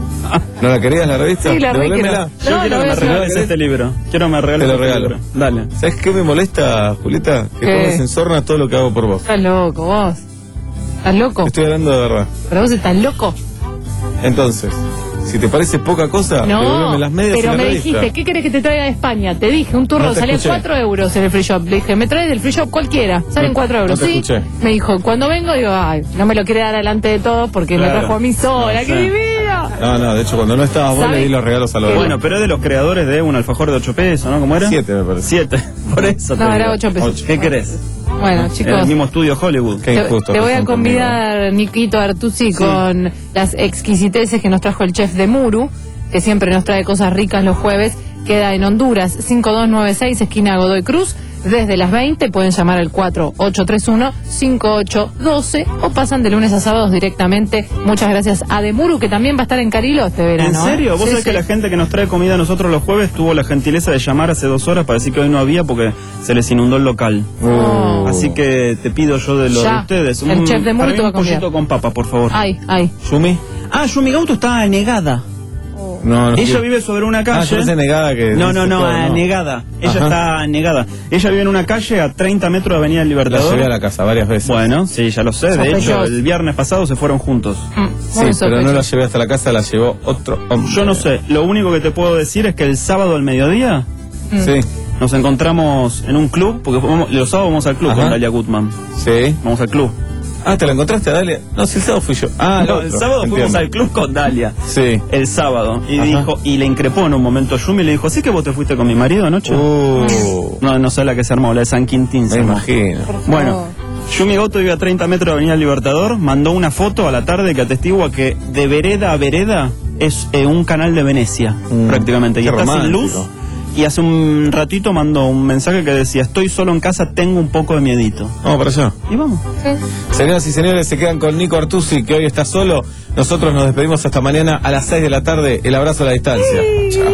¿No la querías la revista? Sí, la re Devolvémela. quiero. Yo No, quiero lo que voy a me hacer. regales este libro. Quiero que me regales Te lo este regalo. libro. Dale. ¿Sabes qué me molesta, Julieta? Que ¿Qué? pongas en sorna todo lo que hago por vos. Estás loco, vos. ¿Estás loco? Estoy hablando de verdad. Pero vos estás loco. Entonces, si te parece poca cosa, devuélveme No, las medias y pero la me revista. dijiste, ¿qué querés que te traiga de España? Te dije, un turrón No te salía escuché. cuatro euros en el free shop. Le dije, me traes del free shop cualquiera, salen No- cuatro euros. no te ¿Sí? escuché. Me dijo, cuando vengo, digo, ay, no me lo quiere dar delante de todos porque me Claro. trajo a mí sola. No, ¡Qué sí. divino! No, no, de hecho, cuando no estabas vos, ¿Sabes? le di los regalos a los demás. Bueno, pero es de los creadores de un alfajor de ocho pesos, ¿no? ¿Cómo era? Siete, me parece. Siete. Por eso te No, era digo. ocho pesos. ¿Qué querés? Bueno, Era el chicos. mismo estudio Hollywood. Qué Te, injusto te que voy a son conmigo. convidar, Niquito Artusi, con las exquisiteces que nos trajo el chef de Muru, que siempre nos trae cosas ricas los jueves. Queda en Honduras, cinco dos nueve seis, esquina Godoy Cruz. Desde las veinte pueden llamar al cuatro ocho tres uno, cinco ocho uno dos o pasan de lunes a sábados directamente. Muchas gracias a Demuru, que también va a estar en Carilo este verano. ¿En serio? ¿eh? Vos Sí, sabés sí. que la gente que nos trae comida a nosotros los jueves tuvo la gentileza de llamar hace dos horas para decir que hoy no había porque se les inundó el local. Oh. Así que te pido yo de lo Ya. de ustedes. El chef de Muro para mí te va un a convidar. pollito con papa, por favor. Ay, ay. ¿Yumi? Ah, Yumi Gauto está anegada. No, no. Ella vive sobre una Ah, calle. yo pensé negada que... No, no, dice no, todo, anegada. Ella Ajá. está anegada. Ella vive en una calle a treinta metros de Avenida del La Libertador. llevé a la casa varias veces. Bueno, sí, ya lo sé. De hecho, Sospechoso. el viernes pasado se fueron juntos. Sí, pero no la llevé hasta la casa, la llevó otro hombre. Yo no sé. Lo único que te puedo decir es que el sábado al mediodía Sí, nos encontramos en un club, porque vamos- los sábados vamos al club Ajá. con Dalia Gutman. sí. Vamos al club. Ah, ¿te la encontraste, Dalia? No, si el sábado fui yo. Ah, No, el el otro. sábado fuimos Entiendo. al club con Dalia. Sí. El sábado. Y Ajá. dijo, y le increpó en un momento a Yumi y le dijo, ¿sí que vos te fuiste con mi marido anoche? Uh, No, no sé la que se armó, la de San Quintín. se me armó. imagino. Bueno, Yumi Gauto vive a treinta metros de Avenida Libertador, mandó una foto a la tarde que atestigua que de vereda a vereda es eh, un canal de Venecia, Mm, prácticamente. Y qué está sin romántico. luz. Y hace un ratito mandó un mensaje que decía, estoy solo en casa, tengo un poco de miedito. Vamos para allá. Y vamos. Señoras y señores, se quedan con Nico Artusi, que hoy está solo. Nosotros nos despedimos hasta mañana a las seis de la tarde. El abrazo a la distancia. Chao.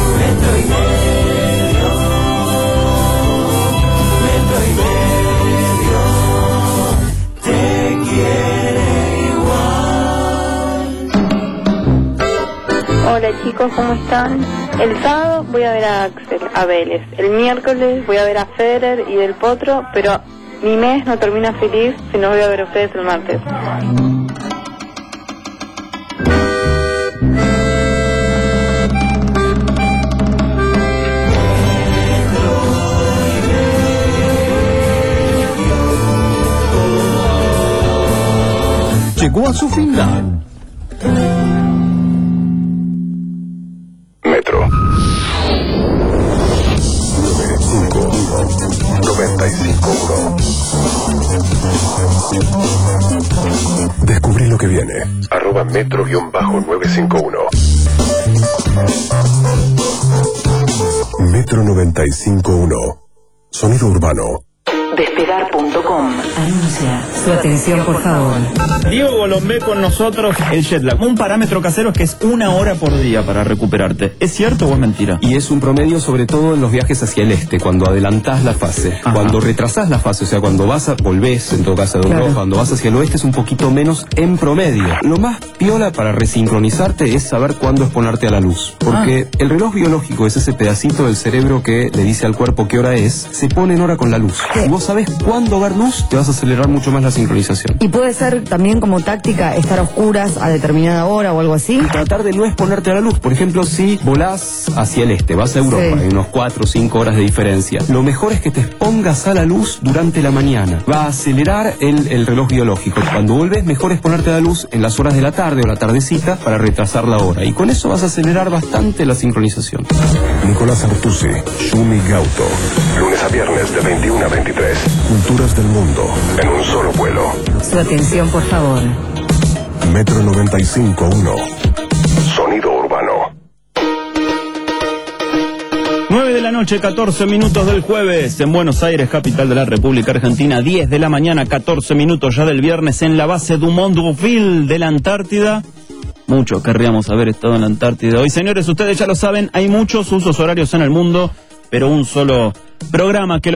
Hola chicos, ¿cómo están? El sábado voy a ver a Axel, a Vélez. El miércoles voy a ver a Federer y Del Potro, pero mi mes no termina feliz si no voy a ver a ustedes el martes. Llegó a su final. Metro. noventa y cinco uno. Descubrí lo que viene. Arroba metro guión bajo nueve cinco uno. Metro noventa y cinco uno. Sonido urbano. Despegar punto com anuncia su atención, por favor. Diego Golombé con nosotros, el jet lag. Un parámetro casero es que es una hora por día para recuperarte. ¿Es cierto o es mentira? Y es un promedio sobre todo en los viajes hacia el este, cuando adelantás la fase. Ajá. Cuando retrasás la fase, o sea, cuando vas a, volvés en todo caso de Europa, Claro. cuando vas hacia el oeste es un poquito menos en promedio. Lo más piola para resincronizarte es saber cuándo exponerte a la luz. Porque el reloj biológico es ese pedacito del cerebro que le dice al cuerpo qué hora es, se pone en hora con la luz. Si vos sabes cuándo ver luz, te vas a acelerar mucho más la sincronización. Y puede ser también como táctica estar a oscuras a determinada hora o algo así. Tratar de no exponerte a la luz. Por ejemplo, si volás hacia el este, vas a Europa, sí. Hay unos cuatro o cinco horas de diferencia. Lo mejor es que te expongas a la luz durante la mañana. Va a acelerar el, el reloj biológico. Cuando vuelves, mejor es ponerte a la luz en las horas de la tarde o la tardecita para retrasar la hora. Y con eso vas a acelerar bastante la sincronización. Nicolás Artusi, Shumi Gauto. Lunes a viernes de veintiuno a veintitrés. Culturas del mundo en un solo vuelo. Su atención, por favor. Metro noventa y cinco punto uno. Sonido urbano. nueve de la noche, catorce minutos del jueves en Buenos Aires, capital de la República Argentina. diez de la mañana, catorce minutos ya del viernes en la base Dumont-D'Urville de la Antártida. Muchos querríamos haber estado en la Antártida hoy. Señores, ustedes ya lo saben, hay muchos usos horarios en el mundo, pero un solo programa que